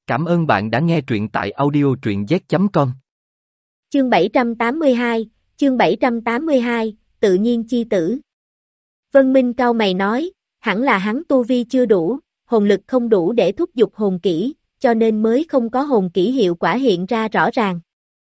Cảm ơn bạn đã nghe truyện tại audio truyện z.com. Chương 782, tự nhiên chi tử. Vân Minh cau mày nói, hẳn là hắn tu vi chưa đủ, hồn lực không đủ để thúc giục hồn kỹ, cho nên mới không có hồn kỹ hiệu quả hiện ra rõ ràng.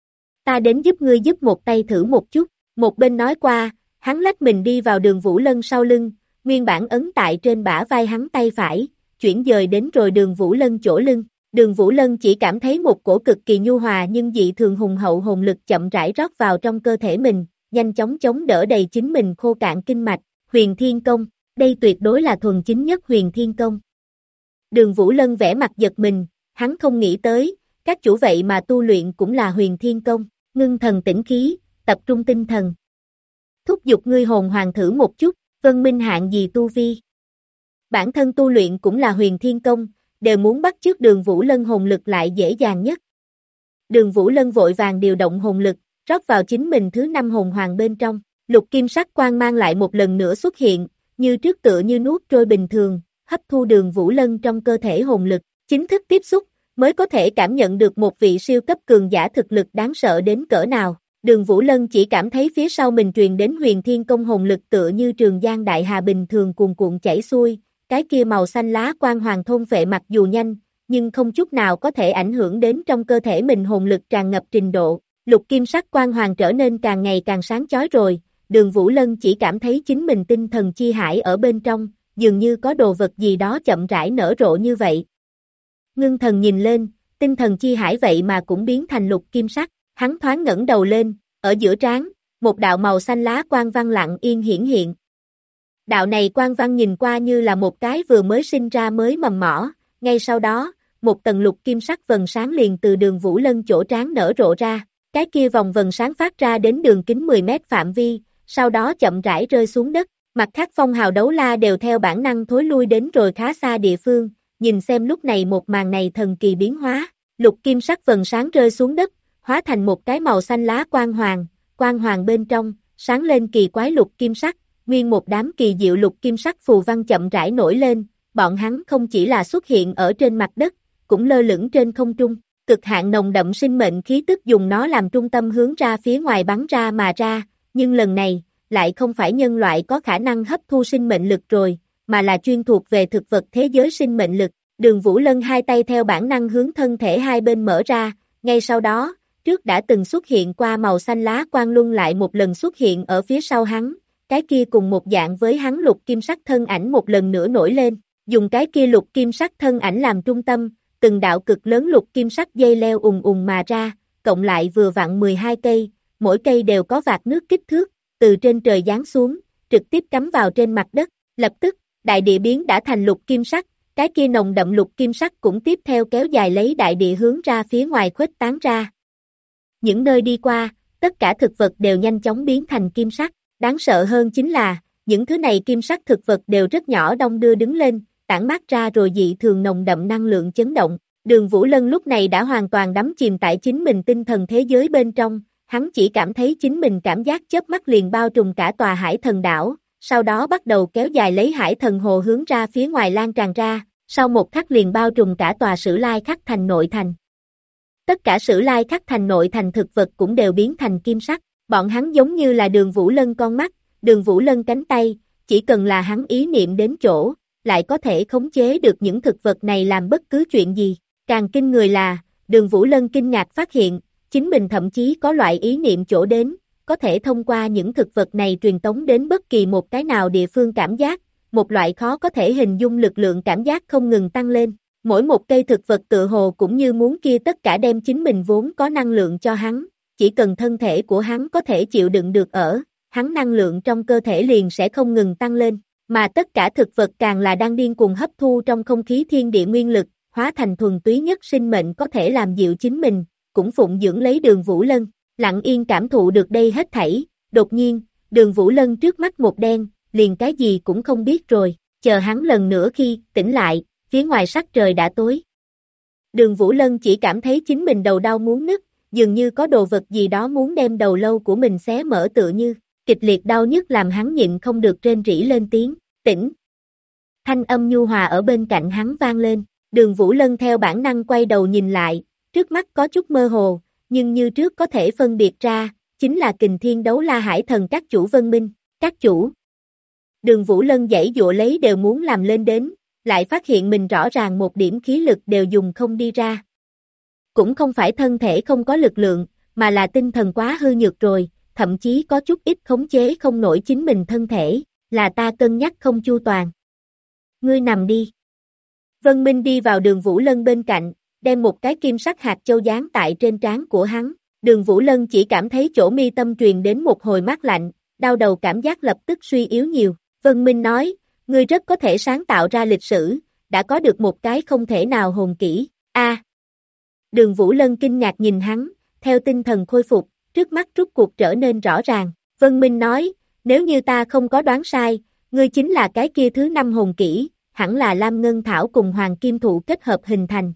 Ta đến giúp ngươi giúp một tay thử một chút, một bên nói qua, hắn lách mình đi vào Đường Vũ Lân sau lưng, nguyên bản ấn tại trên bả vai hắn tay phải, chuyển dời đến rồi Đường Vũ Lân chỗ lưng. Đường Vũ Lân chỉ cảm thấy một cổ cực kỳ nhu hòa nhưng dị thường hùng hậu hồn lực chậm rãi rót vào trong cơ thể mình, nhanh chóng chống đỡ đầy chính mình khô cạn kinh mạch. Huyền Thiên Công, đây tuyệt đối là thuần chính nhất Huyền Thiên Công. Đường Vũ Lân vẻ mặt giật mình, hắn không nghĩ tới, các chủ vậy mà tu luyện cũng là Huyền Thiên Công. Ngưng thần tĩnh khí, tập trung tinh thần. Thúc giục ngươi hồn hoàng thử một chút, Vân Minh hạng gì tu vi. Bản thân tu luyện cũng là Huyền Thiên Công, đều muốn bắt chước Đường Vũ Lân hồn lực lại dễ dàng nhất. Đường Vũ Lân vội vàng điều động hồn lực, rót vào chính mình thứ 5 hồn hoàng bên trong, lục kim sắc quang mang lại một lần nữa xuất hiện, như trước tựa như nuốt trôi bình thường, hấp thu Đường Vũ Lân trong cơ thể hồn lực, chính thức tiếp xúc, mới có thể cảm nhận được một vị siêu cấp cường giả thực lực đáng sợ đến cỡ nào. Đường Vũ Lân chỉ cảm thấy phía sau mình truyền đến Huyền Thiên Công hồn lực tựa như trường giang đại hà bình thường cuồn cuộn chảy xuôi, cái kia màu xanh lá quang hoàng thôn phệ mặc dù nhanh, nhưng không chút nào có thể ảnh hưởng đến trong cơ thể mình hồn lực tràn ngập trình độ. Lục kim sắc quang hoàng trở nên càng ngày càng sáng chói rồi, Đường Vũ Lân chỉ cảm thấy chính mình tinh thần chi hải ở bên trong, dường như có đồ vật gì đó chậm rãi nở rộ như vậy. Ngưng thần nhìn lên, tinh thần chi hải vậy mà cũng biến thành lục kim sắc, hắn thoáng ngẩng đầu lên, ở giữa trán, một đạo màu xanh lá quang văn lặng yên hiển hiện. Đạo này quang văn nhìn qua như là một cái vừa mới sinh ra mới mầm mỏ, ngay sau đó, một tầng lục kim sắc vầng sáng liền từ Đường Vũ Lân chỗ trán nở rộ ra, cái kia vòng vầng sáng phát ra đến đường kính 10 mét phạm vi, sau đó chậm rãi rơi xuống đất, mặt khác phong hào đấu la đều theo bản năng thối lui đến rồi khá xa địa phương, nhìn xem lúc này một màn này thần kỳ biến hóa, lục kim sắc vầng sáng rơi xuống đất, hóa thành một cái màu xanh lá quang hoàng bên trong, sáng lên kỳ quái lục kim sắc. Nguyên một đám kỳ diệu lục kim sắc phù văn chậm rãi nổi lên, bọn hắn không chỉ là xuất hiện ở trên mặt đất, cũng lơ lửng trên không trung, cực hạn nồng đậm sinh mệnh khí tức dùng nó làm trung tâm hướng ra phía ngoài bắn ra mà ra, nhưng lần này, lại không phải nhân loại có khả năng hấp thu sinh mệnh lực rồi, mà là chuyên thuộc về thực vật thế giới sinh mệnh lực. Đường Vũ Lân hai tay theo bản năng hướng thân thể hai bên mở ra, ngay sau đó, trước đã từng xuất hiện qua màu xanh lá quang luân lại một lần xuất hiện ở phía sau hắn. Cái kia cùng một dạng với hắn lục kim sắc thân ảnh một lần nữa nổi lên, dùng cái kia lục kim sắc thân ảnh làm trung tâm, từng đạo cực lớn lục kim sắc dây leo ùng mà ra, cộng lại vừa vặn 12 cây, mỗi cây đều có vạt nước kích thước, từ trên trời giáng xuống, trực tiếp cắm vào trên mặt đất, lập tức, đại địa biến đã thành lục kim sắc, cái kia nồng đậm lục kim sắc cũng tiếp theo kéo dài lấy đại địa hướng ra phía ngoài khuếch tán ra. Những nơi đi qua, tất cả thực vật đều nhanh chóng biến thành kim sắc. Đáng sợ hơn chính là, những thứ này kim sắc thực vật đều rất nhỏ đong đưa đứng lên, tản mát ra rồi dị thường nồng đậm năng lượng chấn động. Đường Vũ Lân lúc này đã hoàn toàn đắm chìm tại chính mình tinh thần thế giới bên trong, hắn chỉ cảm thấy chính mình cảm giác chớp mắt liền bao trùm cả tòa Hải Thần đảo, sau đó bắt đầu kéo dài lấy Hải Thần hồ hướng ra phía ngoài lan tràn ra, sau một khắc liền bao trùm cả tòa Sử Lai Khắc Thành nội thành. Tất cả Sử Lai Khắc Thành nội thành thực vật cũng đều biến thành kim sắc. Bọn hắn giống như là Đường Vũ Lân con mắt, Đường Vũ Lân cánh tay, chỉ cần là hắn ý niệm đến chỗ, lại có thể khống chế được những thực vật này làm bất cứ chuyện gì. Càng kinh người là, Đường Vũ Lân kinh ngạc phát hiện, chính mình thậm chí có loại ý niệm chỗ đến, có thể thông qua những thực vật này truyền tống đến bất kỳ một cái nào địa phương cảm giác, một loại khó có thể hình dung lực lượng cảm giác không ngừng tăng lên. Mỗi một cây thực vật tựa hồ cũng như muốn kia tất cả đem chính mình vốn có năng lượng cho hắn. Chỉ cần thân thể của hắn có thể chịu đựng được hắn năng lượng trong cơ thể liền sẽ không ngừng tăng lên, mà tất cả thực vật càng là đang điên cuồng hấp thu trong không khí thiên địa nguyên lực, hóa thành thuần túy nhất sinh mệnh có thể làm dịu chính mình, cũng phụng dưỡng lấy Đường Vũ Lân, lặng yên cảm thụ được đây hết thảy, đột nhiên, Đường Vũ Lân trước mắt một đen, liền cái gì cũng không biết rồi, chờ hắn lần nữa khi tỉnh lại, phía ngoài sắc trời đã tối. Đường Vũ Lân chỉ cảm thấy chính mình đầu đau muốn nứt, dường như có đồ vật gì đó muốn đem đầu lâu của mình xé mở tựa như, kịch liệt đau nhức làm hắn nhịn không được rên rỉ lên tiếng, tỉnh. Thanh âm nhu hòa ở bên cạnh hắn vang lên, Đường Vũ Lân theo bản năng quay đầu nhìn lại, trước mắt có chút mơ hồ, nhưng như trước có thể phân biệt ra, chính là Kình Thiên Đấu La Hải Thần các chủ Vân Minh, các chủ. Đường Vũ Lân giãy dụa lấy đều muốn làm lên đến, lại phát hiện mình rõ ràng một điểm khí lực đều dùng không đi ra. Cũng không phải thân thể không có lực lượng, mà là tinh thần quá hư nhược rồi, thậm chí có chút ít khống chế không nổi chính mình thân thể, là ta cân nhắc không chu toàn. Ngươi nằm đi. Vân Minh đi vào Đường Vũ Lân bên cạnh, đem một cái kim sắc hạt châu dán tại trên trán của hắn. Đường Vũ Lân chỉ cảm thấy chỗ mi tâm truyền đến một hồi mát lạnh, đau đầu cảm giác lập tức suy yếu nhiều. Vân Minh nói, ngươi rất có thể sáng tạo ra lịch sử, đã có được một cái không thể nào hồn kỹ. Đường Vũ Lân kinh ngạc nhìn hắn, theo tinh thần khôi phục, trước mắt rút cuộc trở nên rõ ràng. Vân Minh nói, nếu như ta không có đoán sai, ngươi chính là cái kia thứ 5 hồn kỹ, hẳn là Lam Ngân Thảo cùng Hoàng Kim Thụ kết hợp hình thành.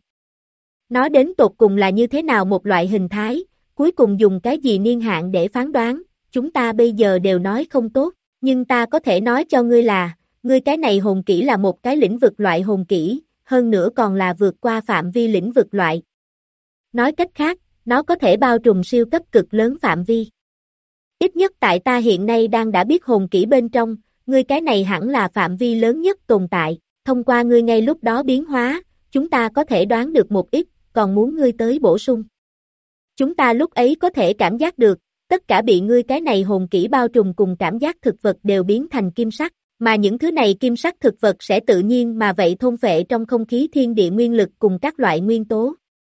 Nó đến tột cùng là như thế nào một loại hình thái, cuối cùng dùng cái gì niên hạn để phán đoán, chúng ta bây giờ đều nói không tốt, nhưng ta có thể nói cho ngươi là, ngươi cái này hồn kỹ là một cái lĩnh vực loại hồn kỹ, hơn nữa còn là vượt qua phạm vi lĩnh vực loại. Nói cách khác, nó có thể bao trùm siêu cấp cực lớn phạm vi. Ít nhất tại ta hiện nay đang đã biết hồn kỹ bên trong, ngươi cái này hẳn là phạm vi lớn nhất tồn tại, thông qua ngươi ngay lúc đó biến hóa, chúng ta có thể đoán được một ít, còn muốn ngươi tới bổ sung. Chúng ta lúc ấy có thể cảm giác được, tất cả bị ngươi cái này hồn kỹ bao trùm cùng cảm giác thực vật đều biến thành kim sắc, mà những thứ này kim sắc thực vật sẽ tự nhiên mà vậy thôn phệ trong không khí thiên địa nguyên lực cùng các loại nguyên tố.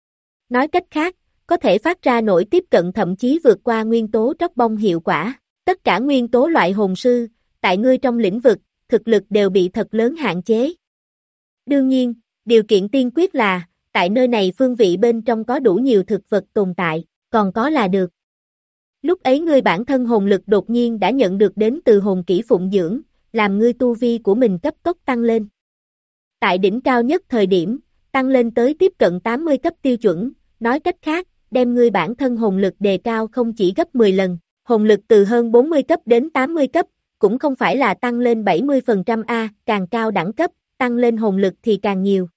Nói cách khác, có thể phát ra nổi tiếp cận thậm chí vượt qua nguyên tố tróc bông hiệu quả. Tất cả nguyên tố loại hồn sư, tại ngươi trong lĩnh vực, thực lực đều bị thật lớn hạn chế. Đương nhiên, điều kiện tiên quyết là, tại nơi này phương vị bên trong có đủ nhiều thực vật tồn tại, còn có là được. Lúc ấy ngươi bản thân hồn lực đột nhiên đã nhận được đến từ hồn kỹ phụng dưỡng, làm ngươi tu vi của mình cấp tốc tăng lên. Tại đỉnh cao nhất thời điểm, tăng lên tới tiếp cận 80 cấp tiêu chuẩn, nói cách khác, đem ngươi bản thân hồn lực đề cao không chỉ gấp 10 lần, hồn lực từ hơn 40 cấp đến 80 cấp, cũng không phải là tăng lên 70% càng cao đẳng cấp, tăng lên hồn lực thì càng nhiều.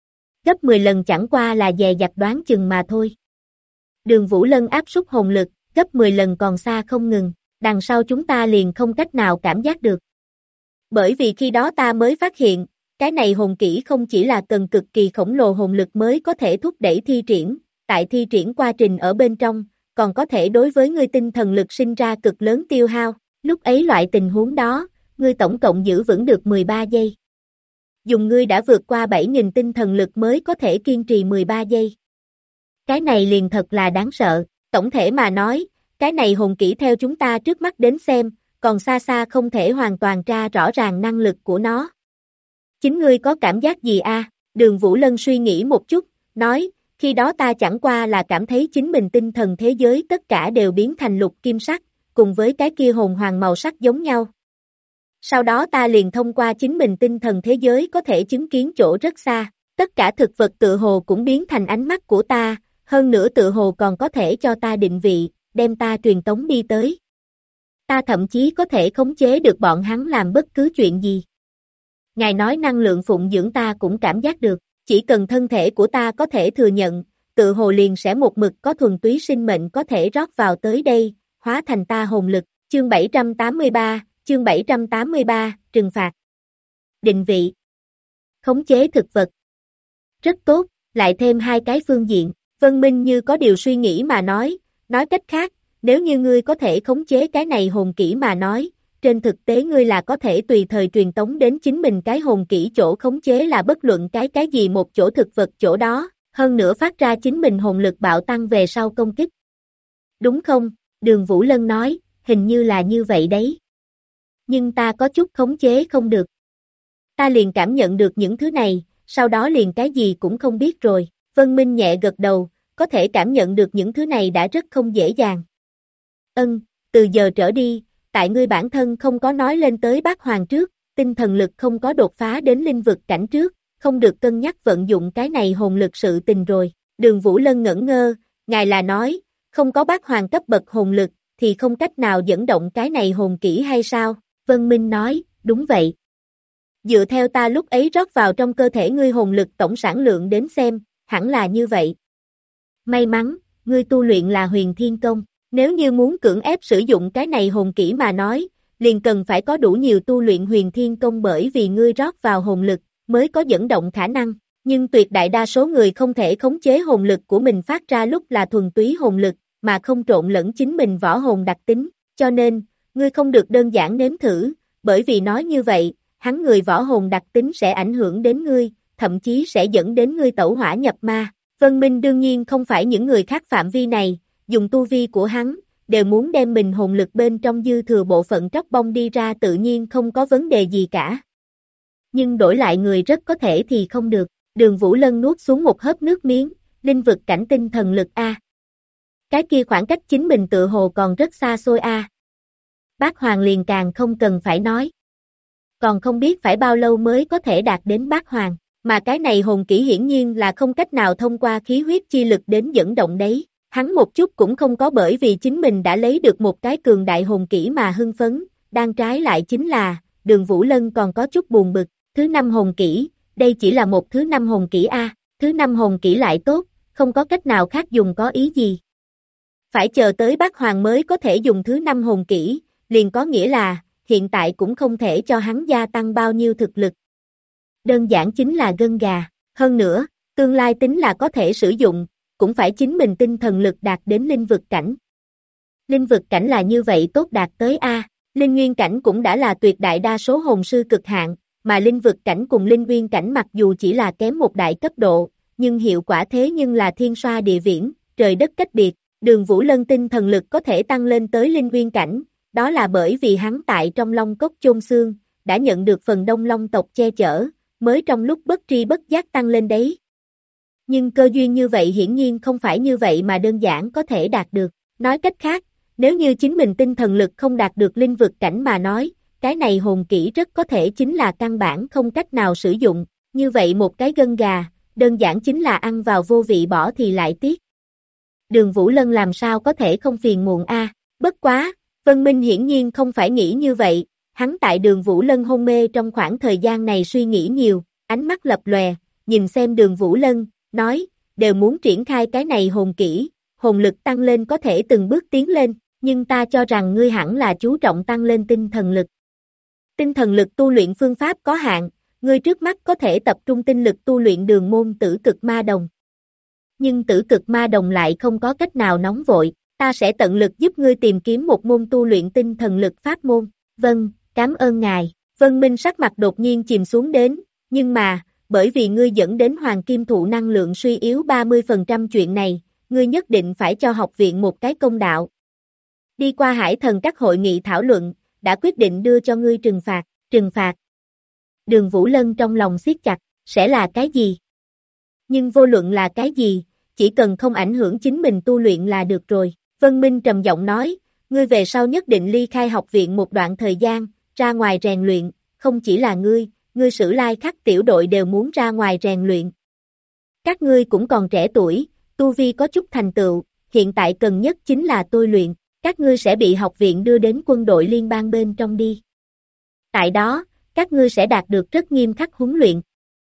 Gấp 10 lần chẳng qua là dè dặt đoán chừng mà thôi. Đường Vũ Lân áp suất hồn lực, gấp 10 lần còn xa không ngừng, đằng sau chúng ta liền không cách nào cảm giác được. Bởi vì khi đó ta mới phát hiện, cái này hồn kỹ không chỉ là cần cực kỳ khổng lồ hồn lực mới có thể thúc đẩy thi triển, tại thi triển quá trình ở bên trong, còn có thể đối với ngươi tinh thần lực sinh ra cực lớn tiêu hao, lúc ấy loại tình huống đó, ngươi tổng cộng giữ vững được 13 giây. Dùng ngươi đã vượt qua 7.000 tinh thần lực mới có thể kiên trì 13 giây. Cái này liền thật là đáng sợ, tổng thể mà nói, cái này hồn kỹ theo chúng ta trước mắt đến xem, còn xa xa không thể hoàn toàn tra rõ ràng năng lực của nó. Chính ngươi có cảm giác gì Đường Vũ Lân suy nghĩ một chút, nói, khi đó ta chẳng qua là cảm thấy chính mình tinh thần thế giới tất cả đều biến thành lục kim sắc, cùng với cái kia hồn hoàng màu sắc giống nhau. Sau đó ta liền thông qua chính mình tinh thần thế giới có thể chứng kiến chỗ rất xa, tất cả thực vật tự hồ cũng biến thành ánh mắt của ta, hơn nữa tự hồ còn có thể cho ta định vị, đem ta truyền tống đi tới. Ta thậm chí có thể khống chế được bọn hắn làm bất cứ chuyện gì. Ngài nói năng lượng phụng dưỡng ta cũng cảm giác được, chỉ cần thân thể của ta có thể thừa nhận, tự hồ liền sẽ một mực có thuần túy sinh mệnh có thể rót vào tới đây, hóa thành ta hồn lực. Chương 783, trừng phạt. Định vị. Khống chế thực vật. Rất tốt, lại thêm 2 cái phương diện. Vân Minh như có điều suy nghĩ mà nói cách khác, nếu như ngươi có thể khống chế cái này hồn kỹ mà nói, trên thực tế ngươi là có thể tùy thời truyền tống đến chính mình cái hồn kỹ chỗ khống chế là bất luận cái gì một chỗ thực vật chỗ đó, hơn nữa phát ra chính mình hồn lực bạo tăng về sau công kích. Đúng không? Đường Vũ Lân nói, hình như là như vậy đấy. Nhưng ta có chút khống chế không được. Ta liền cảm nhận được những thứ này, sau đó liền cái gì cũng không biết rồi. Vân Minh nhẹ gật đầu, có thể cảm nhận được những thứ này đã rất không dễ dàng. Từ giờ trở đi, tại ngươi bản thân không có nói lên tới bát hoàng trước, tinh thần lực không có đột phá đến linh vực cảnh trước, không được cân nhắc vận dụng cái này hồn lực sự tình rồi. Đường Vũ Lân ngẩn ngơ, ngài là nói, không có bát hoàng cấp bậc hồn lực, thì không cách nào dẫn động cái này hồn kỹ hay sao? Vân Minh nói, đúng vậy. Dựa theo ta lúc ấy rót vào trong cơ thể ngươi hồn lực tổng sản lượng đến xem, hẳn là như vậy. May mắn, ngươi tu luyện là huyền thiên công, nếu như muốn cưỡng ép sử dụng cái này hồn kỹ mà nói, liền cần phải có đủ nhiều tu luyện huyền thiên công bởi vì ngươi rót vào hồn lực, mới có dẫn động khả năng, nhưng tuyệt đại đa số người không thể khống chế hồn lực của mình phát ra lúc là thuần túy hồn lực, mà không trộn lẫn chính mình võ hồn đặc tính, cho nên, ngươi không được đơn giản nếm thử, bởi vì nói như vậy, hắn người võ hồn đặc tính sẽ ảnh hưởng đến ngươi, thậm chí sẽ dẫn đến ngươi tẩu hỏa nhập ma. Vân Minh đương nhiên không phải những người khác phạm vi này, dùng tu vi của hắn, đều muốn đem mình hồn lực bên trong dư thừa bộ phận tróc bông đi ra tự nhiên không có vấn đề gì cả. Nhưng đổi lại người rất có thể thì không được, Đường Vũ Lân nuốt xuống một hớp nước miếng, linh vực cảnh tinh thần lực A. Cái kia khoảng cách chính mình tự hồ còn rất xa xôi A. Bác Hoàng liền càng không cần phải nói. Còn không biết phải bao lâu mới có thể đạt đến Bác Hoàng, mà cái này hồn kỹ hiển nhiên là không cách nào thông qua khí huyết chi lực đến dẫn động đấy. Hắn một chút cũng không có bởi vì chính mình đã lấy được một cái cường đại hồn kỹ mà hưng phấn, đang trái lại chính là, Đường Vũ Lân còn có chút buồn bực, thứ 5 hồn kỹ, đây chỉ là một thứ 5 hồn kỹ A, thứ 5 hồn kỹ lại tốt, không có cách nào khác dùng có ý gì. Phải chờ tới Bác Hoàng mới có thể dùng thứ 5 hồn kỹ, liền có nghĩa là, hiện tại cũng không thể cho hắn gia tăng bao nhiêu thực lực. Đơn giản chính là gân gà, hơn nữa, tương lai tính là có thể sử dụng, cũng phải chính mình tinh thần lực đạt đến linh vực cảnh. Linh vực cảnh là như vậy tốt đạt tới A, linh nguyên cảnh cũng đã là tuyệt đại đa số hồn sư cực hạn, mà linh vực cảnh cùng linh nguyên cảnh mặc dù chỉ là kém một đại cấp độ, nhưng hiệu quả thế nhưng là thiên xoa địa viễn, trời đất cách biệt, Đường Vũ Lân tinh thần lực có thể tăng lên tới linh nguyên cảnh, đó là bởi vì hắn tại trong Long Cốc chôn xương, đã nhận được phần đông Long tộc che chở, mới trong lúc bất tri bất giác tăng lên đấy. Nhưng cơ duyên như vậy hiển nhiên không phải như vậy mà đơn giản có thể đạt được. Nói cách khác, nếu như chính mình tinh thần lực không đạt được linh vực cảnh mà nói, cái này hồn kỹ rất có thể chính là căn bản không cách nào sử dụng. Như vậy một cái gân gà, đơn giản chính là ăn vào vô vị bỏ thì lại tiếc. Đường Vũ Lân làm sao có thể không phiền muộn a? Bất quá, Vân Minh hiển nhiên không phải nghĩ như vậy, hắn tại Đường Vũ Lân hôn mê trong khoảng thời gian này suy nghĩ nhiều, ánh mắt lập lòe, nhìn xem Đường Vũ Lân, nói, đều muốn triển khai cái này hồn kỹ, hồn lực tăng lên có thể từng bước tiến lên, nhưng ta cho rằng ngươi hẳn là chú trọng tăng lên tinh thần lực. Tinh thần lực tu luyện phương pháp có hạn, ngươi trước mắt có thể tập trung tinh lực tu luyện đường môn tử cực ma đồng. Nhưng tử cực ma đồng lại không có cách nào nóng vội, ta sẽ tận lực giúp ngươi tìm kiếm một môn tu luyện tinh thần lực pháp môn. Vâng, cảm ơn ngài. Vân Minh sắc mặt đột nhiên chìm xuống đến, nhưng mà, bởi vì ngươi dẫn đến hoàng kim thụ năng lượng suy yếu 30% chuyện này, ngươi nhất định phải cho học viện một cái công đạo. Đi qua hải thần các hội nghị thảo luận, đã quyết định đưa cho ngươi trừng phạt. Đường Vũ Lân trong lòng siết chặt, sẽ là cái gì? Nhưng vô luận là cái gì, chỉ cần không ảnh hưởng chính mình tu luyện là được rồi. Vân Minh trầm giọng nói, ngươi về sau nhất định ly khai học viện một đoạn thời gian, ra ngoài rèn luyện, không chỉ là ngươi Sử Lai Khắc tiểu đội đều muốn ra ngoài rèn luyện. Các ngươi cũng còn trẻ tuổi, tu vi có chút thành tựu, hiện tại cần nhất chính là tôi luyện, các ngươi sẽ bị học viện đưa đến quân đội liên bang bên trong đi. Tại đó, các ngươi sẽ đạt được rất nghiêm khắc huấn luyện.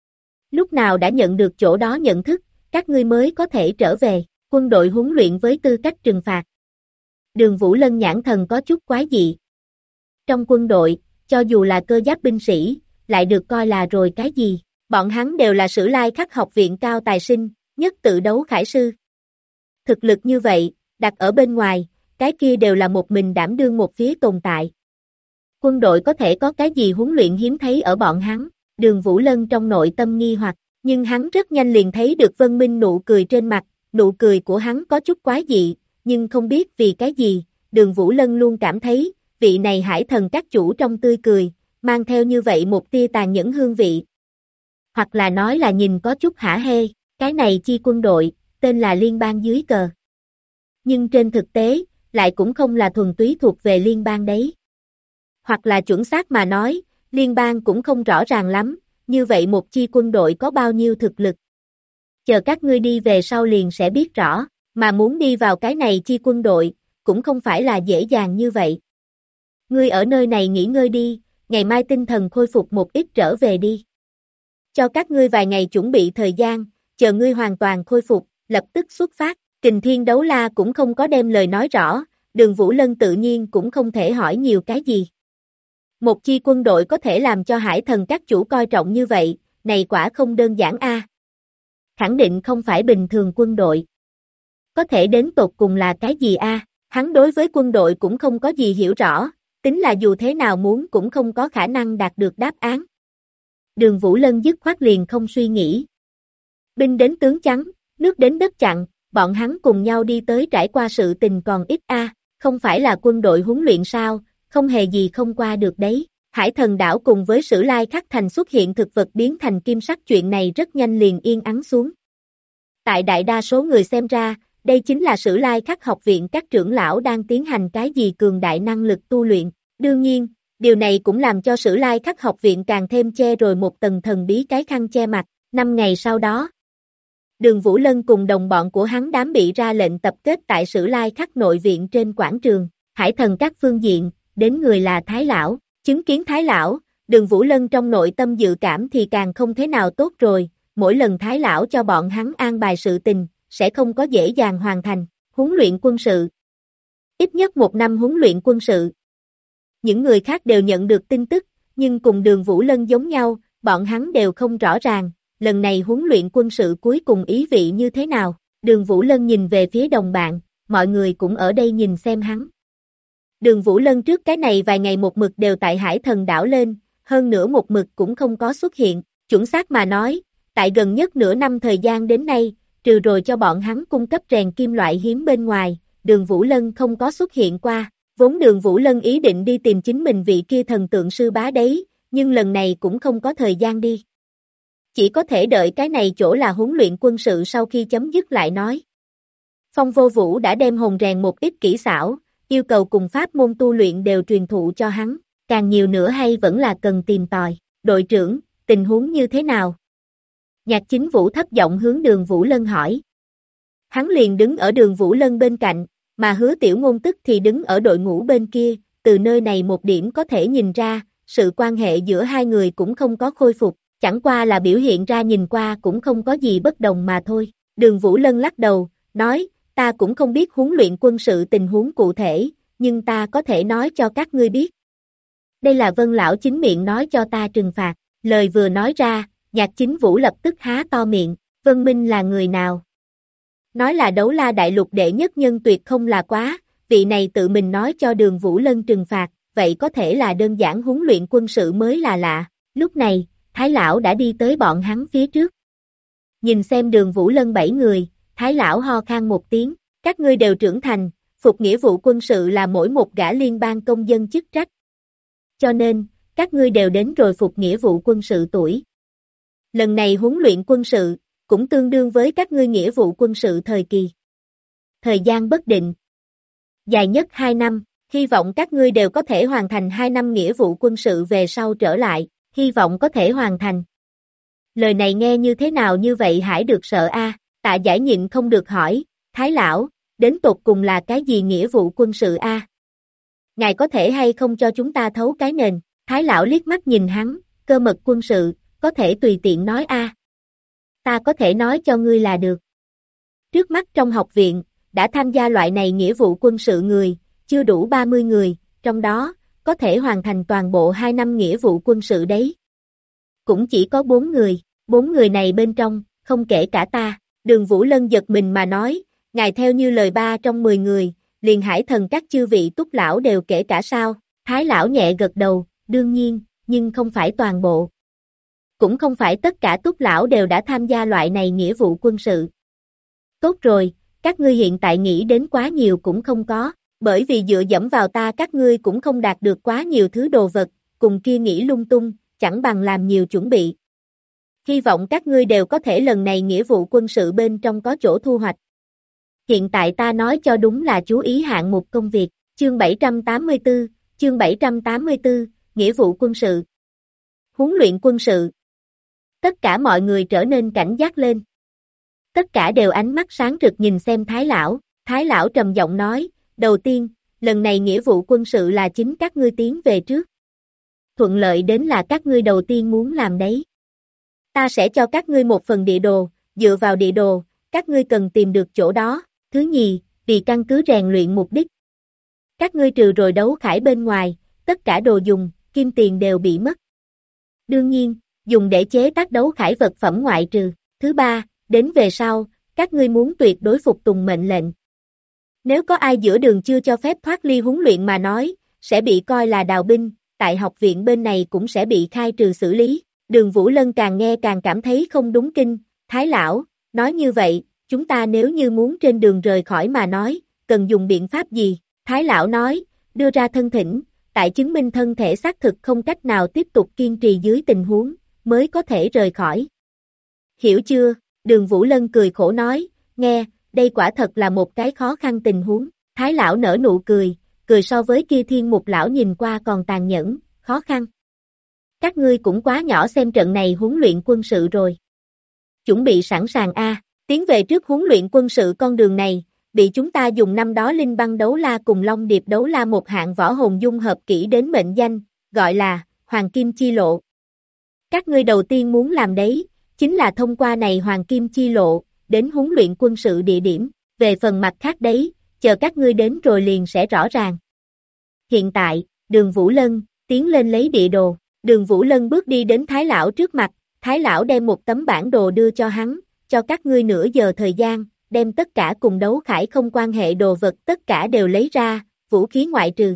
Lúc nào đã nhận được chỗ đó nhận thức, các ngươi mới có thể trở về, quân đội huấn luyện với tư cách trừng phạt. Đường Vũ Lân nhãn thần có chút quái dị. Trong quân đội, cho dù là cơ giáp binh sĩ, lại được coi là rồi cái gì, bọn hắn đều là Sử Lai Khắc học viện cao tài sinh, nhất tự đấu khải sư. Thực lực như vậy, đặt ở bên ngoài, cái kia đều là một mình đảm đương một phía tồn tại. Quân đội có thể có cái gì huấn luyện hiếm thấy ở bọn hắn, Đường Vũ Lân trong nội tâm nghi hoặc, nhưng hắn rất nhanh liền thấy được Vân Minh nụ cười trên mặt, nụ cười của hắn có chút quái dị, nhưng không biết vì cái gì, Đường Vũ Lân luôn cảm thấy, vị này hải thần các chủ trong tươi cười, mang theo như vậy một tia tàn nhẫn hương vị. Hoặc là nói là nhìn có chút hả hê, cái này chi quân đội, tên là liên bang dưới cờ. Nhưng trên thực tế, lại cũng không là thuần túy thuộc về liên bang đấy. Hoặc là chuẩn xác mà nói, liên bang cũng không rõ ràng lắm, như vậy một chi quân đội có bao nhiêu thực lực. Chờ các ngươi đi về sau liền sẽ biết rõ, mà muốn đi vào cái này chi quân đội, cũng không phải là dễ dàng như vậy. Ngươi ở nơi này nghỉ ngơi đi, ngày mai tinh thần khôi phục một ít trở về đi. Cho các ngươi vài ngày chuẩn bị thời gian, chờ ngươi hoàn toàn khôi phục, lập tức xuất phát. Kình Thiên Đấu La cũng không có đem lời nói rõ, Đường Vũ Lân tự nhiên cũng không thể hỏi nhiều cái gì. Một chi quân đội có thể làm cho Hải Thần các chủ coi trọng như vậy, này quả không đơn giản a. Khẳng định không phải bình thường quân đội. Có thể đến tột cùng là cái gì a? Hắn đối với quân đội cũng không có gì hiểu rõ, tính là dù thế nào muốn cũng không có khả năng đạt được đáp án. Đường Vũ Lân dứt khoát liền không suy nghĩ. Binh đến tướng trắng, nước đến đất chặn, bọn hắn cùng nhau đi tới trải qua sự tình còn ít a, không phải là quân đội huấn luyện sao, không hề gì không qua được đấy. Hải Thần đảo cùng với Sử Lai Khắc Thành xuất hiện thực vật biến thành kim sắc chuyện này rất nhanh liền yên ắng xuống. Tại đại đa số người xem ra, đây chính là Sử Lai Khắc học viện các trưởng lão đang tiến hành cái gì cường đại năng lực tu luyện. Đương nhiên, điều này cũng làm cho Sử Lai Khắc học viện càng thêm che rồi một tầng thần bí cái khăn che mặt. 5 ngày sau đó, Đường Vũ Lân cùng đồng bọn của hắn đám bị ra lệnh tập kết tại Sử Lai Khắc nội viện trên quảng trường. Hải Thần các phương diện, đến người là Thái Lão. Chứng kiến Thái Lão, Đường Vũ Lân trong nội tâm dự cảm thì càng không thế nào tốt rồi, mỗi lần Thái Lão cho bọn hắn an bài sự tình, sẽ không có dễ dàng hoàn thành. Huấn luyện quân sự. Ít nhất 1 năm huấn luyện quân sự. Những người khác đều nhận được tin tức, nhưng cùng Đường Vũ Lân giống nhau, bọn hắn đều không rõ ràng, lần này huấn luyện quân sự cuối cùng ý vị như thế nào. Đường Vũ Lân nhìn về phía đồng bạn, mọi người cũng ở đây nhìn xem hắn. Đường Vũ Lân trước cái này vài ngày một mực đều tại Hải Thần đảo lên, hơn nữa một mực cũng không có xuất hiện, chuẩn xác mà nói, tại gần nhất nửa năm thời gian đến nay, trừ rồi cho bọn hắn cung cấp rèn kim loại hiếm bên ngoài, Đường Vũ Lân không có xuất hiện qua, vốn Đường Vũ Lân ý định đi tìm chính mình vị kia thần tượng sư bá đấy, nhưng lần này cũng không có thời gian đi. Chỉ có thể đợi cái này chỗ là huấn luyện quân sự sau khi chấm dứt lại nói. Phong Vô Vũ đã đem hồn rèn một ít kỹ xảo, yêu cầu cùng pháp môn tu luyện đều truyền thụ cho hắn, càng nhiều nữa hay vẫn là cần tìm tòi. Đội trưởng, tình huống như thế nào? Nhạc Chính Vũ thấp giọng hướng Đường Vũ Lân hỏi. Hắn liền đứng ở Đường Vũ Lân bên cạnh, mà Hứa Tiểu Ngôn tức thì đứng ở đội ngũ bên kia, từ nơi này một điểm có thể nhìn ra, sự quan hệ giữa hai người cũng không có khôi phục, chẳng qua là biểu hiện ra nhìn qua cũng không có gì bất đồng mà thôi. Đường Vũ Lân lắc đầu, nói, ta cũng không biết huấn luyện quân sự tình huống cụ thể, nhưng ta có thể nói cho các ngươi biết. Đây là Vân Lão chính miệng nói cho ta trừng phạt, lời vừa nói ra, Nhạc Chính Vũ lập tức há to miệng, Vân Minh là người nào? Nói là Đấu La Đại Lục đệ nhất nhân tuyệt không là quá, vị này tự mình nói cho Đường Vũ Lân trừng phạt, vậy có thể là đơn giản huấn luyện quân sự mới là lạ. Lúc này, Thái Lão đã đi tới bọn hắn phía trước. Nhìn xem Đường Vũ Lân 7 người, Thái Lão ho khan một tiếng, các ngươi đều trưởng thành, phục nghĩa vụ quân sự là mỗi một gã liên bang công dân chức trách. Cho nên, các ngươi đều đến rồi phục nghĩa vụ quân sự tuổi. Lần này huấn luyện quân sự, cũng tương đương với các ngươi nghĩa vụ quân sự thời kỳ. Thời gian bất định. Dài nhất 2 năm, hy vọng các ngươi đều có thể hoàn thành 2 năm nghĩa vụ quân sự về sau trở lại, hy vọng có thể hoàn thành. Lời này nghe như thế nào như vậy hãy được sợ a. Tạ Giải nhịn không được hỏi, Thái Lão, đến tột cùng là cái gì nghĩa vụ quân sự a? Ngài có thể hay không cho chúng ta thấu cái nền? Thái Lão liếc mắt nhìn hắn, cơ mật quân sự, có thể tùy tiện nói a. Ta có thể nói cho ngươi là được. Trước mắt trong học viện, đã tham gia loại này nghĩa vụ quân sự người, chưa đủ 30 người, trong đó, có thể hoàn thành toàn bộ 2 năm nghĩa vụ quân sự đấy. Cũng chỉ có 4 người, 4 người này bên trong, không kể cả ta. Đường Vũ Lân giật mình mà nói, ngài theo như lời 3 trong 10 người, liền Hải Thần các chư vị túc lão đều kể cả sao? Thái Lão nhẹ gật đầu, đương nhiên, nhưng không phải toàn bộ. Cũng không phải tất cả túc lão đều đã tham gia loại này nghĩa vụ quân sự. Tốt rồi, các ngươi hiện tại nghĩ đến quá nhiều cũng không có, bởi vì dựa dẫm vào ta các ngươi cũng không đạt được quá nhiều thứ đồ vật, cùng kia nghĩ lung tung, chẳng bằng làm nhiều chuẩn bị. Hy vọng các ngươi đều có thể lần này nghĩa vụ quân sự bên trong có chỗ thu hoạch. Hiện tại ta nói cho đúng là chú ý hạng mục công việc, chương 784, nghĩa vụ quân sự. Huấn luyện quân sự. Tất cả mọi người trở nên cảnh giác lên. Tất cả đều ánh mắt sáng rực nhìn xem Thái Lão trầm giọng nói, đầu tiên, lần này nghĩa vụ quân sự là chính các ngươi tiến về trước. thuận lợi đến là các ngươi đầu tiên muốn làm đấy. Ta sẽ cho các ngươi một phần địa đồ, dựa vào địa đồ, các ngươi cần tìm được chỗ đó. Thứ nhì, vì căn cứ rèn luyện mục đích. Các ngươi trừ rồi đấu khải bên ngoài, tất cả đồ dùng, kim tiền đều bị mất. Đương nhiên, dùng để chế tác đấu khải vật phẩm ngoại trừ. Thứ ba, đến về sau, các ngươi muốn tuyệt đối phục tùng mệnh lệnh. Nếu có ai giữa đường chưa cho phép thoát ly huấn luyện mà nói, sẽ bị coi là đào binh, tại học viện bên này cũng sẽ bị khai trừ xử lý. Đường Vũ Lân càng nghe càng cảm thấy không đúng kinh, Thái lão, nói như vậy, chúng ta nếu như muốn trên đường rời khỏi mà nói, cần dùng biện pháp gì? Thái lão nói, đưa ra thân thỉnh, tại chứng minh thân thể xác thực không cách nào tiếp tục kiên trì dưới tình huống, mới có thể rời khỏi. Hiểu chưa? Đường Vũ Lân cười khổ nói, nghe, đây quả thật là một cái khó khăn tình huống. Thái lão nở nụ cười, cười so với kia Thiên Mục lão nhìn qua còn tàn nhẫn, khó khăn. Các ngươi cũng quá nhỏ xem trận này huấn luyện quân sự rồi. Chuẩn bị sẵn sàng a, tiến về trước huấn luyện quân sự con đường này, bị chúng ta dùng năm đó Linh Băng Đấu La cùng Long Điệp Đấu La một hạng võ hồn dung hợp kỹ đến mệnh danh, gọi là Hoàng Kim Chi Lộ. Các ngươi đầu tiên muốn làm đấy, chính là thông qua này Hoàng Kim Chi Lộ, đến huấn luyện quân sự địa điểm, về phần mặt khác đấy, chờ các ngươi đến rồi liền sẽ rõ ràng. Hiện tại, Đường Vũ Lân, tiến lên lấy địa đồ, Đường Vũ Lân bước đi đến Thái lão trước mặt, Thái lão đem một tấm bản đồ đưa cho hắn, cho các ngươi nửa giờ thời gian, đem tất cả cùng đấu khải không quan hệ đồ vật tất cả đều lấy ra, vũ khí ngoại trừ.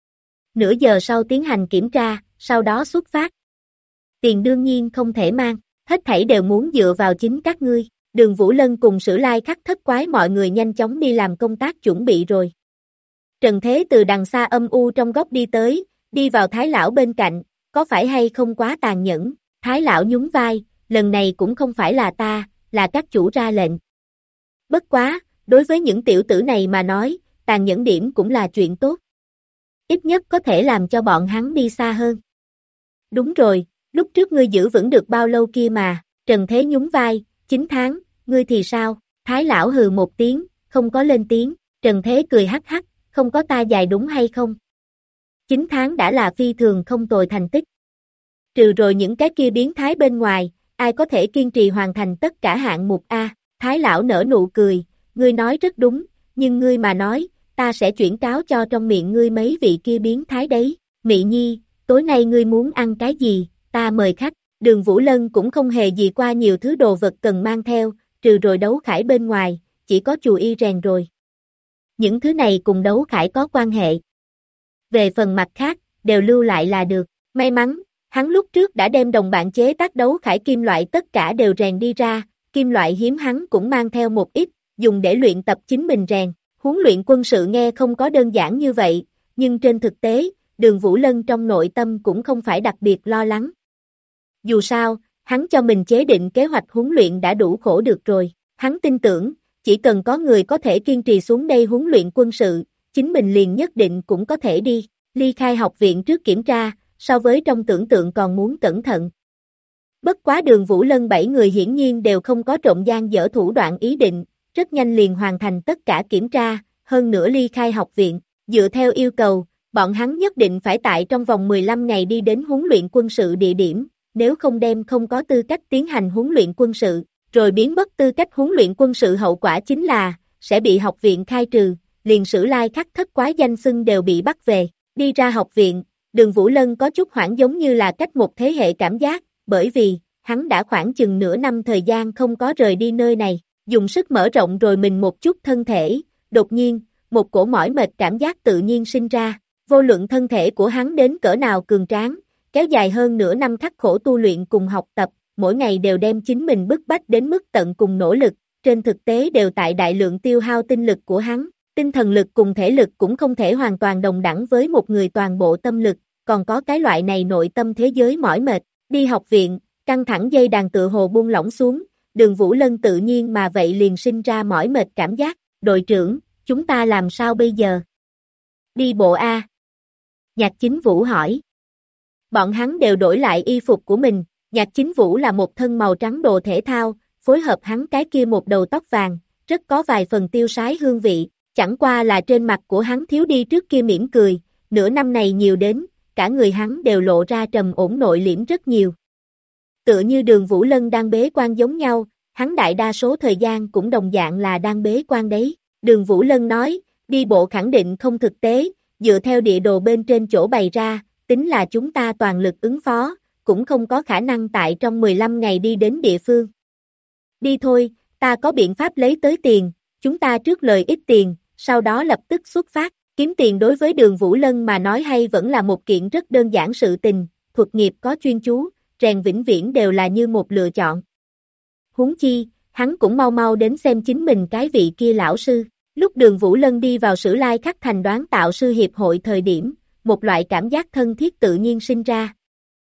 Nửa giờ sau tiến hành kiểm tra, sau đó xuất phát. Tiền đương nhiên không thể mang, hết thảy đều muốn dựa vào chính các ngươi. Đường Vũ Lân cùng Sử Lai Khắc Thất Quái mọi người nhanh chóng đi làm công tác chuẩn bị rồi. Trần Thế từ đằng xa âm u trong góc đi tới, đi vào Thái lão bên cạnh, có phải hay không quá tàn nhẫn? Thái lão nhún vai, lần này cũng không phải là ta, là các chủ ra lệnh. Bất quá, đối với những tiểu tử này mà nói, tàn nhẫn điểm cũng là chuyện tốt. Ít nhất có thể làm cho bọn hắn đi xa hơn. Đúng rồi, lúc trước ngươi giữ vững được bao lâu kia mà, Trần Thế nhún vai, 9 tháng, ngươi thì sao? Thái lão hừ một tiếng, không có lên tiếng, Trần Thế cười hắc hắc, không có ta dài đúng hay không? 9 tháng đã là phi thường không tồi thành tích. Trừ rồi những cái kia biến thái bên ngoài, ai có thể kiên trì hoàn thành tất cả hạng mục A? Thái lão nở nụ cười, ngươi nói rất đúng, nhưng ngươi mà nói, ta sẽ chuyển cáo cho trong miệng ngươi mấy vị kia biến thái đấy. Mị Nhi, tối nay ngươi muốn ăn cái gì, ta mời khách. Đường Vũ Lân cũng không hề gì qua nhiều thứ đồ vật cần mang theo, trừ rồi đấu khải bên ngoài, chỉ có chùa y rèn rồi. Những thứ này cùng đấu khải có quan hệ. Về phần mặt khác, đều lưu lại là được. May mắn, hắn lúc trước đã đem đồng bạn chế tác đấu khải kim loại tất cả đều rèn đi ra, kim loại hiếm hắn cũng mang theo một ít, dùng để luyện tập chính mình rèn. Huấn luyện quân sự nghe không có đơn giản như vậy, nhưng trên thực tế, Đường Vũ Lân trong nội tâm cũng không phải đặc biệt lo lắng. Dù sao, hắn cho mình chế định kế hoạch huấn luyện đã đủ khổ được rồi, hắn tin tưởng, chỉ cần có người có thể kiên trì xuống đây huấn luyện quân sự, chính mình liền nhất định cũng có thể đi, ly khai học viện trước kiểm tra, so với trong tưởng tượng còn muốn cẩn thận. Bất quá Đường Vũ Lân 7 người hiển nhiên đều không có trộm gian dở thủ đoạn ý định, rất nhanh liền hoàn thành tất cả kiểm tra, hơn nữa ly khai học viện, dựa theo yêu cầu, bọn hắn nhất định phải tại trong vòng 15 ngày đi đến huấn luyện quân sự địa điểm, nếu không đem không có tư cách tiến hành huấn luyện quân sự, rồi biến mất tư cách huấn luyện quân sự hậu quả chính là, sẽ bị học viện khai trừ, liền Sử Lai Khắc Thất Quái danh xưng đều bị bắt về, đi ra học viện, Đường Vũ Lân có chút hoảng giống như là cách một thế hệ cảm giác, bởi vì, hắn đã khoảng chừng nửa năm thời gian không có rời đi nơi này, dùng sức mở rộng rồi mình một chút thân thể, đột nhiên, một cổ mỏi mệt cảm giác tự nhiên sinh ra, vô luận thân thể của hắn đến cỡ nào cường tráng, kéo dài hơn nửa năm khắc khổ tu luyện cùng học tập, mỗi ngày đều đem chính mình bức bách đến mức tận cùng nỗ lực, trên thực tế đều tại đại lượng tiêu hao tinh lực của hắn, tinh thần lực cùng thể lực cũng không thể hoàn toàn đồng đẳng với một người toàn bộ tâm lực, còn có cái loại này nội tâm thế giới mỏi mệt, đi học viện, căng thẳng dây đàn tựa hồ buông lỏng xuống, Đường Vũ Lân tự nhiên mà vậy liền sinh ra mỏi mệt cảm giác, đội trưởng, chúng ta làm sao bây giờ? Đi bộ A. Nhạc Chính Vũ hỏi. Bọn hắn đều đổi lại y phục của mình, Nhạc Chính Vũ là một thân màu trắng đồ thể thao, phối hợp hắn cái kia một đầu tóc vàng, rất có vài phần tiêu sái hương vị, chẳng qua là trên mặt của hắn thiếu đi trước kia mỉm cười, nửa năm này nhiều đến, cả người hắn đều lộ ra trầm ổn nội liễm rất nhiều. Tựa như Đường Vũ Lân đang bế quan giống nhau, hắn đại đa số thời gian cũng đồng dạng là đang bế quan đấy. Đường Vũ Lân nói, đi bộ khẳng định không thực tế, dựa theo địa đồ bên trên chỗ bày ra, tính là chúng ta toàn lực ứng phó, cũng không có khả năng tại trong 15 ngày đi đến địa phương. Đi thôi, ta có biện pháp lấy tới tiền, chúng ta trước lời ít tiền, sau đó lập tức xuất phát. Kiếm tiền đối với Đường Vũ Lân mà nói hay vẫn là một kiện rất đơn giản sự tình, thuật nghiệp có chuyên chú, rèn vĩnh viễn đều là như một lựa chọn. Huống chi, hắn cũng mau mau đến xem chính mình cái vị kia lão sư. Lúc Đường Vũ Lân đi vào Sử Lai Khắc Thành đoán tạo sư hiệp hội thời điểm, một loại cảm giác thân thiết tự nhiên sinh ra.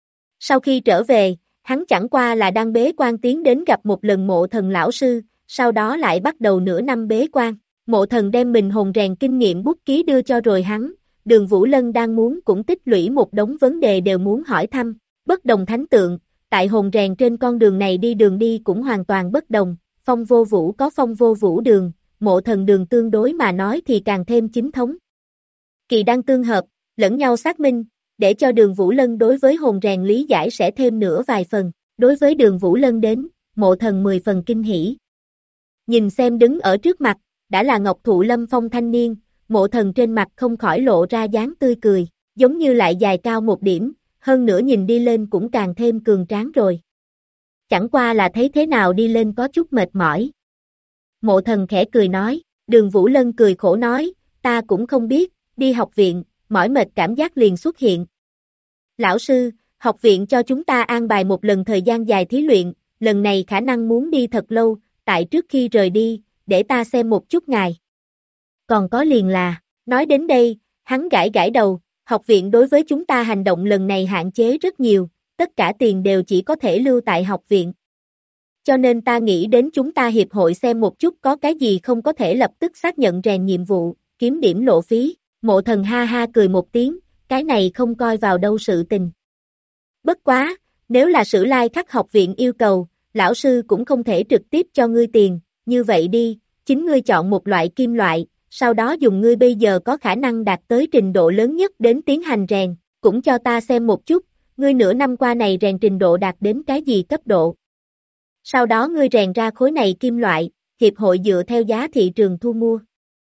Sau khi trở về, hắn chẳng qua là đang bế quan tiến đến gặp một lần Mộ Thần lão sư, sau đó lại bắt đầu nửa năm bế quan. Mộ Thần đem mình hồn rèn kinh nghiệm bút ký đưa cho rồi hắn, Đường Vũ Lân đang muốn cũng tích lũy một đống vấn đề đều muốn hỏi thăm, bất đồng thánh tượng, tại hồn rèn trên con đường này đi đường đi cũng hoàn toàn bất đồng, Phong Vô Vũ có Phong Vô Vũ đường, Mộ Thần đường tương đối mà nói thì càng thêm chính thống. Kỳ đăng tương hợp, lẫn nhau xác minh, để cho Đường Vũ Lân đối với hồn rèn lý giải sẽ thêm nữa vài phần, đối với Đường Vũ Lân đến, Mộ Thần 10 phần kinh hỉ. Nhìn xem đứng ở trước mặt, đã là Ngọc Thụ Lâm Phong thanh niên, Mộ Thần trên mặt không khỏi lộ ra dáng tươi cười, giống như lại dài cao một điểm, hơn nữa nhìn đi lên cũng càng thêm cường tráng rồi. Chẳng qua là thấy thế nào đi lên có chút mệt mỏi. Mộ Thần khẽ cười nói, Đường Vũ Lân cười khổ nói, ta cũng không biết, đi học viện, mỏi mệt cảm giác liền xuất hiện. Lão sư, học viện cho chúng ta an bài một lần thời gian dài thí luyện, lần này khả năng muốn đi thật lâu, tại trước khi rời đi, để ta xem một chút ngài. Còn có liền là, nói đến đây, hắn gãi gãi đầu, học viện đối với chúng ta hành động lần này hạn chế rất nhiều, tất cả tiền đều chỉ có thể lưu tại học viện. Cho nên ta nghĩ đến chúng ta hiệp hội xem một chút có cái gì không có thể lập tức xác nhận rèn nhiệm vụ, kiếm điểm lộ phí. Mộ Thần ha ha cười một tiếng, cái này không coi vào đâu sự tình. Bất quá, nếu là Sử Lai Khắc học viện yêu cầu, lão sư cũng không thể trực tiếp cho ngươi tiền, như vậy đi, chính ngươi chọn một loại kim loại, sau đó dùng ngươi bây giờ có khả năng đạt tới trình độ lớn nhất đến tiến hành rèn, cũng cho ta xem một chút, ngươi nửa năm qua này rèn trình độ đạt đến cái gì cấp độ. Sau đó ngươi rèn ra khối này kim loại, hiệp hội dựa theo giá thị trường thu mua.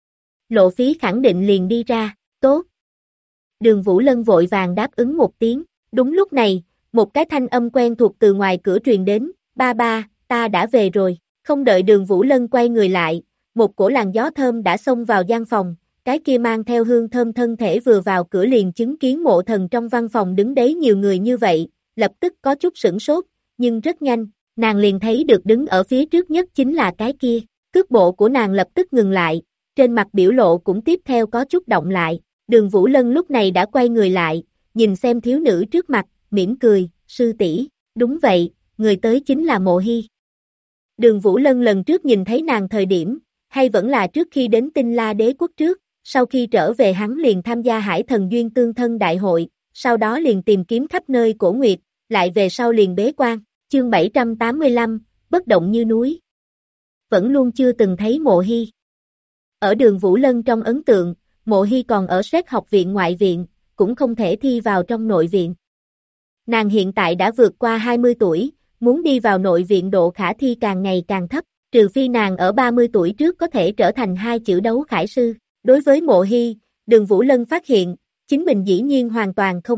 Lộ phí khẳng định liền đi ra, tốt. Đường Vũ Lân vội vàng đáp ứng một tiếng, đúng lúc này, một cái thanh âm quen thuộc từ ngoài cửa truyền đến, ba ba, ta đã về rồi, không đợi Đường Vũ Lân quay người lại, một cổ làn gió thơm đã xông vào gian phòng, cái kia mang theo hương thơm thân thể vừa vào cửa liền chứng kiến Mộ Thần trong văn phòng đứng đấy nhiều người như vậy, lập tức có chút sửng sốt, nhưng rất nhanh, nàng liền thấy được đứng ở phía trước nhất chính là cái kia, cước bộ của nàng lập tức ngừng lại, trên mặt biểu lộ cũng tiếp theo có chút động lại, Đường Vũ Lân lúc này đã quay người lại, nhìn xem thiếu nữ trước mặt, mỉm cười, sư tỷ, đúng vậy, người tới chính là Mộ Hy. Đường Vũ Lân lần trước nhìn thấy nàng thời điểm, hay vẫn là trước khi đến Tinh La Đế quốc trước, sau khi trở về hắn liền tham gia Hải Thần Duyên Tương Thân Đại hội, sau đó liền tìm kiếm khắp nơi Cổ Nguyệt, lại về sau liền bế quan, chương 785, bất động như núi. Vẫn luôn chưa từng thấy Mộ Hy. Ở Đường Vũ Lân trong ấn tượng, Mộ Hy còn ở Séc học viện ngoại viện, cũng không thể thi vào trong nội viện. Nàng hiện tại đã vượt qua 20 tuổi, muốn đi vào nội viện độ khả thi càng ngày càng thấp, trừ phi nàng ở 30 tuổi trước có thể trở thành hai chữ đấu khải sư. Đối với Mộ Hy, Đường Vũ Lân phát hiện, chính mình dĩ nhiên hoàn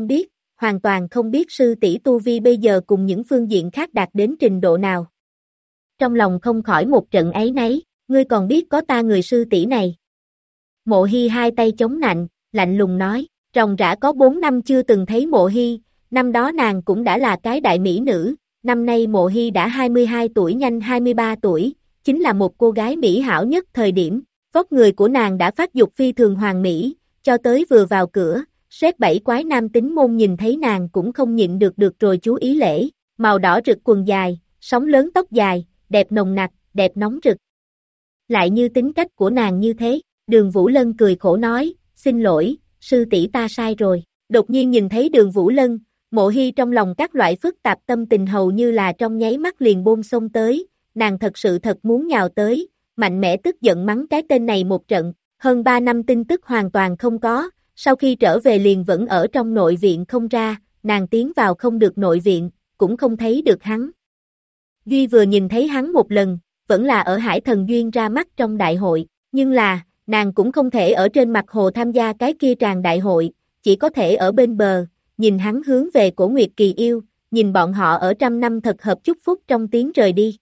toàn không biết sư tỷ tu vi bây giờ cùng những phương diện khác đạt đến trình độ nào. Trong lòng không khỏi một trận áy náy, ngươi còn biết có ta người sư tỷ này. Mộ Hy hai tay chống nạnh, lạnh lùng nói, ròng rã có 4 năm chưa từng thấy Mộ Hy, năm đó nàng cũng đã là cái đại mỹ nữ, năm nay Mộ Hy đã 22 tuổi nhanh 23 tuổi, chính là một cô gái mỹ hảo nhất thời điểm, vóc người của nàng đã phát dục phi thường hoàn mỹ, cho tới vừa vào cửa, Séc bảy quái nam tính môn nhìn thấy nàng cũng không nhịn được rồi chú ý lễ, màu đỏ rực quần dài, sóng lớn tóc dài, đẹp nồng nặc, đẹp nóng rực. Lại như tính cách của nàng như thế, Đường Vũ Lân cười khổ nói, xin lỗi, sư tỷ ta sai rồi. Đột nhiên nhìn thấy Đường Vũ Lân, Mộ Hy trong lòng các loại phức tạp tâm tình hầu như là trong nháy mắt liền bôn xông tới, nàng thật muốn nhào tới, mạnh mẽ tức giận mắng cái tên này một trận, hơn 3 năm tin tức hoàn toàn không có, sau khi trở về liền vẫn ở trong nội viện không ra, nàng tiến vào không được nội viện, cũng không thấy được hắn. Duy vừa nhìn thấy hắn một lần, vẫn là ở Hải Thần Duyên ra mắt trong đại hội, nhưng là, nàng cũng không thể ở trên mặt hồ tham gia cái kia tràng đại hội, chỉ có thể ở bên bờ, nhìn hắn hướng về Cổ Nguyệt Kỳ yêu, nhìn bọn họ ở 100 năm thật hợp chúc phúc trong tiếng rời đi.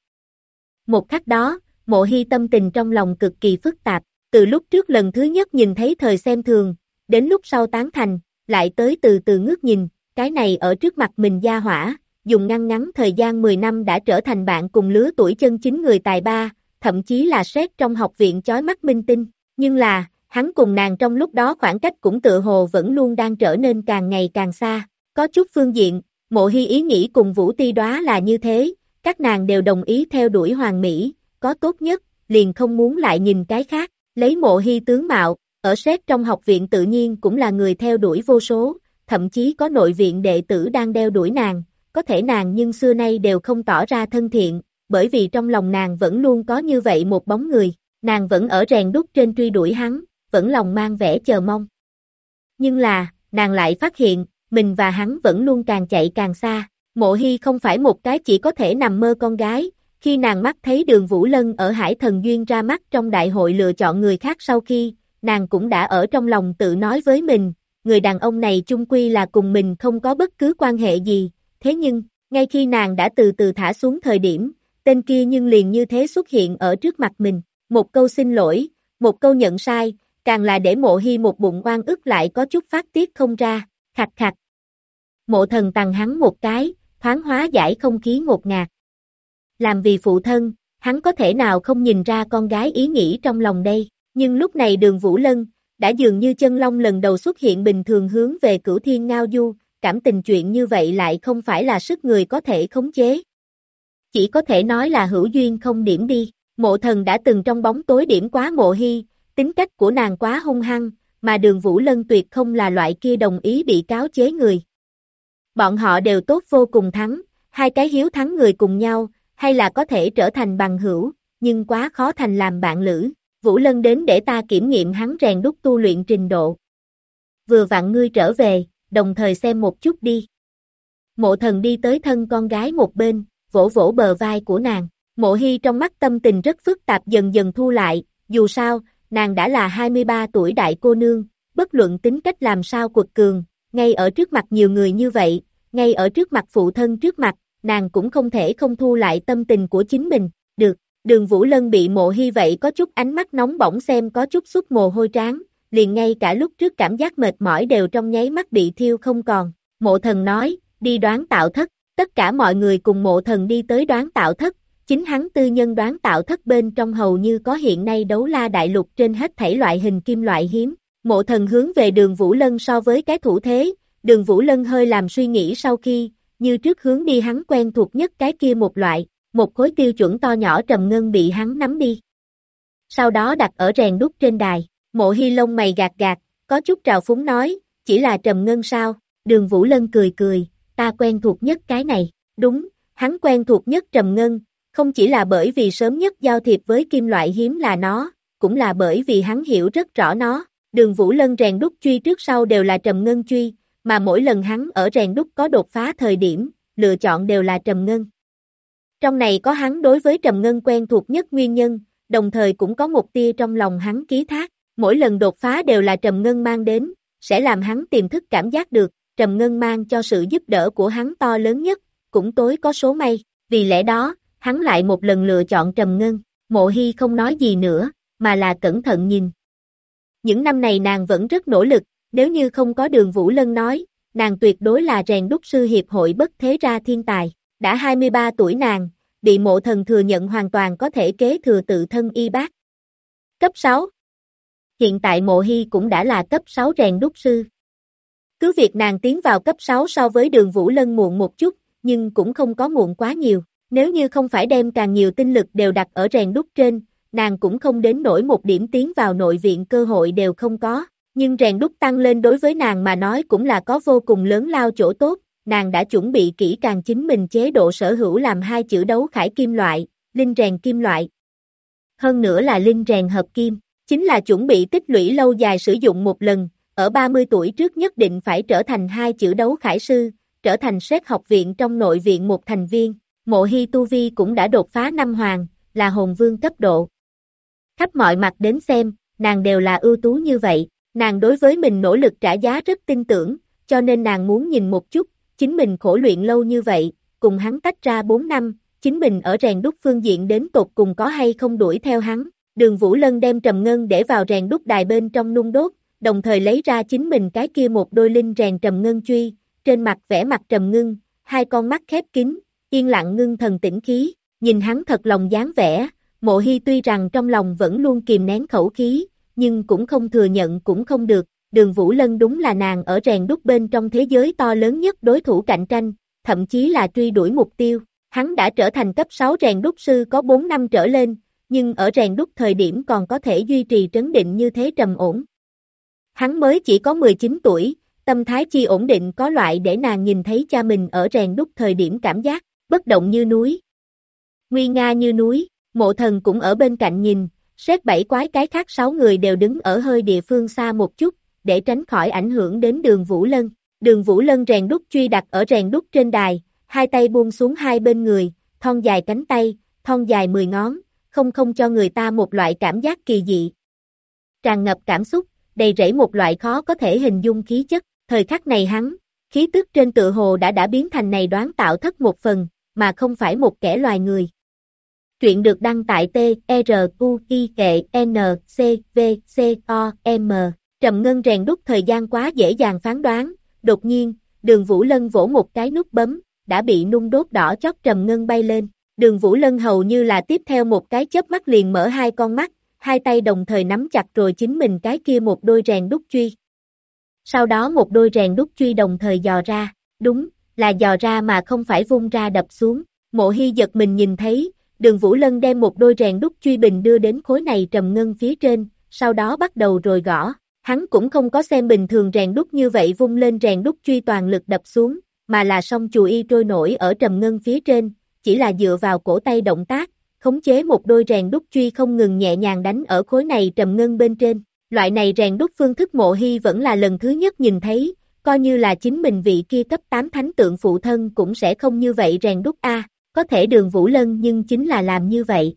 Một khắc đó, Mộ Hy tâm tình trong lòng cực kỳ phức tạp, từ lúc trước lần thứ nhất nhìn thấy thời xem thường, đến lúc sau tán thành, lại tới từ từ ngước nhìn, cái này ở trước mặt mình gia hỏa, dùng ngăn thời gian 10 năm đã trở thành bạn cùng lứa tuổi chân chính người tài ba, thậm chí là xét trong học viện chói mắt minh tinh, nhưng là, hắn cùng nàng trong lúc đó khoảng cách cũng tựa hồ vẫn luôn đang trở nên càng ngày càng xa, có chút phương diện, Mộ Hy ý nghĩ cùng Vũ Ti Đoá là như thế, các nàng đều đồng ý theo đuổi hoàn mỹ, có tốt nhất, liền không muốn lại nhìn cái khác, lấy Mộ Hy tướng mạo, ở xét trong học viện tự nhiên cũng là người theo đuổi vô số, thậm chí có nội viện đệ tử đang đeo đuổi nàng, có thể nàng nhưng xưa nay đều không tỏ ra thân thiện, bởi vì trong lòng nàng vẫn luôn có như vậy một bóng người, nàng vẫn ở rèn đúc trên truy đuổi hắn, vẫn lòng mang vẻ chờ mong. Nhưng là, nàng lại phát hiện, mình và hắn vẫn luôn càng chạy càng xa, Mộ Hy không phải một cái chỉ có thể nằm mơ con gái, khi nàng mắt thấy Đường Vũ Lân ở Hải Thần Duyên ra mắt trong đại hội lựa chọn người khác sau khi, nàng cũng đã ở trong lòng tự nói với mình, người đàn ông này chung quy là cùng mình không có bất cứ quan hệ gì, thế nhưng, ngay khi nàng đã từ từ thả xuống thời điểm, tên kia nhưng liền như thế xuất hiện ở trước mặt mình, một câu xin lỗi, một câu nhận sai, càng là để Mộ Hy một bụng oan ức lại có chút phát tiết không ra, khạch khạch. Mộ Thần tằng hắn một cái, thoáng hóa giải không khí ngột ngạt. Làm vì phụ thân, hắn có thể nào không nhìn ra con gái ý nghĩ trong lòng đây, nhưng lúc này Đường Vũ Lân, đã dường như chân long lần đầu xuất hiện bình thường hướng về Cửu Thiên ngao du, cảm tình chuyện như vậy lại không phải là sức người có thể khống chế. Chỉ có thể nói là hữu duyên không điểm đi, Mộ Thần đã từng trong bóng tối điểm quá Mộ Hy, tính cách của nàng quá hung hăng, mà Đường Vũ Lân tuyệt không là loại kia đồng ý bị cáo chế người. Bọn họ đều tốt vô cùng thắng, hai cái hiếu thắng người cùng nhau, hay là có thể trở thành bằng hữu, nhưng quá khó thành làm bạn lữ. Vũ Lân đến để ta kiểm nghiệm hắn rèn đúc tu luyện trình độ. Vừa vặn ngươi trở về, đồng thời xem một chút đi. Mộ Thần đi tới thân con gái một bên, vỗ vỗ bờ vai của nàng. Mộ Hy trong mắt tâm tình rất phức tạp dần dần thu lại, dù sao, nàng đã là 23 tuổi đại cô nương, bất luận tính cách làm sao quật cường, ngay ở trước mặt nhiều người như vậy, ngay ở trước mặt phụ thân trước mặt, nàng cũng không thể không thu lại tâm tình của chính mình, được. Đường Vũ Lân bị Mộ Hy vậy có chút ánh mắt nóng bỏng xem có chút xuất mồ hôi trán, liền ngay cả lúc trước cảm giác mệt mỏi đều trong nháy mắt bị thiêu không còn. Mộ Thần nói, đi đoán tạo thất, tất cả mọi người cùng Mộ Thần đi tới đoán tạo thất, chính hắn tư nhân đoán tạo thất bên trong hầu như có hiện nay đấu la đại lục trên hết thảy loại hình kim loại hiếm. Mộ Thần hướng về Đường Vũ Lân so với cái thủ thế, Đường Vũ Lân hơi làm suy nghĩ sau khi, như trước hướng đi hắn quen thuộc nhất cái kia một loại. Một khối tiêu chuẩn to nhỏ trầm ngân bị hắn nắm đi. Sau đó đặt ở rèn đúc trên đài, Mộ Hy lông mày gạt gạt, có chút trào phúng nói, chỉ là trầm ngân sao, Đường Vũ Lân cười cười, ta quen thuộc nhất cái này, đúng, hắn quen thuộc nhất trầm ngân, không chỉ là bởi vì sớm nhất giao thiệp với kim loại hiếm là nó, cũng là bởi vì hắn hiểu rất rõ nó, Đường Vũ Lân rèn đúc truy trước sau đều là trầm ngân truy, mà mỗi lần hắn ở rèn đúc có đột phá thời điểm, lựa chọn đều là trầm ngân. Trong này có hắn đối với trầm ngân quen thuộc nhất nguyên nhân, đồng thời cũng có một tia trong lòng hắn ký thác, mỗi lần đột phá đều là trầm ngân mang đến, sẽ làm hắn tiềm thức cảm giác được, trầm ngân mang cho sự giúp đỡ của hắn to lớn nhất, cũng tối có số may, vì lẽ đó, hắn lại một lần lựa chọn trầm ngân, Mộ Hy không nói gì nữa, mà là cẩn thận nhìn. Những năm này nàng vẫn rất nỗ lực, nếu như không có Đường Vũ Lân nói, nàng tuyệt đối là rèn đúc sư hiệp hội bất thế ra thiên tài. Đã 23 tuổi nàng, bị Mộ Thần thừa nhận hoàn toàn có thể kế thừa tự thân y bác. Cấp 6. Hiện tại Mộ Hy cũng đã là cấp 6 rèn đúc sư. Cứ việc nàng tiến vào cấp 6 so với Đường Vũ Lân muộn một chút, nhưng cũng không có muộn quá nhiều. Nếu như không phải đem càng nhiều tinh lực đều đặt ở rèn đúc trên, nàng cũng không đến nổi một điểm tiến vào nội viện cơ hội đều không có. Nhưng rèn đúc tăng lên đối với nàng mà nói cũng là có vô cùng lớn lao chỗ tốt. Nàng đã chuẩn bị kỹ càng chính mình chế độ sở hữu làm 2 chữ đấu khải kim loại, linh rèn kim loại. Hơn nữa là linh rèn hợp kim, chính là chuẩn bị tích lũy lâu dài sử dụng một lần, ở 30 tuổi trước nhất định phải trở thành 2 chữ đấu khải sư, trở thành Sét học viện trong nội viện một thành viên. Mộ Hy tu vi cũng đã đột phá 5 hoàng, là hồn vương cấp độ. Khắp mọi mặt đến xem, nàng đều là ưu tú như vậy, nàng đối với mình nỗ lực trả giá rất tin tưởng, cho nên nàng muốn nhìn một chút, chính mình khổ luyện lâu như vậy, cùng hắn tách ra 4 năm, chính mình ở rèn đúc phương diện đến tột cùng có hay không đuổi theo hắn. Đường Vũ Lân đem trầm ngân để vào rèn đúc đài bên trong nung đốt, đồng thời lấy ra chính mình cái kia một đôi linh rèn trầm ngân truy, trên mặt vẽ mặt trầm ngưng, hai con mắt khép kín, yên lặng ngưng thần tĩnh khí, nhìn hắn thật lòng dáng vẻ, Mộ Hy tuy rằng trong lòng vẫn luôn kìm nén khẩu khí, nhưng cũng không thừa nhận cũng không được, Đường Vũ Lân đúng là nàng ở rèn đúc bên trong thế giới to lớn nhất đối thủ cạnh tranh, thậm chí là truy đuổi mục tiêu. Hắn đã trở thành cấp 6 rèn đúc sư có 4 năm trở lên, nhưng ở rèn đúc thời điểm còn có thể duy trì trấn định như thế trầm ổn. Hắn mới chỉ có 19 tuổi, tâm thái chi ổn định có loại để nàng nhìn thấy cha mình ở rèn đúc thời điểm cảm giác, bất động như núi. Nguy nga như núi, Mộ Thần cũng ở bên cạnh nhìn, Sét bảy quái cái khác 6 người đều đứng ở hơi địa phương xa một chút, để tránh khỏi ảnh hưởng đến Đường Vũ Lân. Đường Vũ Lân rèn đúc truy đặt ở rèn đúc trên đài, hai tay buông xuống hai bên người, thon dài cánh tay, thon dài 10 ngón, không cho người ta một loại cảm giác kỳ dị. Tràn ngập cảm xúc, đầy rẫy một loại khó có thể hình dung khí chất, thời khắc này hắn, khí tức trên tựa hồ đã biến thành này đoán tạo thất một phần, mà không phải một kẻ loài người. Truyện được đăng tại truyện.com. Trầm ngân rèn đúc thời gian quá dễ dàng phán đoán, đột nhiên, Đường Vũ Lân vỗ một cái nút bấm, đã bị nung đốt đỏ chót trầm ngân bay lên. Đường Vũ Lân hầu như là tiếp theo một cái chớp mắt liền mở hai con mắt, hai tay đồng thời nắm chặt rồi chính mình cái kia một đôi rèn đúc truy. Sau đó một đôi rèn đúc truy đồng thời dò ra, đúng, là dò ra mà không phải vung ra đập xuống. Mộ Hy giật mình nhìn thấy, Đường Vũ Lân đem một đôi rèn đúc truy bình đưa đến khối này trầm ngân phía trên, sau đó bắt đầu rồi gõ. Hắn cũng không có xem bình thường rèn đúc như vậy vung lên rèn đúc truy toàn lực đập xuống, mà là song chù y trôi nổi ở trầm ngân phía trên, chỉ là dựa vào cổ tay động tác, khống chế một đôi rèn đúc truy không ngừng nhẹ nhàng đánh ở khối này trầm ngân bên trên. Loại này rèn đúc phương thức Mộ Hy vẫn là lần thứ nhất nhìn thấy, coi như là chính mình vị kia cấp 8 thánh tượng phụ thân cũng sẽ không như vậy rèn đúc có thể Đường Vũ Lân nhưng chính là làm như vậy.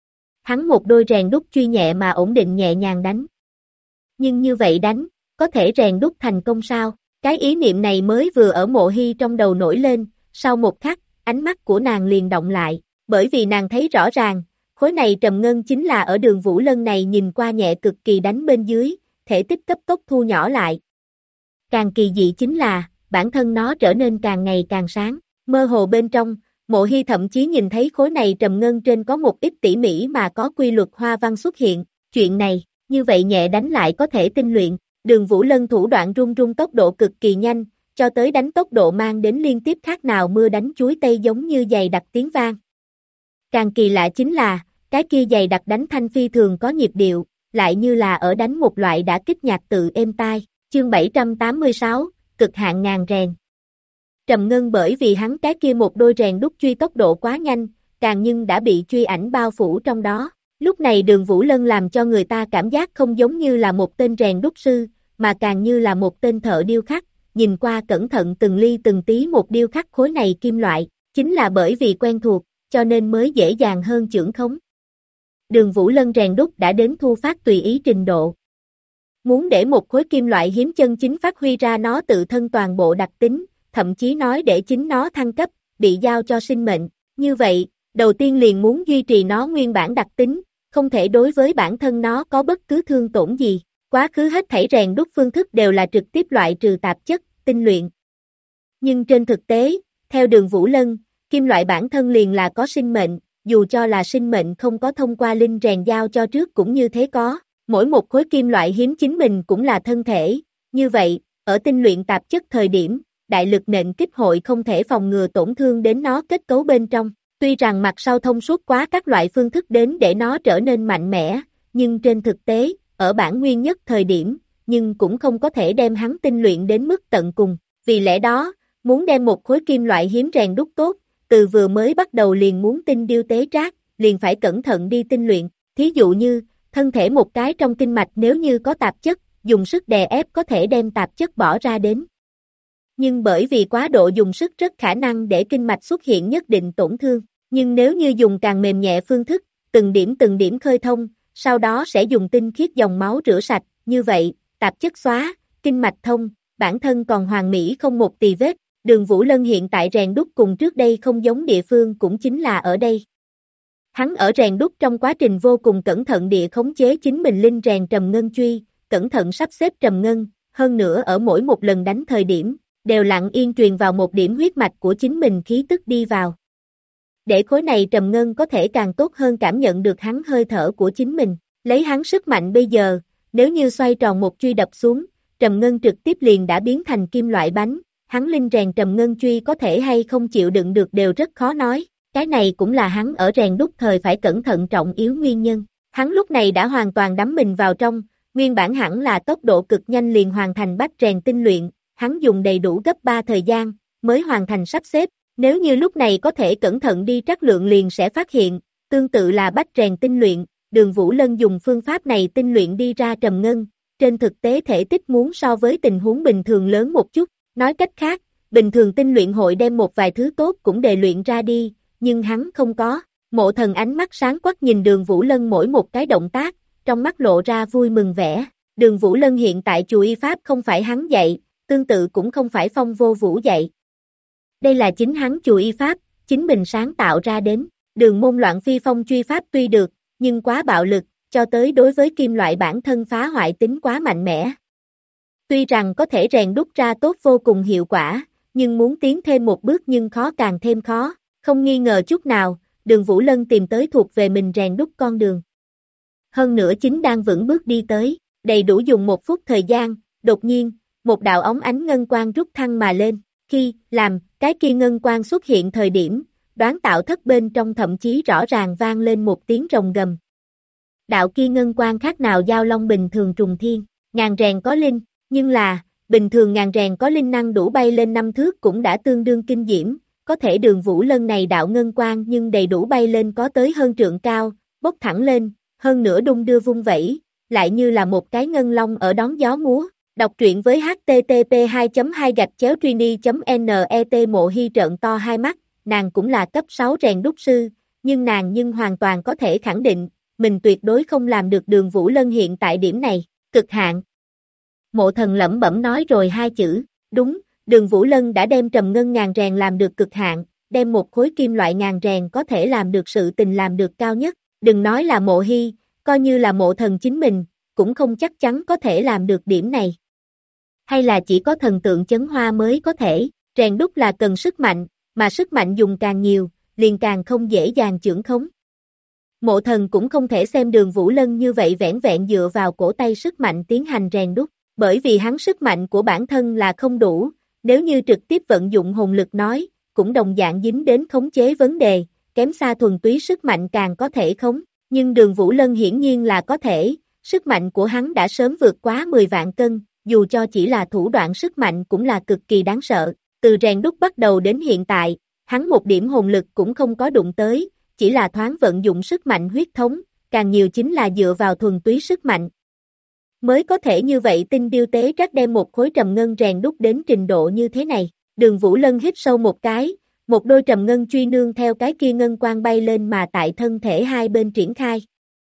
Hắn một đôi rèn đúc truy nhẹ mà ổn định nhẹ nhàng đánh. Nhưng như vậy đánh, có thể rèn đúc thành công sao? Cái ý niệm này mới vừa ở Mộ Hy trong đầu nổi lên, sau một khắc, ánh mắt của nàng liền động lại, bởi vì nàng thấy rõ ràng, khối này trầm ngân chính là ở Đường Vũ Lân này nhìn qua nhẹ cực kỳ đánh bên dưới, thể tích cấp tốc thu nhỏ lại. Càng kỳ dị chính là, bản thân nó trở nên càng ngày càng sáng, mơ hồ bên trong, Mộ Hy thậm chí nhìn thấy khối này trầm ngân trên có một ít tỉ mỉ mà có quy luật hoa văn xuất hiện, chuyện này, như vậy nhẹ đánh lại có thể tinh luyện. Đường Vũ Lân thủ đoạn rung tốc độ cực kỳ nhanh, cho tới đánh tốc độ mang đến liên tiếp khác nào mưa đánh chuối tây giống như giày đặc tiếng vang. Càng kỳ lạ chính là, cái kia giày đặc đánh thanh phi thường có nhịp điệu, lại như là ở đánh một loại đã kích nhạc tự êm tai. Chương 786, cực hạn ngàn rèn. Trầm ngân bởi vì hắn cái kia một đôi rèn đúc truy tốc độ quá nhanh, càng nhưng đã bị truy ảnh bao phủ trong đó. Lúc này Đường Vũ Lân làm cho người ta cảm giác không giống như là một tên rèn đúc sư, mà càng như là một tên thợ điêu khắc, nhìn qua cẩn thận từng ly từng tí một điêu khắc khối này kim loại, chính là bởi vì quen thuộc, cho nên mới dễ dàng hơn chưởng khống. Đường Vũ Lân rèn đúc đã đến thu phát tùy ý trình độ. Muốn để một khối kim loại hiếm chân chính phát huy ra nó tự thân toàn bộ đặc tính, thậm chí nói để chính nó thăng cấp, bị giao cho sinh mệnh, như vậy, đầu tiên liền muốn duy trì nó nguyên bản đặc tính, không thể đối với bản thân nó có bất cứ thương tổn gì. Quá khứ hết thảy rèn đúc phương thức đều là trực tiếp loại trừ tạp chất, tinh luyện. Nhưng trên thực tế, theo Đường Vũ Lân, kim loại bản thân liền là có sinh mệnh, dù cho là sinh mệnh không có thông qua linh rèn giao cho trước cũng như thế có. Mỗi một khối kim loại hiếm chính mình cũng là thân thể, như vậy, ở tinh luyện tạp chất thời điểm, đại lực nện kích hội không thể phòng ngừa tổn thương đến nó kết cấu bên trong. Tuy rằng mặt sau thông suốt quá các loại phương thức đến để nó trở nên mạnh mẽ, nhưng trên thực tế, ở bản nguyên nhất thời điểm, nhưng cũng không có thể đem hắn tinh luyện đến mức tận cùng. Vì lẽ đó, muốn đem một khối kim loại hiếm rèn đúc tốt, từ vừa mới bắt đầu liền muốn tinh điêu tế trác, liền phải cẩn thận đi tinh luyện. Thí dụ như, thân thể một cái trong kinh mạch nếu như có tạp chất, dùng sức đè ép có thể đem tạp chất bỏ ra đến. Nhưng bởi vì quá độ dùng sức rất khả năng để kinh mạch xuất hiện nhất định tổn thương, nhưng nếu như dùng càng mềm nhẹ phương thức, từng điểm khơi thông, sau đó sẽ dùng tinh khiết dòng máu rửa sạch, như vậy, tạp chất xóa, kinh mạch thông, bản thân còn hoàn mỹ không một tì vết. Đường Vũ Lân hiện tại rèn đúc cùng trước đây không giống địa phương cũng chính là ở đây. Hắn ở rèn đúc trong quá trình vô cùng cẩn thận địa khống chế chính mình linh rèn trầm ngân truy, cẩn thận sắp xếp trầm ngân, hơn nữa ở mỗi một lần đánh thời điểm, đều lặng yên truyền vào một điểm huyết mạch của chính mình khí tức đi vào. Để khối này trầm ngân có thể càng tốt hơn cảm nhận được hắn hơi thở của chính mình, lấy hắn sức mạnh bây giờ, nếu như xoay tròn một truy đập xuống, trầm ngân trực tiếp liền đã biến thành kim loại bánh, hắn linh rèn trầm ngân truy có thể hay không chịu đựng được đều rất khó nói, cái này cũng là hắn ở rèn đúc thời phải cẩn thận trọng yếu nguyên nhân. Hắn lúc này đã hoàn toàn đắm mình vào trong, nguyên bản hẳn là tốc độ cực nhanh liền hoàn thành bách rèn tinh luyện, hắn dùng đầy đủ gấp 3 thời gian, mới hoàn thành sắp xếp, nếu như lúc này có thể cẩn thận đi trắc lượng liền sẽ phát hiện, tương tự là bách rèn tinh luyện, Đường Vũ Lân dùng phương pháp này tinh luyện đi ra trầm ngân, trên thực tế thể tích muốn so với tình huống bình thường lớn một chút, nói cách khác, bình thường tinh luyện hội đem một vài thứ tốt cũng đề luyện ra đi, nhưng hắn không có. Mộ Thần ánh mắt sáng quắc nhìn Đường Vũ Lân mỗi một cái động tác, trong mắt lộ ra vui mừng vẻ. Đường Vũ Lân hiện tại chù y pháp không phải hắn dạy, tương tự cũng không phải Phong Vô Vũ dạy. Đây là chính hắn chù y pháp, chính mình sáng tạo ra đến. Đường môn loạn phi phong truy pháp tuy được, nhưng quá bạo lực, cho tới đối với kim loại bản thân phá hoại tính quá mạnh mẽ. Tuy rằng có thể rèn đúc ra tốt vô cùng hiệu quả, nhưng muốn tiến thêm một bước nhưng khó càng thêm khó, không nghi ngờ chút nào, Đường Vũ Lân tìm tới thuộc về mình rèn đúc con đường. Hơn nữa chính đang vững bước đi tới, đầy đủ dùng 1 phút thời gian, đột nhiên, một đạo óng ánh ngân quang rút thăng mà lên, khi làm cái kia ngân quang xuất hiện thời điểm, đoán tạo thất bên trong thậm chí rõ ràng vang lên một tiếng rồng gầm. Đạo kia ngân quang khác nào giao long bình thường trùng thiên, ngàn rèn có linh, nhưng là, bình thường ngàn rèn có linh năng đủ bay lên 5 thước cũng đã tương đương kinh diễm, có thể Đường Vũ Lân này đạo ngân quang nhưng đầy đủ bay lên có tới hơn trượng cao, bốc thẳng lên, hơn nữa đung đưa vung vẩy, lại như là một cái ngân long ở đón gió múa. Đọc truyện với http://2.2-trini.net. Mộ Hy trợn to hai mắt, nàng cũng là cấp 6 rèn đúc sư, nhưng nàng hoàn toàn có thể khẳng định, mình tuyệt đối không làm được Đường Vũ Lân hiện tại điểm này, cực hạn. Mộ Thần lẩm bẩm nói rồi 2 chữ, đúng, Đường Vũ Lân đã đem trầm ngân ngàn rèn làm được cực hạn, đem một khối kim loại ngàn rèn có thể làm được sự tình làm được cao nhất, đừng nói là Mộ Hy, coi như là Mộ Thần chính mình, cũng không chắc chắn có thể làm được điểm này. Hay là chỉ có thần tượng chấn hoa mới có thể, rèn đúc là cần sức mạnh, mà sức mạnh dùng càng nhiều, liền càng không dễ dàng chưởng khống. Mộ Thần cũng không thể xem Đường Vũ Lân như vậy vẻn vẹn dựa vào cổ tay sức mạnh tiến hành rèn đúc, bởi vì hắn sức mạnh của bản thân là không đủ, nếu như trực tiếp vận dụng hồn lực nói, cũng đồng dạng dính đến khống chế vấn đề, kém xa thuần túy sức mạnh càng có thể khống, nhưng Đường Vũ Lân hiển nhiên là có thể, sức mạnh của hắn đã sớm vượt quá 10 vạn cân, dù cho chỉ là thủ đoạn sức mạnh cũng là cực kỳ đáng sợ, từ rèn đúc bắt đầu đến hiện tại, hắn một điểm hồn lực cũng không có đụng tới, chỉ là thoáng vận dụng sức mạnh huyết thống, càng nhiều chính là dựa vào thuần túy sức mạnh. Mới có thể như vậy tinh điêu tế trắc đem một khối trầm ngân rèn đúc đến trình độ như thế này. Đường Vũ Lân hít sâu một cái, một đôi trầm ngân truy nương theo cái kia ngân quang bay lên mà tại thân thể hai bên triển khai.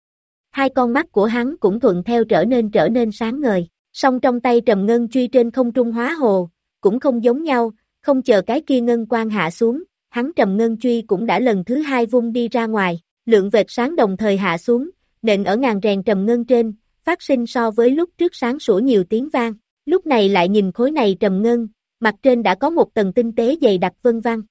Hai con mắt của hắn cũng thuận theo trở nên sáng ngời, song trong tay trầm ngân truy trên không trung hóa hồ, cũng không giống nhau, không chờ cái kia ngân quang hạ xuống, hắn trầm ngân truy cũng đã lần thứ 2 vung đi ra ngoài, lượng vệt sáng đồng thời hạ xuống, nện ở ngàn rèn trầm ngân trên, phát sinh so với lúc trước sáng sủa nhiều tiếng vang, lúc này lại nhìn khối này trầm ngân, mặt trên đã có một tầng tinh tế dày đặc vân vân.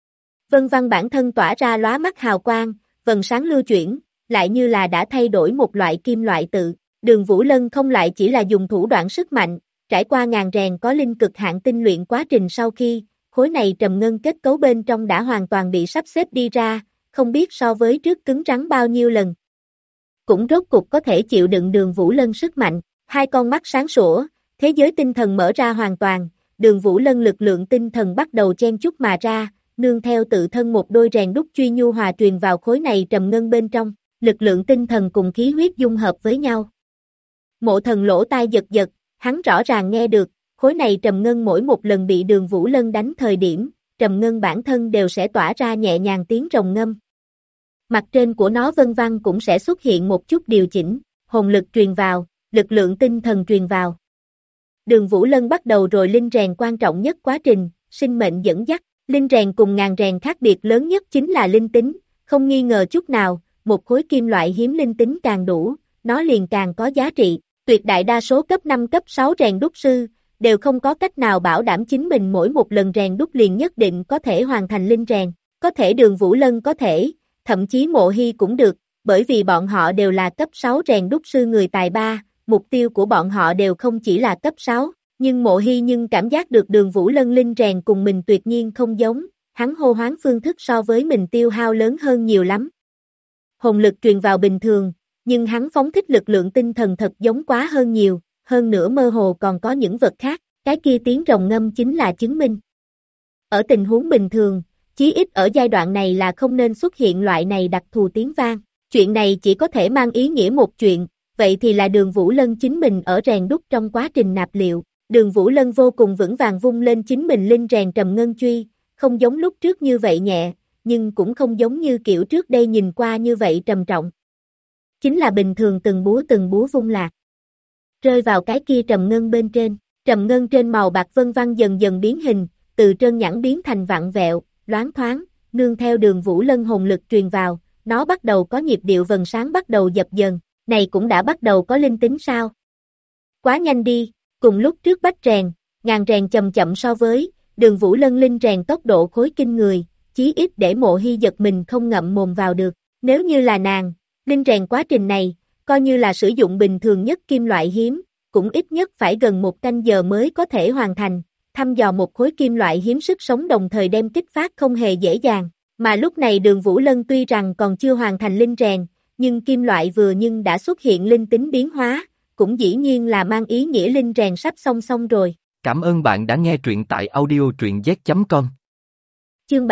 Vân vân bản thân tỏa ra lóa mắt hào quang, vần sáng lưu chuyển, lại như là đã thay đổi một loại kim loại tự. Đường Vũ Lân không lại chỉ là dùng thủ đoạn sức mạnh, trải qua ngàn rèn có linh cực hạn tinh luyện quá trình sau khi, khối này trầm ngân kết cấu bên trong đã hoàn toàn bị sắp xếp đi ra, không biết so với trước cứng rắn bao nhiêu lần. Cũng rốt cục có thể chịu đựng Đường Vũ Lân sức mạnh, hai con mắt sáng sủa, thế giới tinh thần mở ra hoàn toàn, Đường Vũ Lân lực lượng tinh thần bắt đầu chen chúc mà ra, nương theo tự thân một đôi rèn đúc truy nhu hòa truyền vào khối này trầm ngân bên trong, lực lượng tinh thần cùng khí huyết dung hợp với nhau. Mộ Thần lỗ tai giật giật, Hắn rõ ràng nghe được, khối này trầm ngân mỗi một lần bị Đường Vũ Lân đánh thời điểm, trầm ngân bản thân đều sẽ tỏa ra nhẹ nhàng tiếng rồng ngâm. Mặt trên của nó vân vân cũng sẽ xuất hiện một chút điều chỉnh, hồn lực truyền vào, lực lượng tinh thần truyền vào. Đường Vũ Lân bắt đầu rồi linh rèn quan trọng nhất quá trình, sinh mệnh dẫn dắt. Linh rèn cùng ngàn rèn khác biệt lớn nhất chính là linh tính, không nghi ngờ chút nào, một khối kim loại hiếm linh tính càng đủ, nó liền càng có giá trị. Tuyệt đại đa số cấp 5 cấp 6 rèn đúc sư, đều không có cách nào bảo đảm chính mình mỗi một lần rèn đúc liền nhất định có thể hoàn thành linh rèn. Có thể Đường Vũ Lân có thể, thậm chí Mộ Hy cũng được, bởi vì bọn họ đều là cấp 6 rèn đúc sư người tài ba, mục tiêu của bọn họ đều không chỉ là cấp 6. Nhưng Mộ Hy cảm giác được Đường Vũ Lân linh rèn cùng mình tuyệt nhiên không giống, hắn hô hoán phương thức so với mình tiêu hao lớn hơn nhiều lắm. Hồn lực truyền vào bình thường, nhưng hắn phóng thích lực lượng tinh thần thật giống quá hơn nhiều, hơn nữa mơ hồ còn có những vật khác, cái kia tiếng rồng ngâm chính là chứng minh. Ở tình huống bình thường, chí ít ở giai đoạn này là không nên xuất hiện loại này đặc thù tiếng vang, chuyện này chỉ có thể mang ý nghĩa một chuyện, vậy thì là Đường Vũ Lân chính mình ở rèn đúc trong quá trình nạp liệu. Đường Vũ Lân vô cùng vững vàng vung lên chính mình linh rèn trầm ngân truy, không giống lúc trước như vậy nhẹ, nhưng cũng không giống như kiểu trước đây nhìn qua như vậy trầm trọng. Chính là bình thường từng búa vung lạc. Rơi vào cái kia trầm ngân bên trên, trầm ngân trên màu bạc vân vân dần dần biến hình, từ trơn nhẵn biến thành vặn vẹo, loáng thoáng, nương theo Đường Vũ Lân hồn lực truyền vào, nó bắt đầu có nhịp điệu vần sáng bắt đầu dập dần, này cũng đã bắt đầu có linh tính sao? Quá nhanh đi. Cùng lúc trước bách rèn, ngàn rèn chậm chậm so với, Đường Vũ Lân linh rèn tốc độ khối kinh người, chí ít để Mộ Hy giật mình không ngậm mồm vào được. Nếu như là nàng, linh rèn quá trình này, coi như là sử dụng bình thường nhất kim loại hiếm, cũng ít nhất phải gần 1 canh giờ mới có thể hoàn thành. Thăm dò một khối kim loại hiếm sức sống đồng thời đem kích phát không hề dễ dàng. Mà lúc này Đường Vũ Lân tuy rằng còn chưa hoàn thành linh rèn, nhưng kim loại vừa nhưng đã xuất hiện linh tính biến hóa. Cũng dĩ nhiên là mang ý nghĩa linh rèn sắp xong rồi. Cảm ơn bạn đã nghe truyện tại audio truyện z.com. Chương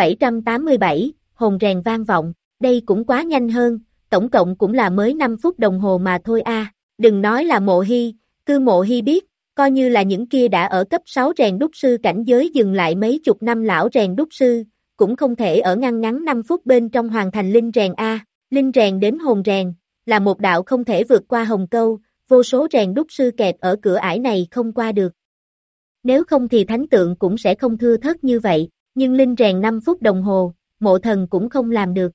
787, hồn rèn vang vọng, đây cũng quá nhanh hơn, tổng cộng cũng là mới 5 phút đồng hồ mà thôi a. Đừng nói là Mộ Hy, cứ Mộ Hy biết, coi như là những kia đã ở cấp 6 rèn đúc sư cảnh giới dừng lại mấy chục năm lão rèn đúc sư, cũng không thể ở ngăn 5 phút bên trong hoàn thành linh rèn a. Linh rèn đến hồn rèn, là một đạo không thể vượt qua hồng câu. Vô số rèn đúc sư kẹt ở cửa ải này không qua được. Nếu không thì thánh tượng cũng sẽ không thưa thớt như vậy, nhưng linh rèn 5 phút đồng hồ, Mộ Thần cũng không làm được.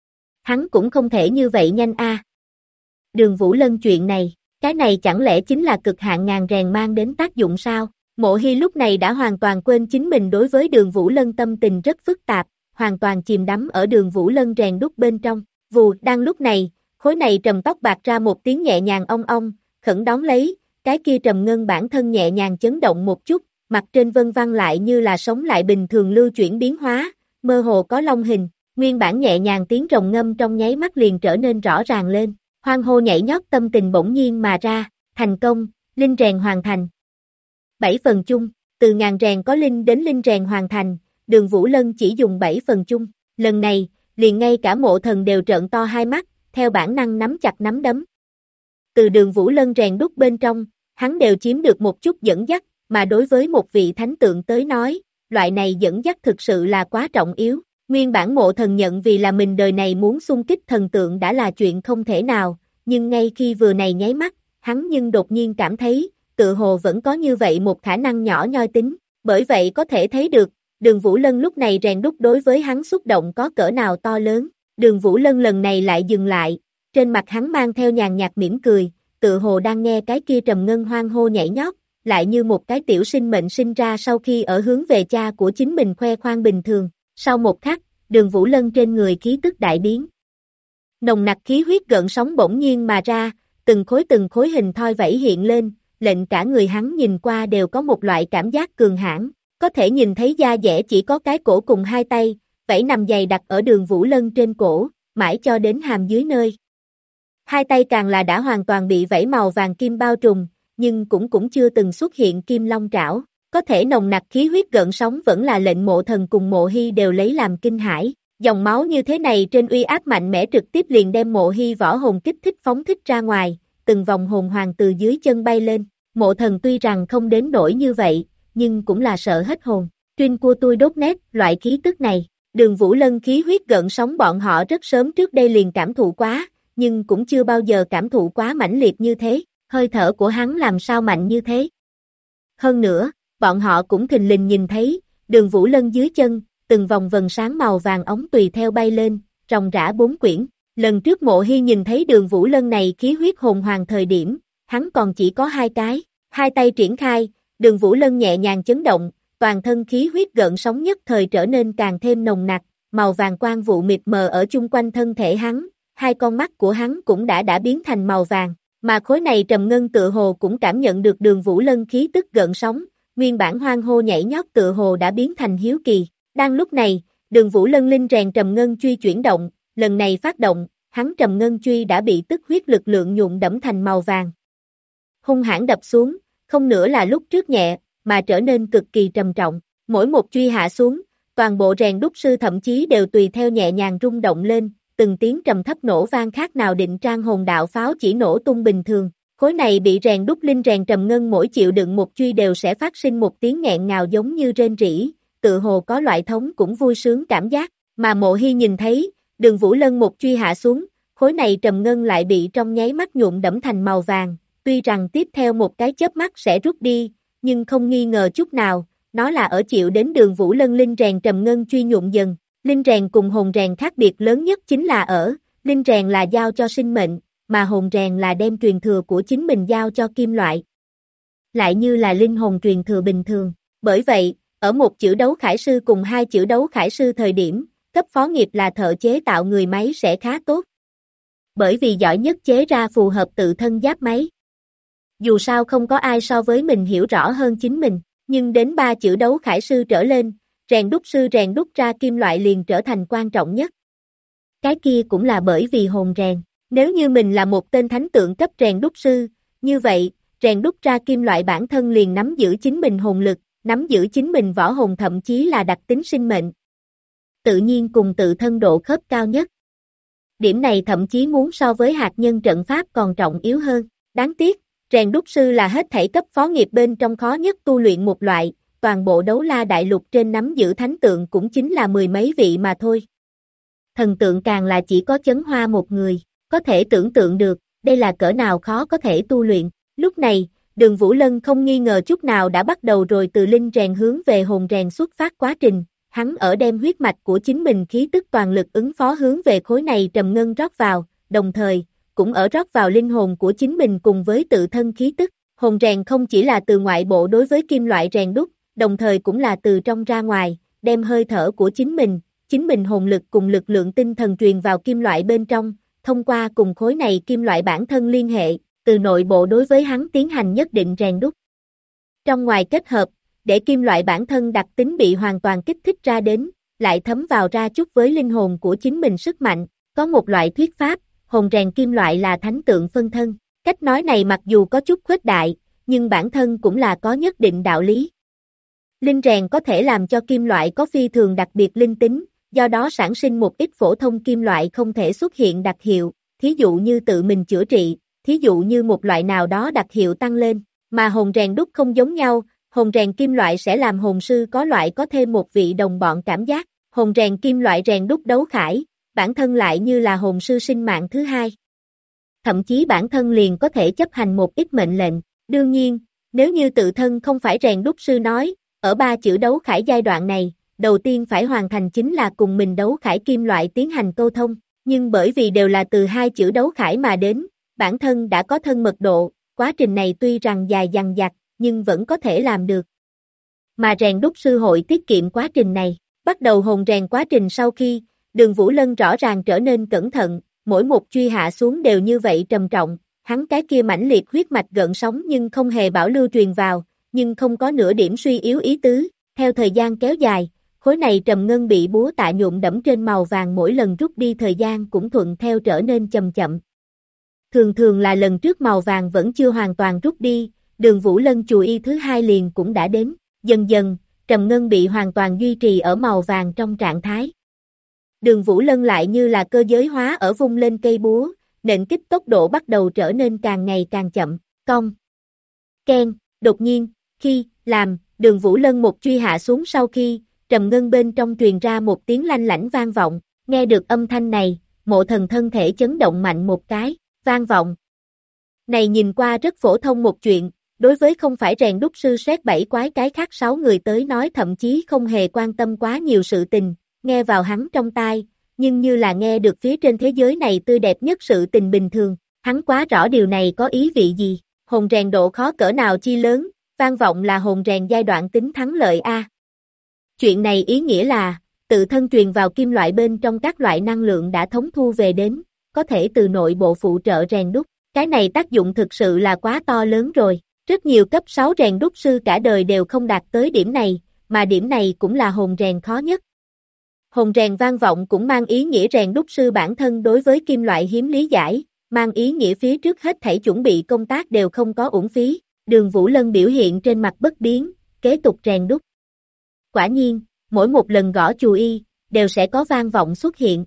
Hắn cũng không thể như vậy nhanh a. Đường Vũ Lân chuyện này, cái này chẳng lẽ chính là cực hạn ngàn rèn mang đến tác dụng sao? Mộ Hy lúc này đã hoàn toàn quên chính mình đối với Đường Vũ Lân tâm tình rất phức tạp, hoàn toàn chìm đắm ở Đường Vũ Lân rèn đúc bên trong. Vù, đang lúc này, khối này trầm tóc bạc ra một tiếng nhẹ nhàng ong ong, khẩn đón lấy, cái kia trầm ngân bản thân nhẹ nhàng chấn động một chút, mặt trên vân vân lại như là sống lại bình thường lưu chuyển biến hóa, mơ hồ có long hình, nguyên bản nhẹ nhàng tiếng rồng ngâm trong nháy mắt liền trở nên rõ ràng lên, hoan hô nhảy nhót tâm tình bỗng nhiên mà ra, thành công, linh rèn hoàn thành. 7 phần chung, từ ngàn rèn có linh đến linh rèn hoàn thành, Đường Vũ Lân chỉ dùng 7 phần chung, lần này, liền ngay cả Mộ Thần đều trợn to hai mắt, theo bản năng nắm chặt nắm đấm. Từ Đường Vũ Lân rèn đúc bên trong, hắn đều chiếm được một chút dẫn dắt, mà đối với một vị thánh tượng tới nói, loại này dẫn dắt thực sự là quá trọng yếu. Nguyên bản Mộ Thần nhận vì là mình đời này muốn xung kích thần tượng đã là chuyện không thể nào, nhưng ngay khi vừa này nháy mắt, hắn nhưng đột nhiên cảm thấy, tự hồ vẫn có như vậy một khả năng nhỏ nhoi tính, bởi vậy có thể thấy được, Đường Vũ Lân lúc này rèn đúc đối với hắn xúc động có cỡ nào to lớn. Đường Vũ Lân lần này lại dừng lại, trên mặt hắn mang theo nhàn nhạt mỉm cười, tự hồ đang nghe cái kia trầm ngân hoang hô nhảy nhót, lại như một cái tiểu sinh mệnh sinh ra sau khi ở hướng về cha của chính mình khoe khoang bình thường. Sau một khắc, Đường Vũ Lân trên người khí tức đại biến. Nồng nặc khí huyết gợn sóng bỗng nhiên mà ra, từng khối hình thoi vẫy hiện lên, lệnh cả người hắn nhìn qua đều có một loại cảm giác cường hãn, có thể nhìn thấy da dẻ chỉ có cái cổ cùng hai tay, vẫy nằm dày đặt ở Đường Vũ Lân trên cổ, mãi cho đến hàm dưới nơi. Hai tay càng là đã hoàn toàn bị vẫy màu vàng kim bao trùm, nhưng cũng chưa từng xuất hiện kim long trảo, có thể nồng nặc khí huyết gợn sóng vẫn là lệnh Mộ Thần cùng Mộ Hy đều lấy làm kinh hãi. Dòng máu như thế này trên uy áp mạnh mẽ trực tiếp liền đem Mộ Hy võ hồn kích thích phóng thích ra ngoài, từng vòng hồn hoàng từ dưới chân bay lên. Mộ Thần tuy rằng không đến nỗi như vậy, nhưng cũng là sợ hết hồn. Truyên của tôi đốt nét, loại khí tức này. Đường Vũ Lân khí huyết gợn sóng bọn họ rất sớm trước đây liền cảm thụ quá, nhưng cũng chưa bao giờ cảm thụ quá mãnh liệt như thế, hơi thở của hắn làm sao mạnh như thế. Hơn nữa, bọn họ cũng thình lình nhìn thấy, Đường Vũ Lân dưới chân, từng vòng vần sáng màu vàng ống tùy theo bay lên, ròng rã 4 quyển. Lần trước Mộ Hy nhìn thấy Đường Vũ Lân này khí huyết hồn hoàng thời điểm, hắn còn chỉ có 2 cái, 2 tay triển khai, Đường Vũ Lân nhẹ nhàng chấn động, toàn thân khí huyết gợn sóng nhất thời trở nên càng thêm nồng nặc, màu vàng quang vụ mịt mờ ở chung quanh thân thể hắn, 2 con mắt của hắn cũng đã biến thành màu vàng, mà khối này Trầm Ngân tựa hồ cũng cảm nhận được Đường Vũ Lân khí tức gợn sóng, nguyên bản hoang hô nhảy nhót tựa hồ đã biến thành hiếu kỳ. Đang lúc này, Đường Vũ Lân linh rèn Trầm Ngân truy chuyển động, lần này phát động, hắn Trầm Ngân truy đã bị tức huyết lực lượng nhuộm đẫm thành màu vàng. Hung hãn đập xuống, không nữa là lúc trước nhẹ, mà trở nên cực kỳ trầm trọng. Mỗi một truy hạ xuống, toàn bộ rèn đúc sư thậm chí đều tùy theo nhẹ nhàng rung động lên, từng tiếng trầm thấp nổ vang khác nào định trang hồn đạo pháo chỉ nổ tung bình thường. Khối này bị rèn đúc linh rèn Trầm Ngân mỗi chịu đựng một truy đều sẽ phát sinh một tiếng nghẹn ngào giống như rên rỉ, tự hồ có loại thống cũng vui sướng cảm giác, mà Mộ Hy nhìn thấy, Đường Vũ Lân một truy hạ xuống, khối này Trầm Ngân lại bị trong nháy mắt nhuộm đẫm thành màu vàng, tuy rằng tiếp theo một cái chớp mắt sẽ rút đi, nhưng không nghi ngờ chút nào, nó là ở chịu đến Đường Vũ Lân linh rèn Trầm Ngân truy nhuộm dần. Linh rèn cùng hồn rèn khác biệt lớn nhất chính là ở, linh rèn là giao cho sinh mệnh, mà hồn rèn là đem truyền thừa của chính mình giao cho kim loại. Lại như là linh hồn truyền thừa bình thường. Bởi vậy, ở một chữ đấu khải sư cùng 2 chữ đấu khải sư thời điểm, cấp phó nghiệp là thợ chế tạo người máy sẽ khá tốt. Bởi vì giỏi nhất chế ra phù hợp tự thân giáp máy. Dù sao không có ai so với mình hiểu rõ hơn chính mình, nhưng đến 3 chữ đấu khải sư trở lên, rèn đúc sư rèn đúc ra kim loại liền trở thành quan trọng nhất. Cái kia cũng là bởi vì hồn rèn. Nếu như mình là một tên thánh tượng cấp rèn đúc sư, như vậy, rèn đúc ra kim loại bản thân liền nắm giữ chính mình hồn lực, nắm giữ chính mình võ hồn thậm chí là đặc tính sinh mệnh. Tự nhiên cùng tự thân độ khớp cao nhất. Điểm này thậm chí muốn so với hạt nhân trận pháp còn trọng yếu hơn. Đáng tiếc, rèn đúc sư là hết thảy cấp phó nghiệp bên trong khó nhất tu luyện một loại, toàn bộ Đấu La đại lục trên nắm giữ thánh tượng cũng chính là 10 mấy vị mà thôi. Thần tượng càng là chỉ có Chấn Hoa một người, có thể tưởng tượng được, đây là cỡ nào khó có thể tu luyện. Lúc này, Đường Vũ Lân không nghi ngờ chút nào đã bắt đầu rồi từ linh rèn hướng về hồn rèn xuất phát quá trình, hắn ở đem huyết mạch của chính mình khí tức toàn lực ứng phó hướng về khối này Trầm Ngân rót vào, đồng thời, cũng ở rót vào linh hồn của chính mình cùng với tự thân khí tức. Hồn rèn không chỉ là từ ngoại bộ đối với kim loại rèn đúc, đồng thời cũng là từ trong ra ngoài, đem hơi thở của chính mình hồn lực cùng lực lượng tinh thần truyền vào kim loại bên trong, thông qua cùng khối này kim loại bản thân liên hệ, từ nội bộ đối với hắn tiến hành nhất định rèn đúc. Trong ngoài kết hợp, để kim loại bản thân đặc tính bị hoàn toàn kích thích ra đến, lại thấm vào ra chút với linh hồn của chính mình sức mạnh, có một loại thuyết pháp, hồn rèn kim loại là thánh tượng phân thân. Cách nói này mặc dù có chút khuếch đại, nhưng bản thân cũng là có nhất định đạo lý. Linh rèn có thể làm cho kim loại có phi thường đặc biệt linh tính, do đó sản sinh một ít phổ thông kim loại không thể xuất hiện đặc hiệu, thí dụ như tự mình chữa trị, thí dụ như một loại nào đó đặc hiệu tăng lên, mà hồn rèn đúc không giống nhau, hồn rèn kim loại sẽ làm hồn sư có loại có thêm một vị đồng bọn cảm giác, hồn rèn kim loại rèn đúc đấu khải, bản thân lại như là hồn sư sinh mạng thứ hai. Thậm chí bản thân liền có thể chấp hành một ít mệnh lệnh, đương nhiên, nếu như tự thân không phải rèn đúc sư nói, ở 3 chữ đấu khải giai đoạn này, đầu tiên phải hoàn thành chính là cùng mình đấu khải kim loại tiến hành câu thông, nhưng bởi vì đều là từ 2 chữ đấu khải mà đến, bản thân đã có thân mật độ, quá trình này tuy rằng dài dằng dặc, nhưng vẫn có thể làm được. Mà rèn đúc sư hội tiết kiệm quá trình này, bắt đầu hồn rèn quá trình sau khi, Đường Vũ Lân rõ ràng trở nên cẩn thận, mỗi một truy hạ xuống đều như vậy trầm trọng, hắn cái kia mãnh liệt huyết mạch gợn sóng nhưng không hề bảo lưu truyền vào, nhưng không có nửa điểm suy yếu ý tứ, theo thời gian kéo dài, khối này Trầm Ngân bị búa tạ nhuộm đẫm trên màu vàng mỗi lần rút đi thời gian cũng thuận theo trở nên chậm chậm. Thường thường là lần trước màu vàng vẫn chưa hoàn toàn rút đi, Đường Vũ Lân chù y thứ 2 liền cũng đã đến, dần dần, Trầm Ngân bị hoàn toàn duy trì ở màu vàng trong trạng thái. Đường Vũ Lân lại như là cơ giới hóa ở vung lên cây búa, nện kích tốc độ bắt đầu trở nên càng ngày càng chậm, cong. Keng, đột nhiên, khi, làm, Đường Vũ Lân một truy hạ xuống sau khi, trầm ngân bên trong truyền ra một tiếng lanh lảnh vang vọng, nghe được âm thanh này, Mộ Thần thân thể chấn động mạnh một cái, vang vọng. Này nhìn qua rất phổ thông một chuyện, đối với không phải rèn đúc sư xét bảy quái cái khác 6 người tới nói thậm chí không hề quan tâm quá nhiều sự tình, nghe vào hắn trong tai, nhưng như là nghe được phía trên thế giới này tươi đẹp nhất sự tình bình thường, hắn quá rõ điều này có ý vị gì, hồn rèn độ khó cỡ nào chi lớn, vang vọng là hồn rèn giai đoạn tính thắng lợi a. Chuyện này ý nghĩa là, tự thân truyền vào kim loại bên trong các loại năng lượng đã thống thu về đến, có thể từ nội bộ phụ trợ rèn đúc, cái này tác dụng thực sự là quá to lớn rồi. Rất nhiều cấp 6 rèn đúc sư cả đời đều không đạt tới điểm này, mà điểm này cũng là hồn rèn khó nhất. Hồn rèn vang vọng cũng mang ý nghĩa rèn đúc sư bản thân đối với kim loại hiếm lý giải, mang ý nghĩa phía trước hết thảy chuẩn bị công tác đều không có uổng phí. Đường Vũ Lân biểu hiện trên mặt bất biến, kế tục rèn đúc. Quả nhiên, mỗi một lần gõ chù y, đều sẽ có vang vọng xuất hiện.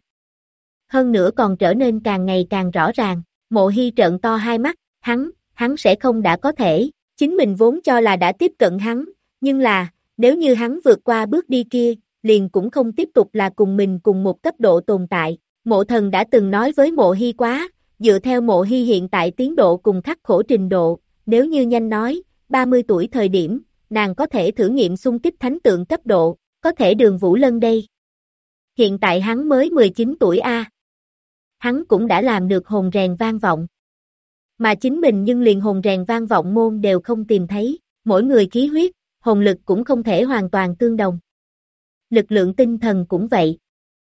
Hơn nữa còn trở nên càng ngày càng rõ ràng, Mộ Hy trợn to hai mắt, hắn sẽ không đã có thể, chính mình vốn cho là đã tiếp cận hắn, nhưng là, nếu như hắn vượt qua bước đi kia, liền cũng không tiếp tục là cùng mình cùng một cấp độ tồn tại. Mộ Thần đã từng nói với Mộ Hy quá, dựa theo Mộ Hy hiện tại tiến độ cùng khắc khổ trình độ, nếu như nhanh nói, 30 tuổi thời điểm, nàng có thể thử nghiệm xung kích thánh tượng cấp độ, có thể Đường Vũ Lân đây. Hiện tại hắn mới 19 tuổi a. Hắn cũng đã làm được hồn rèn vang vọng. Mà chính mình nhưng liền hồn rèn vang vọng môn đều không tìm thấy, mỗi người khí huyết, hồn lực cũng không thể hoàn toàn tương đồng. Lực lượng tinh thần cũng vậy.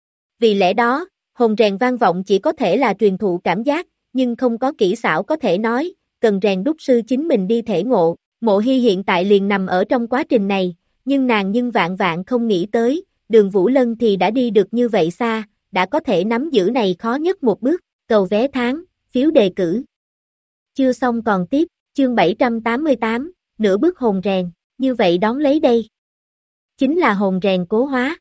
Vì lẽ đó, hồn rèn vang vọng chỉ có thể là truyền thụ cảm giác, nhưng không có kỹ xảo có thể nói, cần rèn đúc sư chính mình đi thể ngộ. Mộ Hy hiện tại liền nằm ở trong quá trình này, nhưng nàng vạn vạn không nghĩ tới, Đường Vũ Lân thì đã đi được như vậy xa, đã có thể nắm giữ này khó nhất một bước, cầu vé tháng, phiếu đề cử. Chưa xong còn tiếp, chương 788, nửa bước hồn rèn, như vậy đón lấy đây. Chính là hồn rèn cố hóa.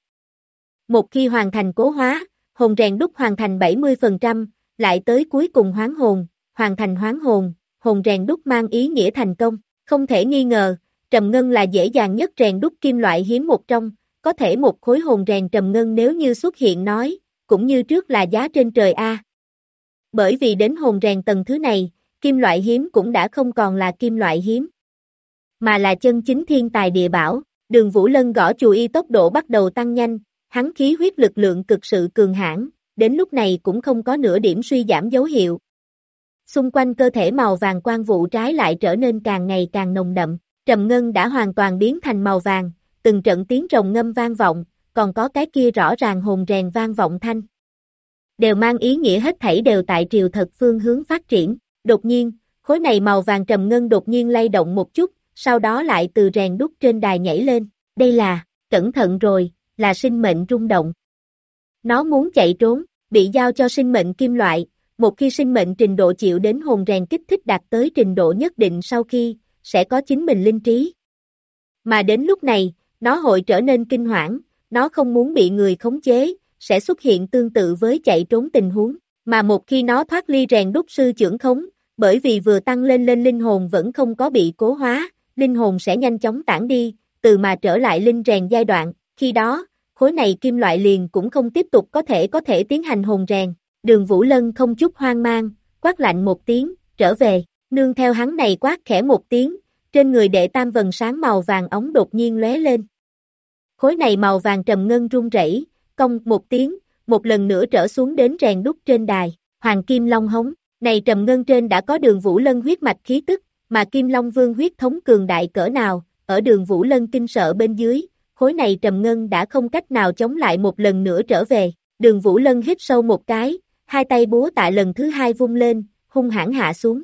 Một khi hoàn thành cố hóa, hồn rèn đúc hoàn thành 70%, lại tới cuối cùng hoán hồn, hoàn thành hoán hồn, hồn rèn đúc mang ý nghĩa thành công. Không thể nghi ngờ, trầm ngân là dễ dàng nhất rèn đúc kim loại hiếm một trong, có thể một khối hồn rèn trầm ngân nếu như xuất hiện nói, cũng như trước là giá trên trời a. Bởi vì đến hồn rèn tầng thứ này, kim loại hiếm cũng đã không còn là kim loại hiếm, mà là chân chính thiên tài địa bảo. Đường Vũ Lân gõ chù y tốc độ bắt đầu tăng nhanh, hắn khí huyết lực lượng cực sự cường hãn, đến lúc này cũng không có nửa điểm suy giảm dấu hiệu. Xung quanh cơ thể màu vàng quang vụ trái lại trở nên càng ngày càng nồng đậm, trầm ngân đã hoàn toàn biến thành màu vàng, từng trận tiếng rồng ngâm vang vọng, còn có cái kia rõ ràng hồn rèn vang vọng thanh. Đều mang ý nghĩa hết thảy đều tại triều thật phương hướng phát triển. Đột nhiên, khối này màu vàng trầm ngân đột nhiên lay động một chút, sau đó lại từ rèn đúc trên đài nhảy lên. Đây là, cẩn thận rồi, là sinh mệnh rung động. Nó muốn chạy trốn, bị giao cho sinh mệnh kim loại. Một khi sinh mệnh trình độ chịu đến hồn rèn kích thích đạt tới trình độ nhất định sau khi, sẽ có chính mình linh trí. Mà đến lúc này, nó hội trở nên kinh hoảng, nó không muốn bị người khống chế, sẽ xuất hiện tương tự với chạy trốn tình huống. Mà một khi nó thoát ly rèn đúc sư chưởng khống, bởi vì vừa tăng lên linh hồn vẫn không có bị cố hóa, linh hồn sẽ nhanh chóng tản đi, từ mà trở lại linh rèn giai đoạn, khi đó, khối này kim loại liền cũng không tiếp tục có thể tiến hành hồn rèn. Đường Vũ Lân không chút hoang mang, quát lạnh một tiếng, trở về, nương theo hắn này quát khẽ một tiếng, trên người đệ tam vầng sáng màu vàng ống đột nhiên lóe lên. Khối này màu vàng trầm ngân rung rẩy, cong một tiếng, một lần nữa trở xuống đến rèn đúc trên đài, Hoàng Kim Long hống, này trầm ngân trên đã có Đường Vũ Lân huyết mạch khí tức, mà Kim Long Vương huyết thống cường đại cỡ nào, ở Đường Vũ Lân kinh sợ bên dưới, khối này trầm ngân đã không cách nào chống lại một lần nữa trở về. Đường Vũ Lân hít sâu một cái, hai tay búa tạ lần thứ hai vung lên, hung hãn hạ xuống.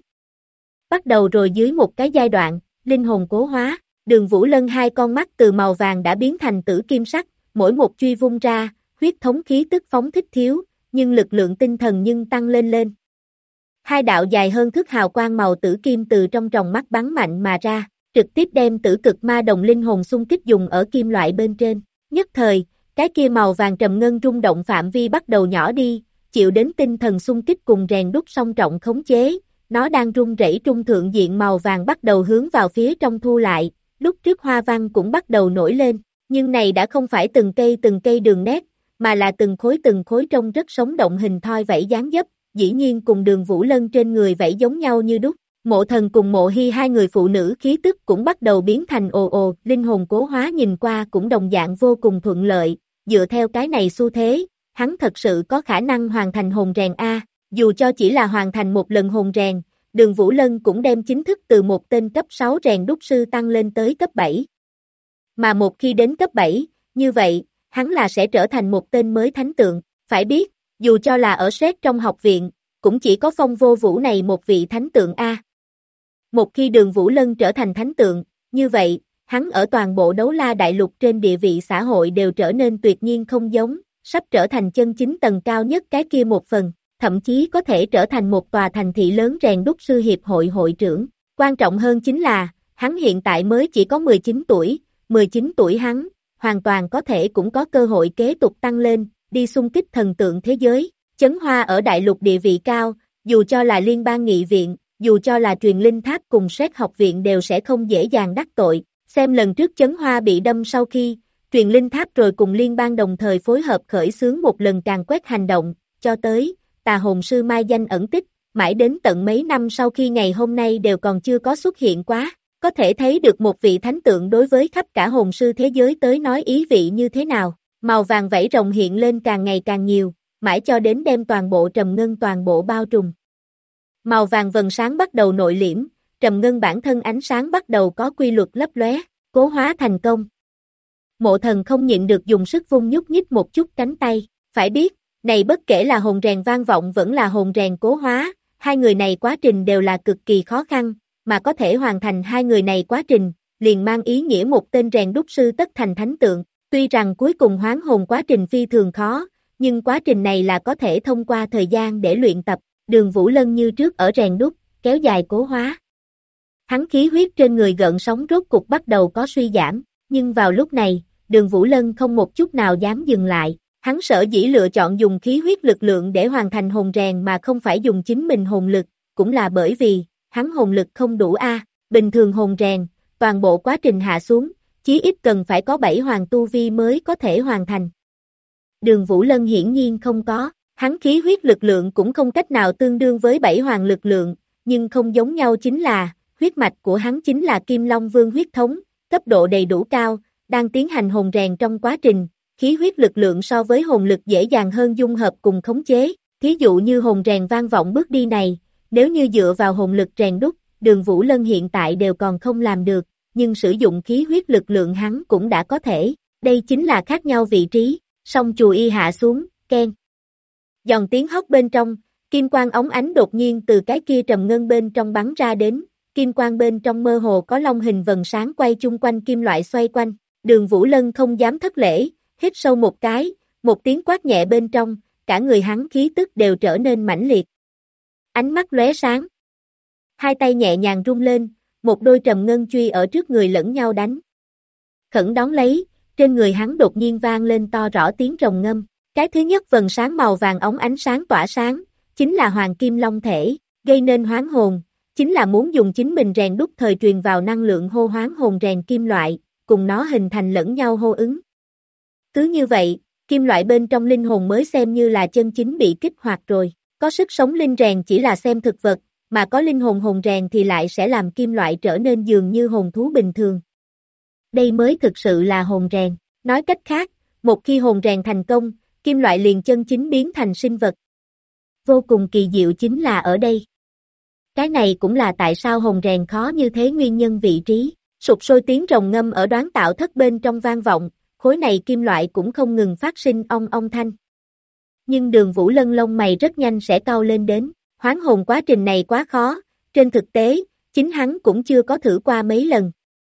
Bắt đầu rồi dưới một cái giai đoạn, linh hồn cố hóa, Đường Vũ Lân hai con mắt từ màu vàng đã biến thành tử kim sắc, mỗi một truy vung ra, huyết thống khí tức phóng thích thiếu, nhưng lực lượng tinh thần nhưng tăng lên. Hai đạo dài hơn thước hào quang màu tử kim từ trong tròng mắt bắn mạnh mà ra, trực tiếp đem tử cực ma đồng linh hồn xung kích dùng ở kim loại bên trên. Nhất thời, cái kia màu vàng trầm ngân rung động phạm vi bắt đầu nhỏ đi, chịu đến tinh thần xung kích cùng rèn đúc song trọng khống chế, nó đang rung rẩy trung thượng diện màu vàng bắt đầu hướng vào phía trong thu lại, lúc trước hoa văn cũng bắt đầu nổi lên, nhưng này đã không phải từng cây đường nét, mà là từng khối trông rất sống động hình thoi vảy dáng dấp, dĩ nhiên cùng Đường Vũ Lân trên người vảy giống nhau như đúc. Mộ Thần cùng Mộ Hy hai người phụ nữ khí tức cũng bắt đầu biến thành ồ ồ, linh hồn cố hóa nhìn qua cũng đồng dạng vô cùng thuận lợi, dựa theo cái này xu thế, hắn thật sự có khả năng hoàn thành hồn rèn A, dù cho chỉ là hoàn thành một lần hồn rèn, Đường Vũ Lân cũng đem chính thức từ một tên cấp 6 rèn đúc sư tăng lên tới cấp 7. Mà một khi đến cấp 7, như vậy, hắn là sẽ trở thành một tên mới thánh tượng, phải biết, dù cho là ở xét trong học viện, cũng chỉ có Phong Vô Vũ này một vị thánh tượng A. Một khi Đường Vũ Lân trở thành thánh tượng, như vậy, hắn ở toàn bộ Đấu La Đại Lục trên địa vị xã hội đều trở nên tuyệt nhiên không giống, sắp trở thành chân chính tầng cao nhất cái kia một phần, thậm chí có thể trở thành một tòa thành thị lớn rèn đúc sư hiệp hội hội trưởng. Quan trọng hơn chính là, hắn hiện tại mới chỉ có 19 tuổi hắn, hoàn toàn có thể cũng có cơ hội kế tục tăng lên, đi xung kích thần tượng thế giới. Chấn Hoa ở Đại Lục địa vị cao, dù cho là liên bang nghị viện, dù cho là truyền linh tháp cùng xét học viện đều sẽ không dễ dàng đắc tội. Xem lần trước Chấn Hoa bị đâm sau khi, truyền linh tháp rồi cùng liên bang đồng thời phối hợp khởi xướng một lần càn quét hành động, cho tới, tà hồn sư mai danh ẩn tích, mãi đến tận mấy năm sau khi ngày hôm nay đều còn chưa có xuất hiện quá. Có thể thấy được một vị thánh tượng đối với khắp cả hồn sư thế giới tới nói ý vị như thế nào. Màu vàng vảy rồng hiện lên càng ngày càng nhiều, mãi cho đến đem toàn bộ trầm ngân toàn bộ bao trùm. Màu vàng vầng sáng bắt đầu nội liễm, trầm ngân bản thân ánh sáng bắt đầu có quy luật lấp lóe, cố hóa thành công. Mộ Thần không nhịn được dùng sức vung nhúc nhích một chút cánh tay, phải biết, này bất kể là hồn rèn vang vọng vẫn là hồn rèn cố hóa, hai người này quá trình đều là cực kỳ khó khăn, mà có thể hoàn thành hai người này quá trình, liền mang ý nghĩa một tên rèn đúc sư tất thành thánh tượng, tuy rằng cuối cùng hoán hồn quá trình phi thường khó, nhưng quá trình này là có thể thông qua thời gian để luyện tập, Đường Vũ Lân như trước ở rèn đúc, kéo dài cố hóa. Hắn khí huyết trên người gợn sóng rốt cục bắt đầu có suy giảm, nhưng vào lúc này, Đường Vũ Lân không một chút nào dám dừng lại, hắn sở dĩ lựa chọn dùng khí huyết lực lượng để hoàn thành hồn rèn mà không phải dùng chính mình hồn lực, cũng là bởi vì, hắn hồn lực không đủ bình thường hồn rèn, toàn bộ quá trình hạ xuống, chí ít cần phải có 7 hoàng tu vi mới có thể hoàn thành. Đường Vũ Lân hiển nhiên không có, hắn khí huyết lực lượng cũng không cách nào tương đương với 7 hoàng lực lượng, nhưng không giống nhau chính là, huyết mạch của hắn chính là Kim Long Vương huyết thống, cấp độ đầy đủ cao, đang tiến hành hồn rèn trong quá trình, khí huyết lực lượng so với hồn lực dễ dàng hơn dung hợp cùng khống chế, thí dụ như hồn rèn vang vọng bước đi này, nếu như dựa vào hồn lực rèn đúc, Đường Vũ Lân hiện tại đều còn không làm được, nhưng sử dụng khí huyết lực lượng hắn cũng đã có thể, đây chính là khác nhau vị trí, song chùi y hạ xuống, keng. Giòn tiếng hót bên trong, kim quang óng ánh đột nhiên từ cái kia trầm ngân bên trong bắn ra đến, kim quang bên trong mơ hồ có long hình vầng sáng quay chung quanh kim loại xoay quanh, Đường Vũ Lân không dám thất lễ, hít sâu một cái, một tiếng quát nhẹ bên trong, cả người hắn khí tức đều trở nên mãnh liệt. Ánh mắt lóe sáng. Hai tay nhẹ nhàng rung lên, một đôi trầm ngân truy ở trước người lẫn nhau đánh. Khẩn đón lấy, trên người hắn đột nhiên vang lên to rõ tiếng rồng ngâm. Cái thứ nhất vầng sáng màu vàng óng ánh sáng tỏa sáng, chính là hoàng kim long thể, gây nên hoán hồn, chính là muốn dùng chính mình rèn đúc thời truyền vào năng lượng hô hoán hồn rèn kim loại, cùng nó hình thành lẫn nhau hô ứng. Cứ như vậy, kim loại bên trong linh hồn mới xem như là chân chính bị kích hoạt rồi, có sức sống linh rèn chỉ là xem thực vật, mà có linh hồn hồn rèn thì lại sẽ làm kim loại trở nên dường như hồn thú bình thường. Đây mới thực sự là hồn rèn, nói cách khác, một khi hồn rèn thành công, kim loại liền chân chính biến thành sinh vật. Vô cùng kỳ diệu chính là ở đây. Cái này cũng là tại sao hồn rèn khó như thế nguyên nhân vị trí, sụp sôi tiếng rồng ngâm ở đoán tạo thất bên trong vang vọng, khối này kim loại cũng không ngừng phát sinh ong ong thanh. Nhưng Đường Vũ Lân lông mày rất nhanh sẽ cau lên đến, hoán hồn quá trình này quá khó, trên thực tế, chính hắn cũng chưa có thử qua mấy lần.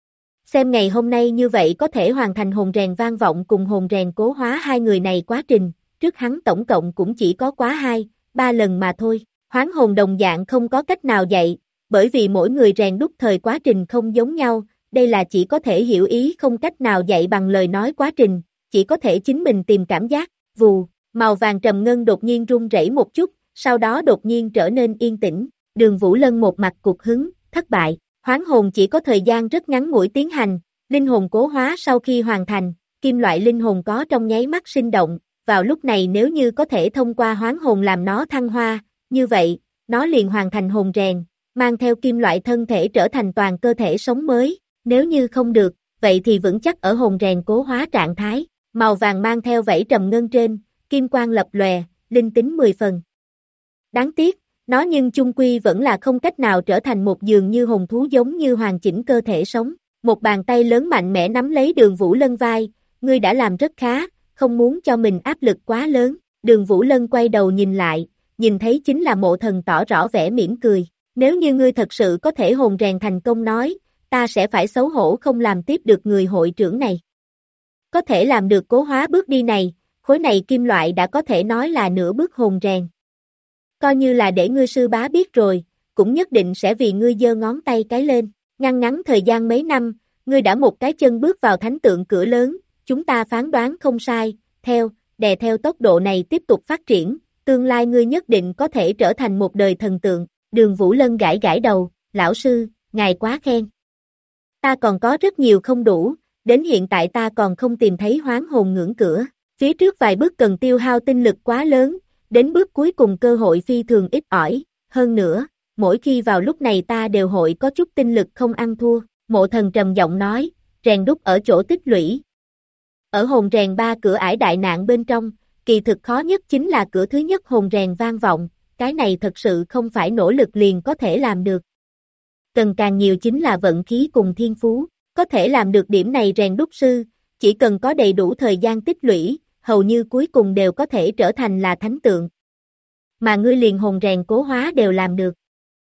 Xem ngày hôm nay như vậy có thể hoàn thành hồn rèn vang vọng cùng hồn rèn cố hóa hai người này quá trình, trước hắn tổng cộng cũng chỉ có quá 2-3 lần mà thôi, hoán hồn đồng dạng không có cách nào dạy, bởi vì mỗi người rèn đúc thời quá trình không giống nhau, đây là chỉ có thể hiểu ý không cách nào dạy bằng lời nói quá trình, chỉ có thể chính mình tìm cảm giác, vù, màu vàng trầm ngân đột nhiên rung rẩy một chút, sau đó đột nhiên trở nên yên tĩnh, Đường Vũ Lân một mặt cục hứng, thất bại, hoán hồn chỉ có thời gian rất ngắn ngủi tiến hành, linh hồn cố hóa sau khi hoàn thành, kim loại linh hồn có trong nháy mắt sinh động, vào lúc này nếu như có thể thông qua hoán hồn làm nó thăng hoa, như vậy, nó liền hoàn thành hồn rèn, mang theo kim loại thân thể trở thành toàn cơ thể sống mới, nếu như không được, vậy thì vững chắc ở hồn rèn cố hóa trạng thái, màu vàng mang theo vảy trầm ngân trên, kim quang lập lòe, linh tính 10 phần. Đáng tiếc, nó nhưng chung quy vẫn là không cách nào trở thành một dường như hồn thú giống như hoàn chỉnh cơ thể sống. Một bàn tay lớn mạnh mẽ nắm lấy Đường Vũ Lân vai, ngươi đã làm rất khá, không muốn cho mình áp lực quá lớn. Đường Vũ Lân quay đầu nhìn lại, nhìn thấy chính là Mộ Thần tỏ rõ vẻ mỉm cười. Nếu như ngươi thật sự có thể hồn rèn thành công nói, ta sẽ phải xấu hổ không làm tiếp được người hội trưởng này. Có thể làm được cố hóa bước đi này, khối này kim loại đã có thể nói là nửa bước hồn rèn. Coi như là để ngươi sư bá biết rồi, cũng nhất định sẽ vì ngươi giơ ngón tay cái lên. Ngăn thời gian mấy năm, ngươi đã một cái chân bước vào thánh tượng cửa lớn, chúng ta phán đoán không sai, đè theo tốc độ này tiếp tục phát triển, tương lai ngươi nhất định có thể trở thành một đời thần tượng. Đường Vũ Lân gãi gãi đầu, lão sư, ngài quá khen. Ta còn có rất nhiều không đủ, đến hiện tại ta còn không tìm thấy hoán hồn ngưỡng cửa, phía trước vài bước cần tiêu hao tinh lực quá lớn, đến bước cuối cùng cơ hội phi thường ít ỏi, hơn nữa, mỗi khi vào lúc này ta đều hội có chút tinh lực không ăn thua. Mộ Thần trầm giọng nói, rèn đúc ở chỗ tích lũy. Ở hồn rèn 3 cửa ải đại nạn bên trong, kỳ thực khó nhất chính là cửa thứ nhất hồn rèn vang vọng, cái này thật sự không phải nỗ lực liền có thể làm được. Cần càng nhiều chính là vận khí cùng thiên phú, có thể làm được điểm này rèn đúc sư, chỉ cần có đầy đủ thời gian tích lũy, hầu như cuối cùng đều có thể trở thành là thánh tượng. Mà ngươi liền hồn rèn cố hóa đều làm được.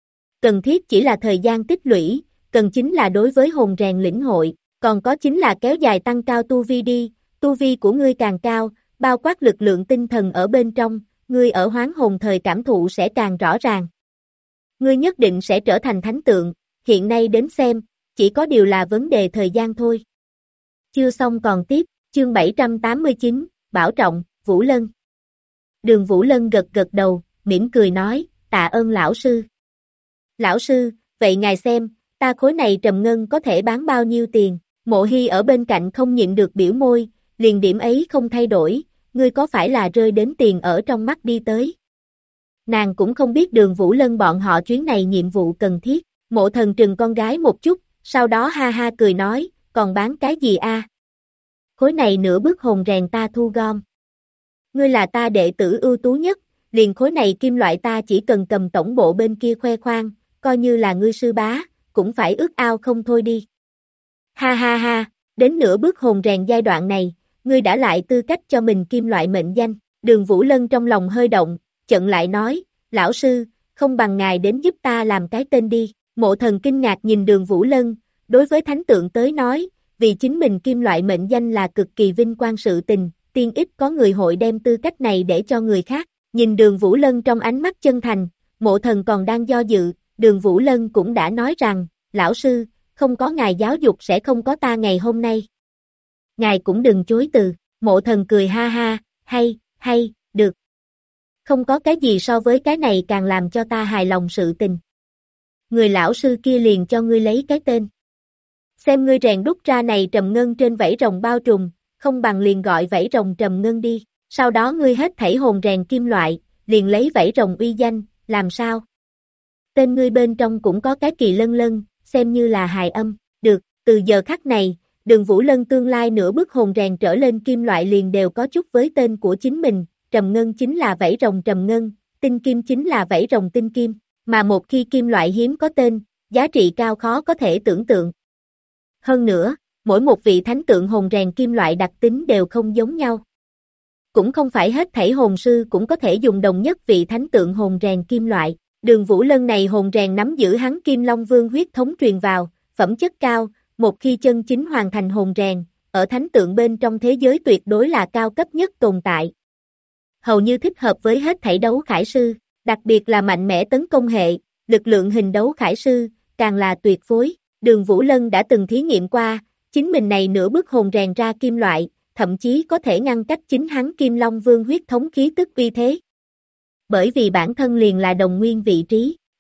Cần thiết chỉ là thời gian tích lũy, cần chính là đối với hồn rèn lĩnh hội, còn có chính là kéo dài tăng cao tu vi đi, tu vi của ngươi càng cao, bao quát lực lượng tinh thần ở bên trong, ngươi ở hoán hồn thời cảm thụ sẽ càng rõ ràng. Ngươi nhất định sẽ trở thành thánh tượng, hiện nay đến xem, chỉ có điều là vấn đề thời gian thôi. Chưa xong còn tiếp, chương 789, Bảo Trọng, Vũ Lân. Đường Vũ Lân gật gật đầu, mỉm cười nói, tạ ơn lão sư. Lão sư, vậy ngài xem, ta khối này trầm ngân có thể bán bao nhiêu tiền? Mộ Hy ở bên cạnh không nhịn được biểu môi, liền điểm ấy không thay đổi, ngươi có phải là rơi đến tiền ở trong mắt đi tới? Nàng cũng không biết Đường Vũ Lân bọn họ chuyến này nhiệm vụ cần thiết. Mộ Thần trừng con gái một chút, sau đó ha ha cười nói, còn bán cái gì a? Khối này nửa bước hồn rèn ta thu gom. Ngươi là ta đệ tử ưu tú nhất, liền khối này kim loại ta chỉ cần cầm tổng bộ bên kia khoe khoang, coi như là ngươi sư bá, cũng phải ước ao không thôi đi. Ha ha ha, đến nửa bước hồn rèn giai đoạn này, ngươi đã lại tư cách cho mình kim loại mệnh danh. Đường Vũ Lân trong lòng hơi động, chận lại nói, lão sư, không bằng ngài đến giúp ta làm cái tên đi. Mộ Thần kinh ngạc nhìn Đường Vũ Lân, đối với thánh tượng tới nói, vì chính mình kim loại mệnh danh là cực kỳ vinh quang sự tình, tiên ít có người hội đem tư cách này để cho người khác. Nhìn Đường Vũ Lân trong ánh mắt chân thành, Mộ Thần còn đang do dự, Đường Vũ Lân cũng đã nói rằng, lão sư, không có ngài giáo dục sẽ không có ta ngày hôm nay. Ngài cũng đừng chối từ. Mộ Thần cười ha ha, hay, được. Không có cái gì so với cái này càng làm cho ta hài lòng sự tình. Người lão sư kia liền cho ngươi lấy cái tên. Xem ngươi rèn đúc ra này trầm ngân trên vảy rồng bao trùm, không bằng liền gọi vảy rồng trầm ngân đi, sau đó ngươi hết thảy hồn rèn kim loại, liền lấy vảy rồng uy danh, làm sao? Tên ngươi bên trong cũng có cái kỳ lân lân, xem như là hài âm, được, từ giờ khắc này, Đường Vũ Lân tương lai nửa bước hồn rèn trở lên kim loại liền đều có chút với tên của chính mình, trầm ngân chính là vảy rồng trầm ngân, tinh kim chính là vảy rồng tinh kim, mà một khi kim loại hiếm có tên, giá trị cao khó có thể tưởng tượng. Hơn nữa, mỗi một vị thánh tượng hồn rèn kim loại đặc tính đều không giống nhau. Cũng không phải hết thảy hồn sư cũng có thể dùng đồng nhất vị thánh tượng hồn rèn kim loại. Đường Vũ Lân này hồn rèn nắm giữ hắn Kim Long Vương huyết thống truyền vào, phẩm chất cao, một khi chân chính hoàn thành hồn rèn, ở thánh tượng bên trong thế giới tuyệt đối là cao cấp nhất tồn tại. Hầu như thích hợp với hết thảy đấu khải sư, đặc biệt là mạnh mẽ tấn công hệ, lực lượng hình đấu khải sư, càng là tuyệt phối. Đường Vũ Lân đã từng thí nghiệm qua, chính mình này nửa bước hồn rèn ra kim loại, thậm chí có thể ngăn cách chính hắn Kim Long Vương huyết thống khí tức uy thế. Bởi vì bản thân liền là đồng nguyên vị trí,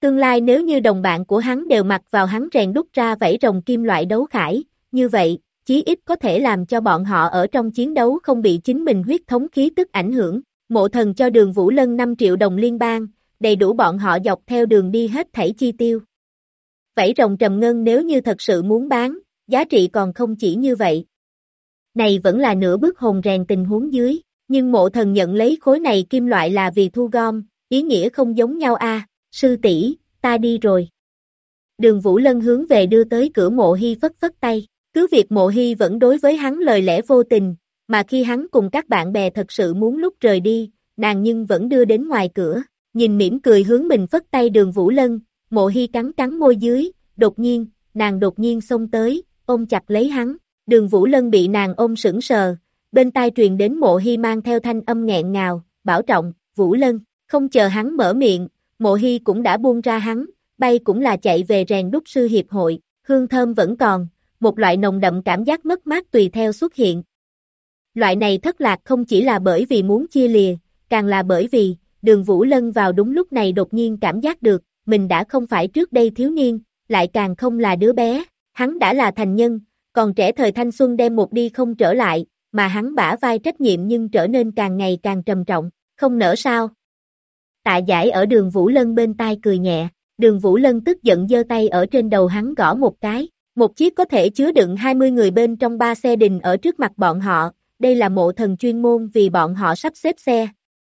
Tương lai nếu như đồng bạn của hắn đều mặc vào hắn rèn đúc ra vảy rồng kim loại đấu khải, như vậy, chí ít có thể làm cho bọn họ ở trong chiến đấu không bị chính mình huyết thống khí tức ảnh hưởng. Mộ Thần cho Đường Vũ Lân 5 triệu đồng liên bang, đầy đủ bọn họ dọc theo đường đi hết thảy chi tiêu. Vảy rồng trầm ngân nếu như thật sự muốn bán, giá trị còn không chỉ như vậy. Này vẫn là nửa bước hồn rèn tình huống dưới, nhưng Mộ Thần nhận lấy khối này kim loại là vì thu gom, ý nghĩa không giống nhau a. Sư tỷ, ta đi rồi. Đường Vũ Lân hướng về đưa tới cửa Mộ Hy phất phất tay, cứ việc Mộ Hy vẫn đối với hắn lời lẽ vô tình, mà khi hắn cùng các bạn bè thật sự muốn lúc rời đi, nàng nhưng vẫn đưa đến ngoài cửa, nhìn mỉm cười hướng mình phất tay Đường Vũ Lân, Mộ Hy cắn cắn môi dưới, nàng đột nhiên xông tới, ôm chặt lấy hắn, Đường Vũ Lân bị nàng ôm sững sờ, bên tai truyền đến Mộ Hy mang theo thanh âm nghẹn ngào, bảo trọng, Vũ Lân, không chờ hắn mở miệng, Mộ Hy cũng đã buông ra hắn, bay cũng là chạy về rèn đúc sư hiệp hội, hương thơm vẫn còn, một loại nồng đậm cảm giác mất mát tùy theo xuất hiện. Loại này thất lạc không chỉ là bởi vì muốn chia lìa, càng là bởi vì, Đường Vũ Lân vào đúng lúc này đột nhiên cảm giác được, mình đã không phải trước đây thiếu niên, lại càng không là đứa bé, hắn đã là thành nhân, còn trẻ thời thanh xuân đem một đi không trở lại, mà hắn bả vai trách nhiệm nhưng trở nên càng ngày càng trầm trọng, không nỡ sao. Tạ Giải ở Đường Vũ Lân bên tai cười nhẹ, Đường Vũ Lân tức giận giơ tay ở trên đầu hắn gõ một cái, một chiếc có thể chứa đựng 20 người bên trong 3 xe đình ở trước mặt bọn họ, đây là Mộ Thần chuyên môn vì bọn họ sắp xếp xe.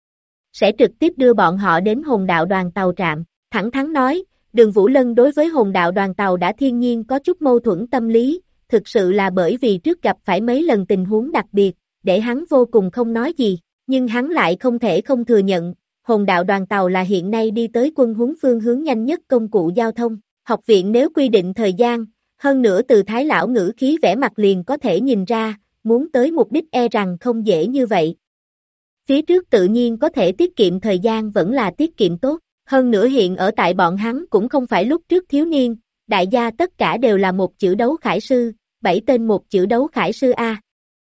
Sẽ trực tiếp đưa bọn họ đến hồn đạo đoàn tàu trạm, thẳng thắn nói, Đường Vũ Lân đối với hồn đạo đoàn tàu đã thiên nhiên có chút mâu thuẫn tâm lý, thực sự là bởi vì trước gặp phải mấy lần tình huống đặc biệt, để hắn vô cùng không nói gì, nhưng hắn lại không thể không thừa nhận, hồn đạo đoàn tàu là hiện nay đi tới quân huấn phương hướng nhanh nhất công cụ giao thông, học viện nếu quy định thời gian, hơn nữa từ Thái lão ngữ khí vẻ mặt liền có thể nhìn ra, muốn tới mục đích e rằng không dễ như vậy. Phía trước tự nhiên có thể tiết kiệm thời gian vẫn là tiết kiệm tốt, hơn nữa hiện ở tại bọn hắn cũng không phải lúc trước thiếu niên, đại gia tất cả đều là một chữ đấu khải sư, 7 tên một chữ đấu khải sư A.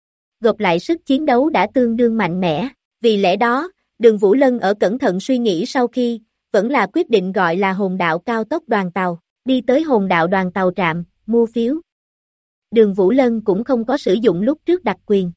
Gộp lại sức chiến đấu đã tương đương mạnh mẽ, vì lẽ đó, Đường Vũ Lân ở cẩn thận suy nghĩ sau khi, vẫn là quyết định gọi là hồn đạo cao tốc đoàn tàu, đi tới hồn đạo đoàn tàu trạm, mua phiếu. Đường Vũ Lân cũng không có sử dụng lúc trước đặc quyền.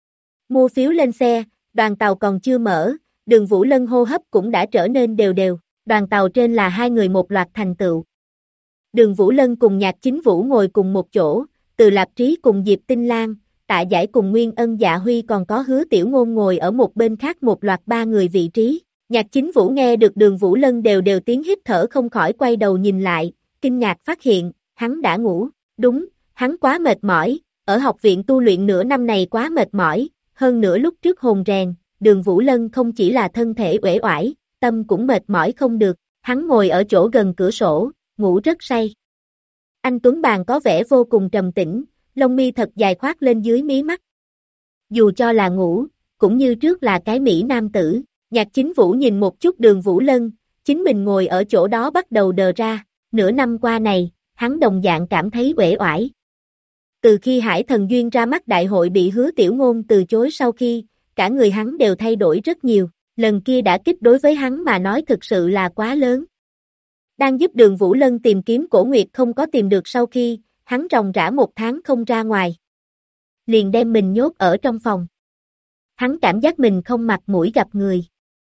Mua phiếu lên xe, đoàn tàu còn chưa mở, Đường Vũ Lân hô hấp cũng đã trở nên đều đều, đoàn tàu trên là 2 người một loạt thành tựu. Đường Vũ Lân cùng Nhạc Chính Vũ ngồi cùng một chỗ, Từ Lạp Trí cùng Diệp Tinh Lan, Tạ Giải cùng Nguyên Ân Dạ Huy còn có Hứa Tiểu Ngôn ngồi ở một bên khác một loạt 3 người vị trí. Nhạc Chính Vũ nghe được Đường Vũ Lân đều đều tiếng hít thở không khỏi quay đầu nhìn lại, kinh ngạc phát hiện, hắn đã ngủ, đúng, hắn quá mệt mỏi, ở học viện tu luyện nửa năm này quá mệt mỏi, hơn nữa lúc trước hồn rèn, Đường Vũ Lân không chỉ là thân thể uể oải, tâm cũng mệt mỏi không được, hắn ngồi ở chỗ gần cửa sổ, ngủ rất say. Anh Tuấn Bàn có vẻ vô cùng trầm tĩnh, lông mi thật dài khoác lên dưới mí mắt. Dù cho là ngủ, cũng như trước là cái Mỹ nam tử, Nhạc Chính Vũ nhìn một chút Đường Vũ Lân, chính mình ngồi ở chỗ đó bắt đầu đờ ra, nửa năm qua này, hắn đồng dạng cảm thấy uể oải. Từ khi Hải Thần Duyên ra mắt đại hội bị Hứa Tiểu Ngôn từ chối sau khi, cả người hắn đều thay đổi rất nhiều, lần kia đã kích đối với hắn mà nói thực sự là quá lớn. Đang giúp Đường Vũ Lân tìm kiếm Cổ Nguyệt không có tìm được sau khi, hắn ròng rã 1 tháng không ra ngoài. Liền đem mình nhốt ở trong phòng. Hắn cảm giác mình không mặt mũi gặp người.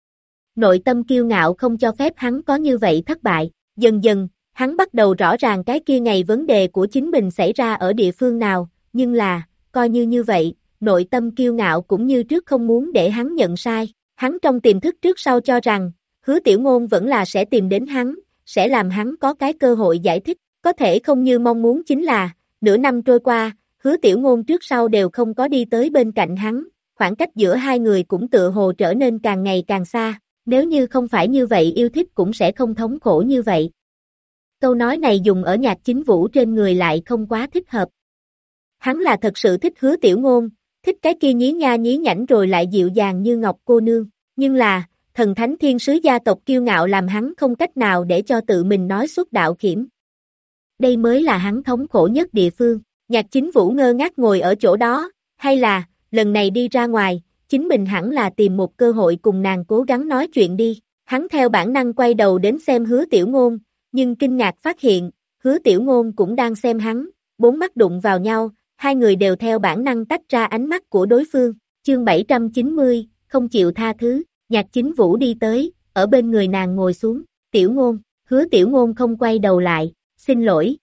Nội tâm kiêu ngạo không cho phép hắn có như vậy thất bại, dần dần, hắn bắt đầu rõ ràng cái kia ngày vấn đề của chính mình xảy ra ở địa phương nào, nhưng là, coi như vậy, nội tâm kiêu ngạo cũng như trước không muốn để hắn nhận sai, hắn trong tiềm thức trước sau cho rằng, Hứa Tiểu Ngôn vẫn là sẽ tìm đến hắn, sẽ làm hắn có cái cơ hội giải thích, có thể không như mong muốn chính là, nửa năm trôi qua, Hứa Tiểu Ngôn trước sau đều không có đi tới bên cạnh hắn, khoảng cách giữa hai người cũng tựa hồ trở nên càng ngày càng xa, nếu như không phải như vậy yêu thích cũng sẽ không thống khổ như vậy. Câu nói này dùng ở Nhạc Chính Vũ trên người lại không quá thích hợp. Hắn là thật sự thích Hứa Tiểu Ngôn, thích cái kia nhí nha nhí nhảnh rồi lại dịu dàng như ngọc cô nương, nhưng là, thần thánh thiên sứ gia tộc kiêu ngạo làm hắn không cách nào để cho tự mình nói xuất đạo khiểm. Đây mới là hắn thống khổ nhất địa phương, Nhạc Chính Vũ ngơ ngác ngồi ở chỗ đó, hay là, lần này đi ra ngoài, chính mình hẳn là tìm một cơ hội cùng nàng cố gắng nói chuyện đi, hắn theo bản năng quay đầu đến xem Hứa Tiểu Ngôn, nhưng kinh ngạc phát hiện, Hứa Tiểu Ngôn cũng đang xem hắn, bốn mắt đụng vào nhau, hai người đều theo bản năng tách ra ánh mắt của đối phương. Chương 790, không chịu tha thứ, Nhạc Chính Vũ đi tới, ở bên người nàng ngồi xuống, Tiểu Ngôn, Hứa Tiểu Ngôn không quay đầu lại, xin lỗi.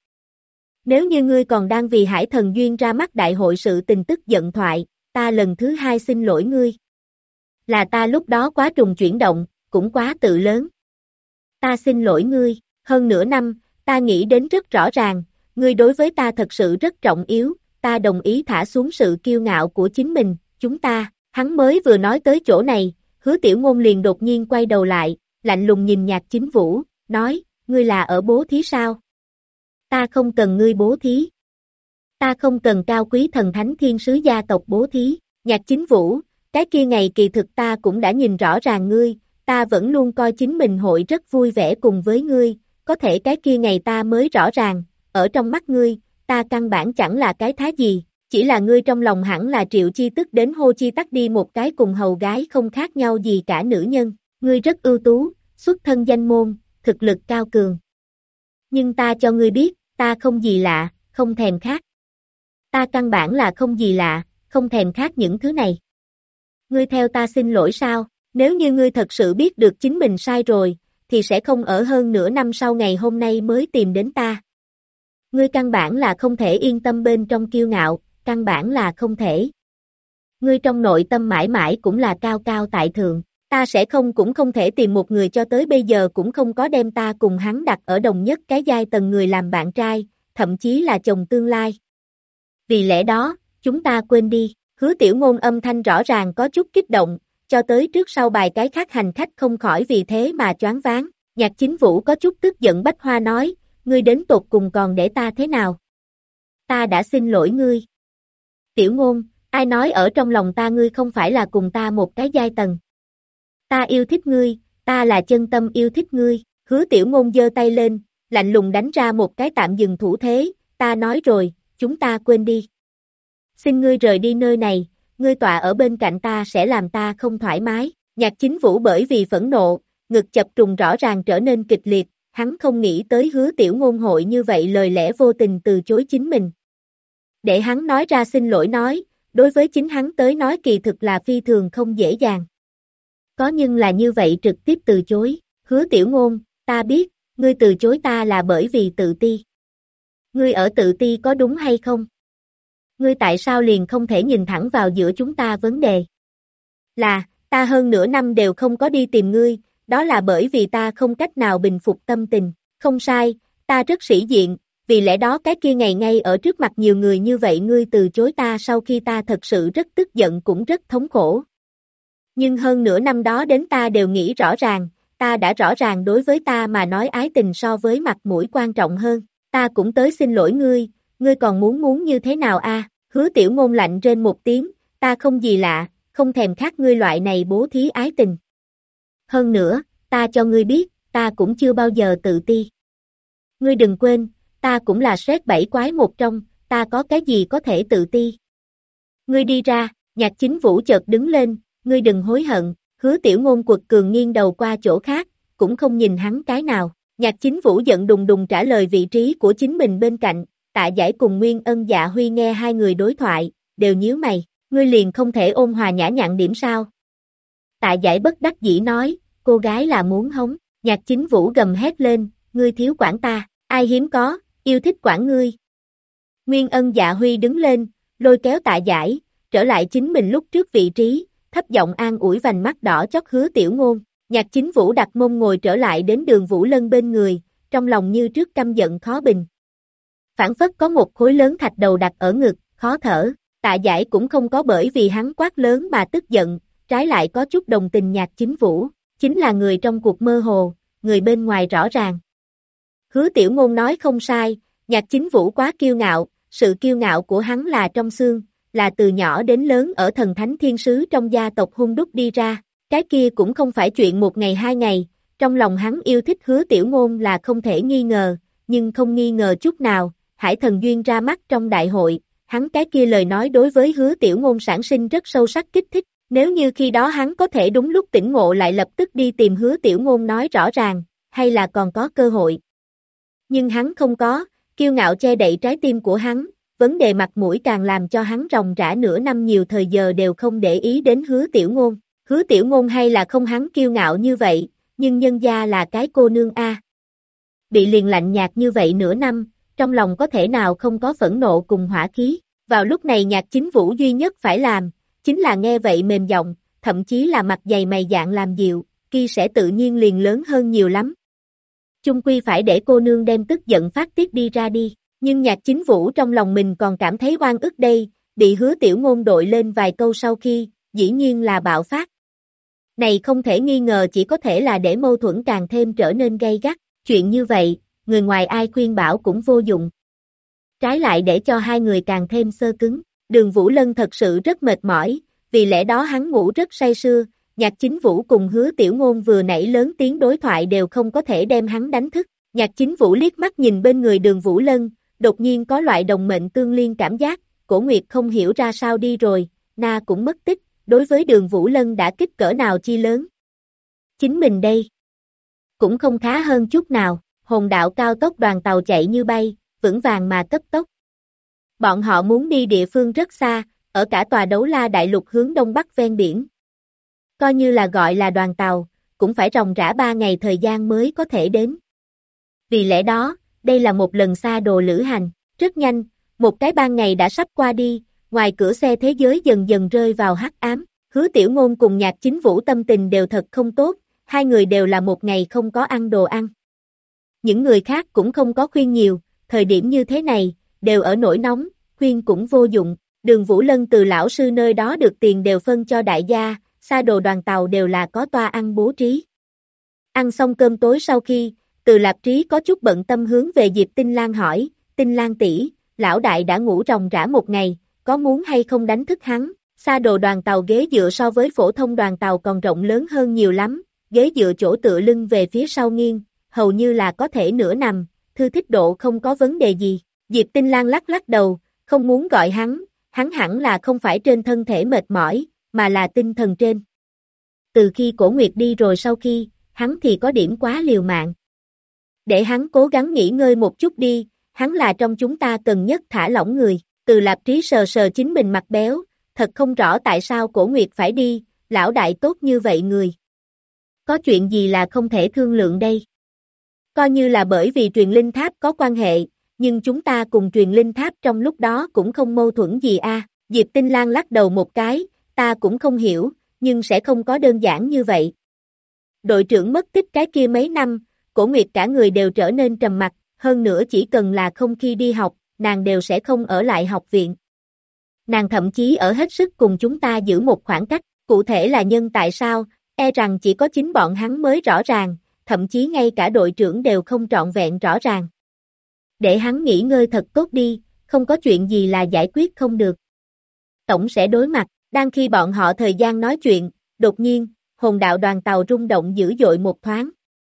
Nếu như ngươi còn đang vì Hải Thần Duyên ra mắt đại hội sự tình tức giận thoại, ta lần thứ hai xin lỗi ngươi. Là ta lúc đó quá trùng chuyển động, cũng quá tự lớn. Ta xin lỗi ngươi, hơn nửa năm, ta nghĩ đến rất rõ ràng, ngươi đối với ta thật sự rất trọng yếu, ta đồng ý thả xuống sự kiêu ngạo của chính mình, chúng ta, hắn mới vừa nói tới chỗ này, Hứa Tiểu Ngôn liền đột nhiên quay đầu lại, lạnh lùng nhìn Nhạc Chính Vũ, nói, ngươi là ở bố thí sao? Ta không cần ngươi bố thí. Ta không cần cao quý thần thánh thiên sứ gia tộc bố thí, Nhạc Chính Vũ, cái kia ngày kỳ thực ta cũng đã nhìn rõ ràng ngươi, ta vẫn luôn coi chính mình hội rất vui vẻ cùng với ngươi, có thể cái kia ngày ta mới rõ ràng, ở trong mắt ngươi, ta căn bản chẳng là cái thá gì, chỉ là ngươi trong lòng hẳn là Triệu Chi tức đến hô chi tắc đi một cái cùng hầu gái không khác nhau gì cả nữ nhân, ngươi rất ưu tú, xuất thân danh môn, thực lực cao cường. Nhưng ta cho ngươi biết, ta không gì lạ, không thèm khác. Ta căn bản là không gì lạ, không thèm khác những thứ này. Ngươi theo ta xin lỗi sao? Nếu như ngươi thật sự biết được chính mình sai rồi, thì sẽ không ở hơn nửa năm sau ngày hôm nay mới tìm đến ta. Ngươi căn bản là không thể yên tâm bên trong kiêu ngạo, căn bản là không thể. Ngươi trong nội tâm mãi mãi cũng là cao cao tại thượng, ta sẽ không cũng không thể tìm một người cho tới bây giờ cũng không có đem ta cùng hắn đặt ở đồng nhất cái giai tầng người làm bạn trai, thậm chí là chồng tương lai. Vì lẽ đó, chúng ta quên đi, Hứa Tiểu Ngôn âm thanh rõ ràng có chút kích động, cho tới trước sau bài cái khác hành khách không khỏi vì thế mà choáng váng. Nhạc Chính Vũ có chút tức giận bách hoa nói, ngươi đến tột cùng còn để ta thế nào? Ta đã xin lỗi ngươi. Tiểu Ngôn, ai nói ở trong lòng ta ngươi không phải là cùng ta một cái giai tầng? Ta yêu thích ngươi, ta là chân tâm yêu thích ngươi. Hứa Tiểu Ngôn giơ tay lên, lạnh lùng đánh ra một cái tạm dừng thủ thế, ta nói rồi, chúng ta quên đi. Xin ngươi rời đi nơi này, ngươi tọa ở bên cạnh ta sẽ làm ta không thoải mái. Nhạc Chính Vũ bởi vì phẫn nộ, ngực chập trùng rõ ràng trở nên kịch liệt, hắn không nghĩ tới Hứa Tiểu Ngôn hội như vậy lời lẽ vô tình từ chối chính mình. Để hắn nói ra xin lỗi nói, đối với chính hắn tới nói kỳ thực là phi thường không dễ dàng. Có nhưng là như vậy trực tiếp từ chối, Hứa Tiểu Ngôn, ta biết, ngươi từ chối ta là bởi vì tự ti. Ngươi ở tự ti có đúng hay không? Ngươi tại sao liền không thể nhìn thẳng vào giữa chúng ta vấn đề? Là, ta hơn nửa năm đều không có đi tìm ngươi, đó là bởi vì ta không cách nào bình phục tâm tình, không sai, ta rất sĩ diện, vì lẽ đó cái kia ngày ngay ở trước mặt nhiều người như vậy ngươi từ chối ta sau khi ta thật sự rất tức giận cũng rất thống khổ. Nhưng hơn nửa năm đó đến ta đều nghĩ rõ ràng, ta đã rõ ràng đối với ta mà nói ái tình so với mặt mũi quan trọng hơn, ta cũng tới xin lỗi ngươi còn muốn như thế nào a? Hứa Tiểu Ngôn lạnh trên một tiếng, ta không gì lạ, không thèm khác ngươi loại này bố thí ái tình. Hơn nữa, ta cho ngươi biết, ta cũng chưa bao giờ tự ti. Ngươi đừng quên, ta cũng là sét bảy quái một trong, ta có cái gì có thể tự ti. Ngươi đi ra, Nhạc Chính Vũ chợt đứng lên, ngươi đừng hối hận, Hứa Tiểu Ngôn quật cường nghiêng đầu qua chỗ khác, cũng không nhìn hắn cái nào. Nhạc Chính Vũ giận đùng đùng trả lời vị trí của chính mình bên cạnh, Tạ Giải cùng Nguyên Ân Dạ Huy nghe hai người đối thoại, đều nhíu mày, ngươi liền không thể ôn hòa nhã nhặn điểm sao? Tạ Giải bất đắc dĩ nói, cô gái là muốn hống, Nhạc Chính Vũ gầm hét lên, ngươi thiếu quản ta, ai hiếm có, yêu thích quản ngươi. Nguyên Ân Dạ Huy đứng lên, lôi kéo Tạ Giải, trở lại chính mình lúc trước vị trí, thấp giọng an ủi vành mắt đỏ chót Hứa Tiểu Ngôn. Nhạc Chính Vũ đặt mông ngồi trở lại đến Đường Vũ Lân bên người, trong lòng như trước căm giận khó bình. Phản phất có một khối lớn thạch đầu đặt ở ngực, khó thở, Tạ Giải cũng không có bởi vì hắn quát lớn mà tức giận, trái lại có chút đồng tình Nhạc Chính Vũ, chính là người trong cuộc mơ hồ, người bên ngoài rõ ràng. Hứa Tiểu Ngôn nói không sai, Nhạc Chính Vũ quá kiêu ngạo, sự kiêu ngạo của hắn là trong xương, là từ nhỏ đến lớn ở thần thánh thiên sứ trong gia tộc hun đúc đi ra. Cái kia cũng không phải chuyện một ngày hai ngày, trong lòng hắn yêu thích Hứa Tiểu Ngôn là không thể nghi ngờ, nhưng không nghi ngờ chút nào, Hải Thần Duyên ra mắt trong đại hội, hắn cái kia lời nói đối với Hứa Tiểu Ngôn sản sinh rất sâu sắc kích thích, nếu như khi đó hắn có thể đúng lúc tỉnh ngộ lại lập tức đi tìm Hứa Tiểu Ngôn nói rõ ràng, hay là còn có cơ hội. Nhưng hắn không có, kiêu ngạo che đậy trái tim của hắn, vấn đề mặt mũi càng làm cho hắn ròng rã nửa năm nhiều thời giờ đều không để ý đến Hứa Tiểu Ngôn. Hứa Tiểu Ngôn hay là không hắn kiêu ngạo như vậy, nhưng nhân gia là cái cô nương a. Bị liền lạnh nhạt như vậy nửa năm, trong lòng có thể nào không có phẫn nộ cùng hỏa khí. Vào lúc này Nhạc Chính Vũ duy nhất phải làm, chính là nghe vậy mềm giọng, thậm chí là mặt dày mày dạn làm dịu, kia sẽ tự nhiên liền lớn hơn nhiều lắm. Chung quy phải để cô nương đem tức giận phát tiết đi ra đi, nhưng Nhạc Chính Vũ trong lòng mình còn cảm thấy oan ức đây, bị Hứa Tiểu Ngôn đội lên vài câu sau khi, dĩ nhiên là bạo phát. Này không thể nghi ngờ chỉ có thể là để mâu thuẫn càng thêm trở nên gay gắt, chuyện như vậy, người ngoài ai khuyên bảo cũng vô dụng. Trái lại để cho hai người càng thêm xơ cứng, Đường Vũ Lân thật sự rất mệt mỏi, vì lẽ đó hắn ngủ rất say sưa, Nhạc Chính Vũ cùng Hứa Tiểu Ngôn vừa nãy lớn tiếng đối thoại đều không có thể đem hắn đánh thức. Nhạc Chính Vũ liếc mắt nhìn bên người Đường Vũ Lân, đột nhiên có loại đồng mệnh tương liên cảm giác, Cổ Nguyệt không hiểu ra sao đi rồi, Na cũng mất tích, đối với Đường Vũ Lân đã kích cỡ nào chi lớn. Chính mình đây, cũng không khá hơn chút nào, Hồn Đạo cao tốc đoàn tàu chạy như bay, vững vàng mà cấp tốc. Bọn họ muốn đi địa phương rất xa, ở cả tòa Đấu La Đại Lục hướng đông bắc ven biển. Coi như là gọi là đoàn tàu, cũng phải ròng rã 3 ngày thời gian mới có thể đến. Vì lẽ đó, đây là một lần xa đồ lữ hành, rất nhanh, một cái ban ngày đã sắp qua đi, ngoài cửa xe thế giới dần dần rơi vào hắc ám, Hứa Tiểu Ngôn cùng Nhạc Chính Vũ tâm tình đều thật không tốt, hai người đều là một ngày không có ăn đồ ăn. Những người khác cũng không có khuyên nhiều, thời điểm như thế này, đều ở nổi nóng, khuyên cũng vô dụng, Đường Vũ Lân từ lão sư nơi đó được tiền đều phân cho đại gia, xa đồ đoàn tàu đều là có toa ăn bố trí. Ăn xong cơm tối sau khi, Từ Lạp Trí có chút bận tâm hướng về Diệp Tinh Lan hỏi, Tinh Lan tỷ, lão đại đã ngủ ròng rã một ngày, có muốn hay không đánh thức hắn? Xa đồ đoàn tàu ghế dựa so với phổ thông đoàn tàu còn rộng lớn hơn nhiều lắm, ghế dựa chỗ tựa lưng về phía sau nghiêng, hầu như là có thể nửa nằm, thư thích độ không có vấn đề gì. Diệp Tinh Lan lắc lắc đầu, không muốn gọi hắn hẳn là không phải trên thân thể mệt mỏi, mà là tinh thần trên. Từ khi Cổ Nguyệt đi rồi sau khi, hắn thì có điểm quá liều mạng. Để hắn cố gắng nghỉ ngơi một chút đi, hắn là trong chúng ta cần nhất thả lỏng người. Từ Lạp Trí sờ sờ chính mình mặt béo, thật không rõ tại sao Cổ Nguyệt phải đi, lão đại tốt như vậy người. Có chuyện gì là không thể thương lượng đây? Coi như là bởi vì truyền linh tháp có quan hệ, nhưng chúng ta cùng truyền linh tháp trong lúc đó cũng không mâu thuẫn gì a. Diệp Tinh Lan lắc đầu một cái, ta cũng không hiểu, nhưng sẽ không có đơn giản như vậy. Đội trưởng mất tích cái kia mấy năm, Cổ Nguyệt cả người đều trở nên trầm mặc, hơn nữa chỉ cần là không khi đi học, nàng đều sẽ không ở lại học viện. Nàng thậm chí ở hết sức cùng chúng ta giữ một khoảng cách, cụ thể là nhân tại sao, e rằng chỉ có chính bọn hắn mới rõ ràng, thậm chí ngay cả đội trưởng đều không trọn vẹn rõ ràng. Để hắn nghỉ ngơi thật tốt đi, không có chuyện gì là giải quyết không được. Tổng sẽ đối mặt, đang khi bọn họ thời gian nói chuyện, đột nhiên, hồn đạo đoàn tàu rung động dữ dội một thoáng.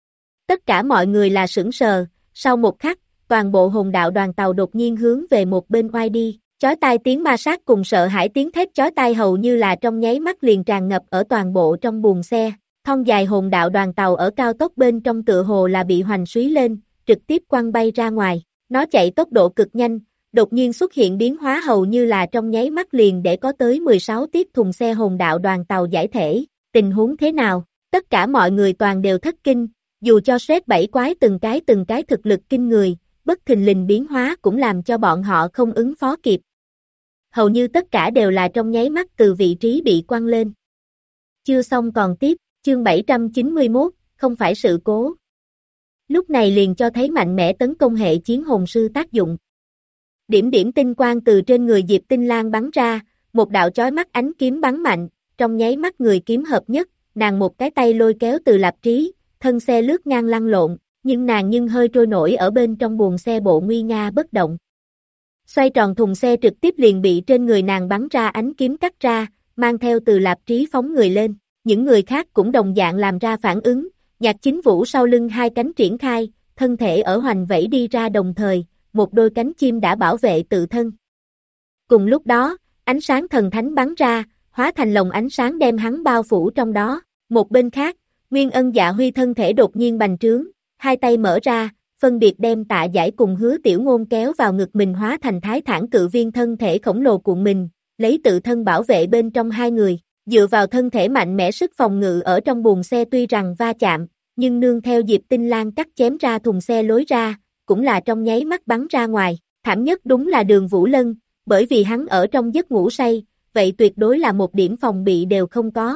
Tất cả mọi người là sững sờ, sau một khắc, toàn bộ hồn đạo đoàn tàu đột nhiên hướng về một bên oai đi, chói tai tiếng ma sát cùng sợ hãi tiếng thét chói tai hầu như là trong nháy mắt liền tràn ngập ở toàn bộ trong buồng xe. Thon dài hồn đạo đoàn tàu ở cao tốc bên trong tựa hồ là bị hoành suý lên, trực tiếp quăng bay ra ngoài. Nó chạy tốc độ cực nhanh, đột nhiên xuất hiện biến hóa hầu như là trong nháy mắt liền để có tới 16 tiết thùng xe hồn đạo đoàn tàu giải thể. Tình huống thế nào? Tất cả mọi người toàn đều thất kinh, dù cho Shrek 7 quái từng cái thực lực kinh người, bất thình lình biến hóa cũng làm cho bọn họ không ứng phó kịp. Hầu như tất cả đều là trong nháy mắt từ vị trí bị quăng lên. Chưa xong còn tiếp, chương 791, không phải sự cố. Lúc này liền cho thấy mạnh mẽ tấn công hệ chiến hồn sư tác dụng. Điểm điểm tinh quang từ trên người Diệp Tinh Lan bắn ra, một đạo chói mắt ánh kiếm bắn mạnh, trong nháy mắt người kiếm hợp nhất, nàng một cái tay lôi kéo Từ Lạp Trí, thân xe lướt ngang lăn lộn, nhưng nàng hơi trôi nổi ở bên trong buồng xe bộ nguy nga bất động. Xoay tròn thùng xe trực tiếp liền bị trên người nàng bắn ra ánh kiếm cắt ra, mang theo Từ Lạp Trí phóng người lên, những người khác cũng đồng dạng làm ra phản ứng, Nhạc Chính Vũ sau lưng hai cánh triển khai, thân thể ở hoành vẫy đi ra đồng thời, một đôi cánh chim đã bảo vệ tự thân. Cùng lúc đó, ánh sáng thần thánh bắn ra, hóa thành lồng ánh sáng đem hắn bao phủ trong đó, một bên khác, Nguyên Ân Dạ Huy thân thể đột nhiên bành trướng, hai tay mở ra, phân biệt đem Tạ Giải cùng Hứa Tiểu Ngôn kéo vào ngực mình hóa thành thái thản cự viên thân thể khổng lồ cuộn mình, lấy tự thân bảo vệ bên trong hai người, dựa vào thân thể mạnh mẽ sức phòng ngự ở trong buồng xe tuy rằng va chạm, nhưng nương theo Diệp Tinh Lang cắt chém ra thùng xe lối ra, cũng là trong nháy mắt bắn ra ngoài, thảm nhất đúng là Đường Vũ Lân, bởi vì hắn ở trong giấc ngủ say, vậy tuyệt đối là một điểm phòng bị đều không có.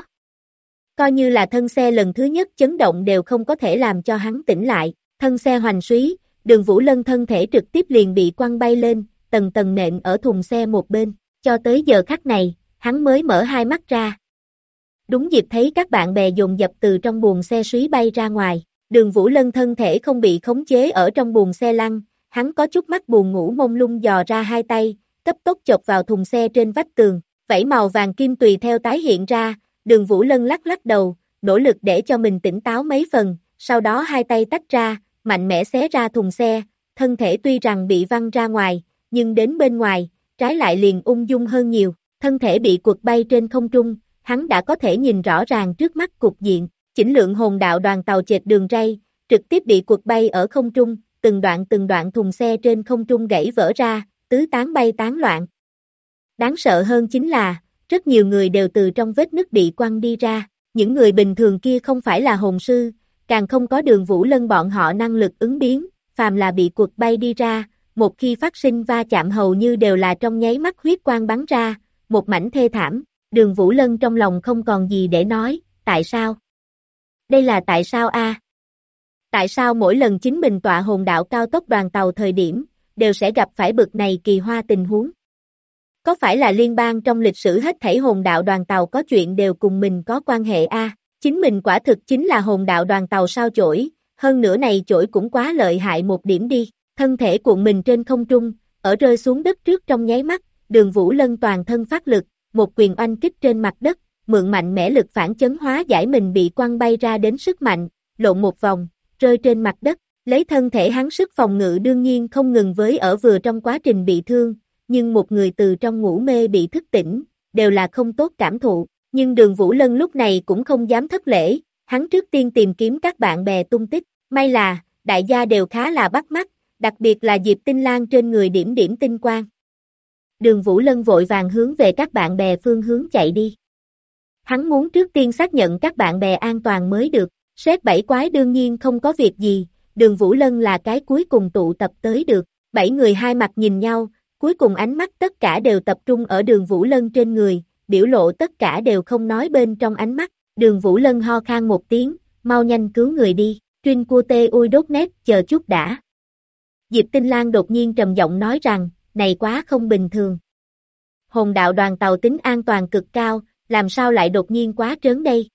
Coi như là thân xe lần thứ nhất chấn động đều không có thể làm cho hắn tỉnh lại, thân xe hoành súy, Đường Vũ Lân thân thể trực tiếp liền bị quăng bay lên, tầng tầng nện ở thùng xe một bên, cho tới giờ khắc này, hắn mới mở hai mắt ra. Đúng dịp thấy các bạn bè dồn dập từ trong buồng xe súy bay ra ngoài, Đường Vũ Lân thân thể không bị khống chế ở trong buồng xe lăn, hắn có chút mắt buồn ngủ mông lung dò ra hai tay, cấp tốc chộp vào thùng xe trên vách tường, vảy màu vàng kim tùy theo tái hiện ra, Đường Vũ Lân lắc lắc đầu, nỗ lực để cho mình tỉnh táo mấy phần, sau đó hai tay tách ra, mạnh mẽ xé ra thùng xe, thân thể tuy rằng bị văng ra ngoài, nhưng đến bên ngoài, trái lại liền ung dung hơn nhiều, thân thể bị quật bay trên không trung, hắn đã có thể nhìn rõ ràng trước mắt cục diện, chỉnh lượng hồn đạo đoàn tàu chệch đường ray, trực tiếp bị quật bay ở không trung, từng đoạn thùng xe trên không trung gãy vỡ ra, tứ tán bay tán loạn. Đáng sợ hơn chính là, rất nhiều người đều từ trong vết nứt bị quăng đi ra, những người bình thường kia không phải là hồn sư, càng không có Đường Vũ Lân bọn họ năng lực ứng biến, phàm là bị quật bay đi ra, một khi phát sinh va chạm hầu như đều là trong nháy mắt huyết quang bắn ra, một mảnh thê thảm, Đường Vũ Lân trong lòng không còn gì để nói, tại sao? Đây là tại sao a? Tại sao mỗi lần chính mình tọa hồn đạo cao tốc đoàn tàu thời điểm, đều sẽ gặp phải bực này kỳ hoa tình huống? Có phải là liên bang trong lịch sử hết thảy hồn đạo đoàn tàu có chuyện đều cùng mình có quan hệ a? Chính mình quả thực chính là hồn đạo đoàn tàu sao chổi, hơn nữa này chổi cũng quá lợi hại một điểm đi, thân thể cuộn mình trên không trung, ở rơi xuống đất trước trong nháy mắt, Đường Vũ Lân toàn thân phát lực, một quyền oanh kích trên mặt đất, mượn mạnh mẽ lực phản chấn hóa giải mình bị quăng bay ra đến sức mạnh, lộn một vòng, rơi trên mặt đất, lấy thân thể hắn sức phòng ngự đương nhiên không ngừng với ở vừa trong quá trình bị thương, nhưng một người từ trong ngủ mê bị thức tỉnh, đều là không tốt cảm thụ, nhưng Đường Vũ Lân lúc này cũng không dám thất lễ, hắn trước tiên tìm kiếm các bạn bè tung tích, may là, đại gia đều khá là bắt mắt, đặc biệt là Diệp Tinh Lang trên người điểm điểm tinh quang. Đường Vũ Lân vội vàng hướng về các bạn bè phương hướng chạy đi. Hắn muốn trước tiên xác nhận các bạn bè an toàn mới được, Sét bảy quái đương nhiên không có việc gì, Đường Vũ Lân là cái cuối cùng tụ tập tới được, 7 người hai mặt nhìn nhau, cuối cùng ánh mắt tất cả đều tập trung ở Đường Vũ Lân trên người, biểu lộ tất cả đều không nói bên trong ánh mắt, Đường Vũ Lân ho khan một tiếng, mau nhanh cứu người đi, Trinh Cua Tê Ui đốt nét, chờ chút đã. Diệp Tinh Lang đột nhiên trầm giọng nói rằng, này quá không bình thường. Hồn đạo đoàn tàu tính an toàn cực cao, làm sao lại đột nhiên quá trớn đây?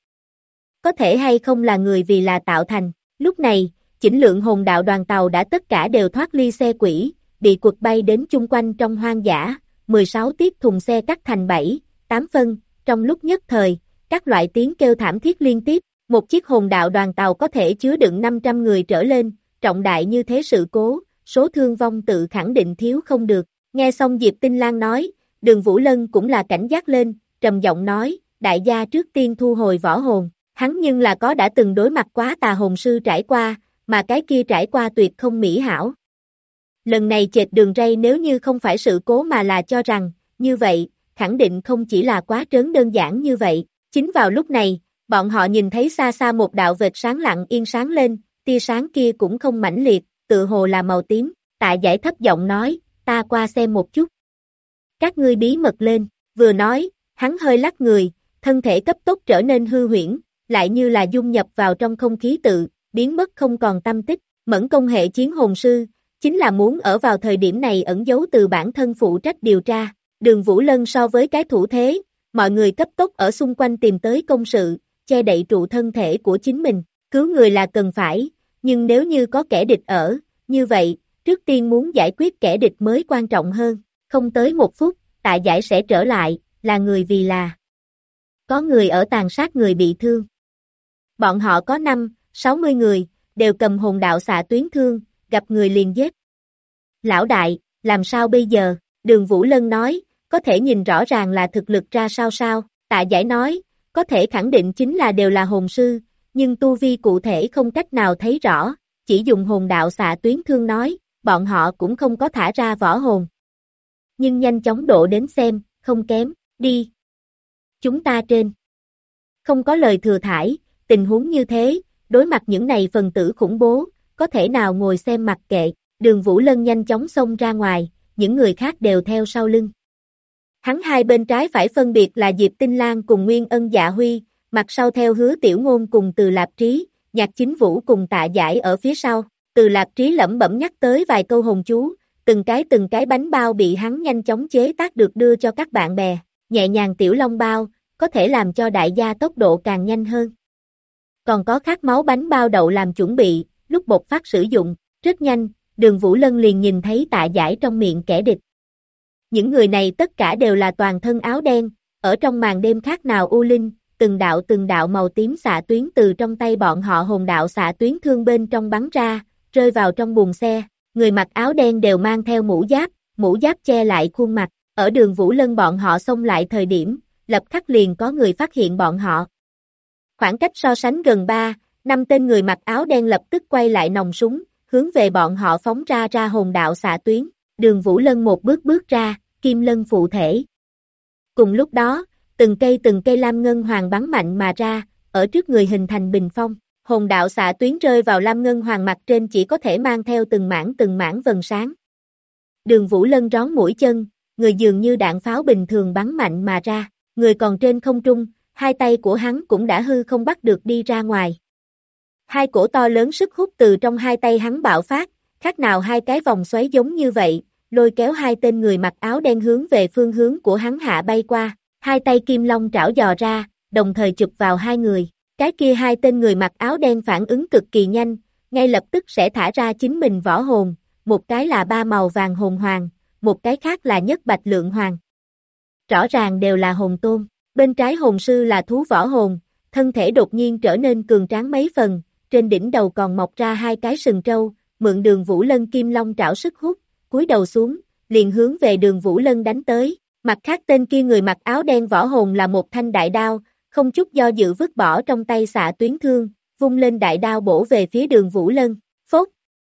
Có thể hay không là người vì là tạo thành, lúc này, chỉnh lượng hồn đạo đoàn tàu đã tất cả đều thoát ly xe quỷ, bị quật bay đến chung quanh trong hoang dã, 16 tiết thùng xe cắt thành 7, 8 phân, trong lúc nhất thời, các loại tiếng kêu thảm thiết liên tiếp, một chiếc hồn đạo đoàn tàu có thể chứa đựng 500 người trở lên, trọng đại như thế sự cố, số thương vong tự khẳng định thiếu không được, nghe xong Diệp Tinh Lang nói, Đường Vũ Lân cũng là cảnh giác lên, trầm giọng nói, đại gia trước tiên thu hồi võ hồn, hắn nhưng là có đã từng đối mặt quá tà hồn sư trải qua, mà cái kia trải qua tuyệt không mỹ hảo. Lần này chệch đường ray nếu như không phải sự cố mà là cho rằng, như vậy, khẳng định không chỉ là quá trớn đơn giản như vậy, chính vào lúc này, bọn họ nhìn thấy xa xa một đạo vệt sáng lặng yên sáng lên, tia sáng kia cũng không mãnh liệt, tự hồ là màu tím, Tạ Giải thấp giọng nói, ta qua xem một chút. Các ngươi bí mật lên, vừa nói, hắn hơi lắc người, thân thể cấp tốc trở nên hư huyễn, lại như là dung nhập vào trong không khí tự, biến mất không còn tâm tích, Mẫn công hệ chiến hồn sư, chính là muốn ở vào thời điểm này ẩn giấu từ bản thân phụ trách điều tra, Đường Vũ Lân so với cái thủ thế, mọi người cấp tốc ở xung quanh tìm tới công sự, che đậy trụ thân thể của chính mình, cứu người là cần phải, nhưng nếu như có kẻ địch ở, như vậy, trước tiên muốn giải quyết kẻ địch mới quan trọng hơn, không tới một phút, Tạ Giải sẽ trở lại, là người vì là có người ở tàn sát người bị thương. Bọn họ có 60 người, đều cầm hồn đạo xạ tuyến thương, gặp người liền giết. Lão đại, làm sao bây giờ? Đường Vũ Lân nói, có thể nhìn rõ ràng là thực lực ra sao? Tạ Giải nói, có thể khẳng định chính là đều là hồn sư, nhưng tu vi cụ thể không cách nào thấy rõ, chỉ dùng hồn đạo xạ tuyến thương nói, bọn họ cũng không có thả ra võ hồn. Nhưng nhanh chóng độ đến xem, không kém, đi. Chúng ta trên. Không có lời thừa thãi, tình huống như thế, đối mặt những này phần tử khủng bố, có thể nào ngồi xem mặc kệ, Đường Vũ Lân nhanh chóng xông ra ngoài, những người khác đều theo sau lưng. Hắn hai bên trái phải phân biệt là Diệp Tinh Lan cùng Nguyên Ân Dạ Huy, mặt sau theo Hứa Tiểu Ngôn cùng Từ Lạp Trí, Nhạc Chính Vũ cùng Tạ Giải ở phía sau, Từ Lạp Trí lẩm bẩm nhắc tới vài câu hồn chú, từng cái bánh bao bị hắn nhanh chóng chế tác được đưa cho các bạn bè, nhẹ nhàng tiểu long bao, có thể làm cho đại gia tốc độ càng nhanh hơn. Còn có khát máu bánh bao đậu làm chuẩn bị, lúc bộc phát sử dụng, rất nhanh, Đường Vũ Lân liền nhìn thấy Tạ Giải trong miệng kẻ địch. Những người này tất cả đều là toàn thân áo đen, ở trong màn đêm khác nào u linh, từng đạo màu tím xạ tuyến từ trong tay bọn họ hồn đạo xạ tuyến thương bên trong bắn ra, rơi vào trong buồng xe, người mặc áo đen đều mang theo mũ giáp che lại khuôn mặt, ở Đường Vũ Lân bọn họ xông lại thời điểm, lập khắc liền có người phát hiện bọn họ. Khoảng cách so sánh gần 3-5 tên người mặc áo đen lập tức quay lại nòng súng, hướng về bọn họ phóng ra hồn đạo xạ tuyến, Đường Vũ Lân một bước ra, Kim Lân phụ thể. Cùng lúc đó, từng cây lam ngân hoàng bắn mạnh mà ra, ở trước người hình thành bình phong, hồn đạo xạ tuyến rơi vào lam ngân hoàng mặt trên chỉ có thể mang theo từng mảng vần sáng. Đường Vũ Lân rón mũi chân, người dường như đạn pháo bình thường bắn mạnh mà ra, người còn trên không trung, hai tay của hắn cũng đã hư không bắt được đi ra ngoài. Hai cổ to lớn sức hút từ trong hai tay hắn bạo phát, khác nào hai cái vòng xoáy giống như vậy, lôi kéo hai tên người mặc áo đen hướng về phương hướng của hắn hạ bay qua, hai tay kim long trảo dò ra, đồng thời chụp vào hai người, cái kia hai tên người mặc áo đen phản ứng cực kỳ nhanh, ngay lập tức sẽ thả ra chính mình võ hồn, một cái là 3 màu vàng hồn hoàng, một cái khác là nhất bạch lượng hoàng. Rõ ràng đều là hồn tôn, bên trái hồn sư là thú võ hồn, thân thể đột nhiên trở nên cường tráng mấy phần, trên đỉnh đầu còn mọc ra hai cái sừng trâu, mượn Đường Vũ Lân kim long trảo sức hút, cúi đầu xuống, liền hướng về Đường Vũ Lân đánh tới, mặt khác tên kia người mặc áo đen võ hồn là một thanh đại đao, không chút do dự vứt bỏ trong tay xạ tuyến thương, vung lên đại đao bổ về phía Đường Vũ Lân, phốt.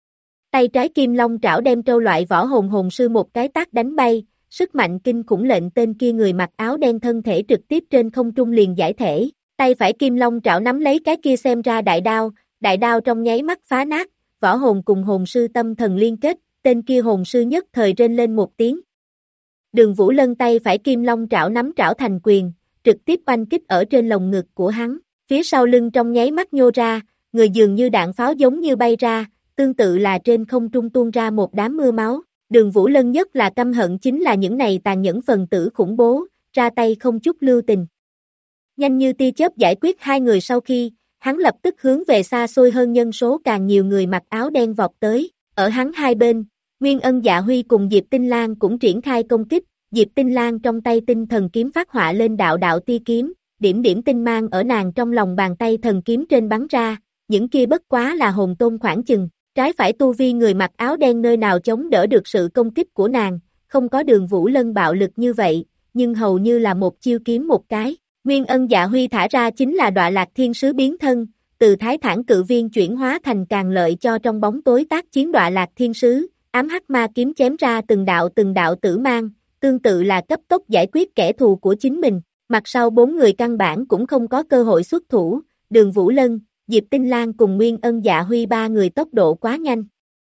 Tay trái kim long trảo đem trâu loại võ hồn hồn sư một cái tát đánh bay, sức mạnh kinh khủng lệnh tên kia người mặc áo đen thân thể trực tiếp trên không trung liền giải thể, tay phải kim long trảo nắm lấy cái kia xem ra đại đao trong nháy mắt phá nát, võ hồn cùng hồn sư tâm thần liên kết, tên kia hồn sư nhất thời rên lên một tiếng. Đường Vũ Lân tay phải kim long trảo nắm trảo thành quyền, trực tiếp oanh kích ở trên lồng ngực của hắn, phía sau lưng trong nháy mắt nhô ra, người dường như đạn pháo giống như bay ra, tương tự là trên không trung tuôn ra một đám mưa máu. Đường Vũ Lân nhất là căm hận chính là những này tàn nhẫn phần tử khủng bố, ra tay không chút lưu tình. Nhanh như tia chớp giải quyết hai người sau khi, hắn lập tức hướng về xa xôi hơn nhân số càng nhiều người mặc áo đen vọt tới, ở hắn hai bên, Nguyên Ân Dạ Huy cùng Diệp Tinh Lan cũng triển khai công kích, Diệp Tinh Lan trong tay tinh thần kiếm phát họa lên đạo tia kiếm, điểm tinh mang ở nàng trong lòng bàn tay thần kiếm trên bắn ra, những kia bất quá là hồn tôn khoảng chừng, trái phải tu vi người mặc áo đen nơi nào chống đỡ được sự công kích của nàng, không có Đường Vũ Lân bạo lực như vậy, nhưng hầu như là một chiêu kiếm một cái. Nguyên Ân Dạ Huy thả ra chính là Đọa Lạc Thiên Sứ biến thân, từ Thái Thản Cự Viên chuyển hóa thành càng lợi cho trong bóng tối tác chiến Đọa Lạc Thiên Sứ, ám hắc ma kiếm chém ra từng đạo tử mang, tương tự là cấp tốc giải quyết kẻ thù của chính mình. Mặt sau bốn người căn bản cũng không có cơ hội xuất thủ, Đường Vũ Lân, Diệp Tinh Lan cùng Nguyên Ân Dạ Huy ba người tốc độ quá nhanh.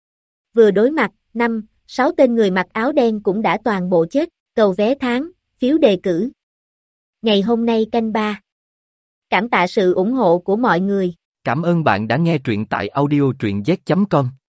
Vừa đối mặt, 5-6 tên người mặc áo đen cũng đã toàn bộ chết, cầu vé tháng, phiếu đề cử. Ngày hôm nay canh 3. Cảm tạ sự ủng hộ của mọi người. Cảm ơn bạn đã nghe truyện tại audio truyện z.com.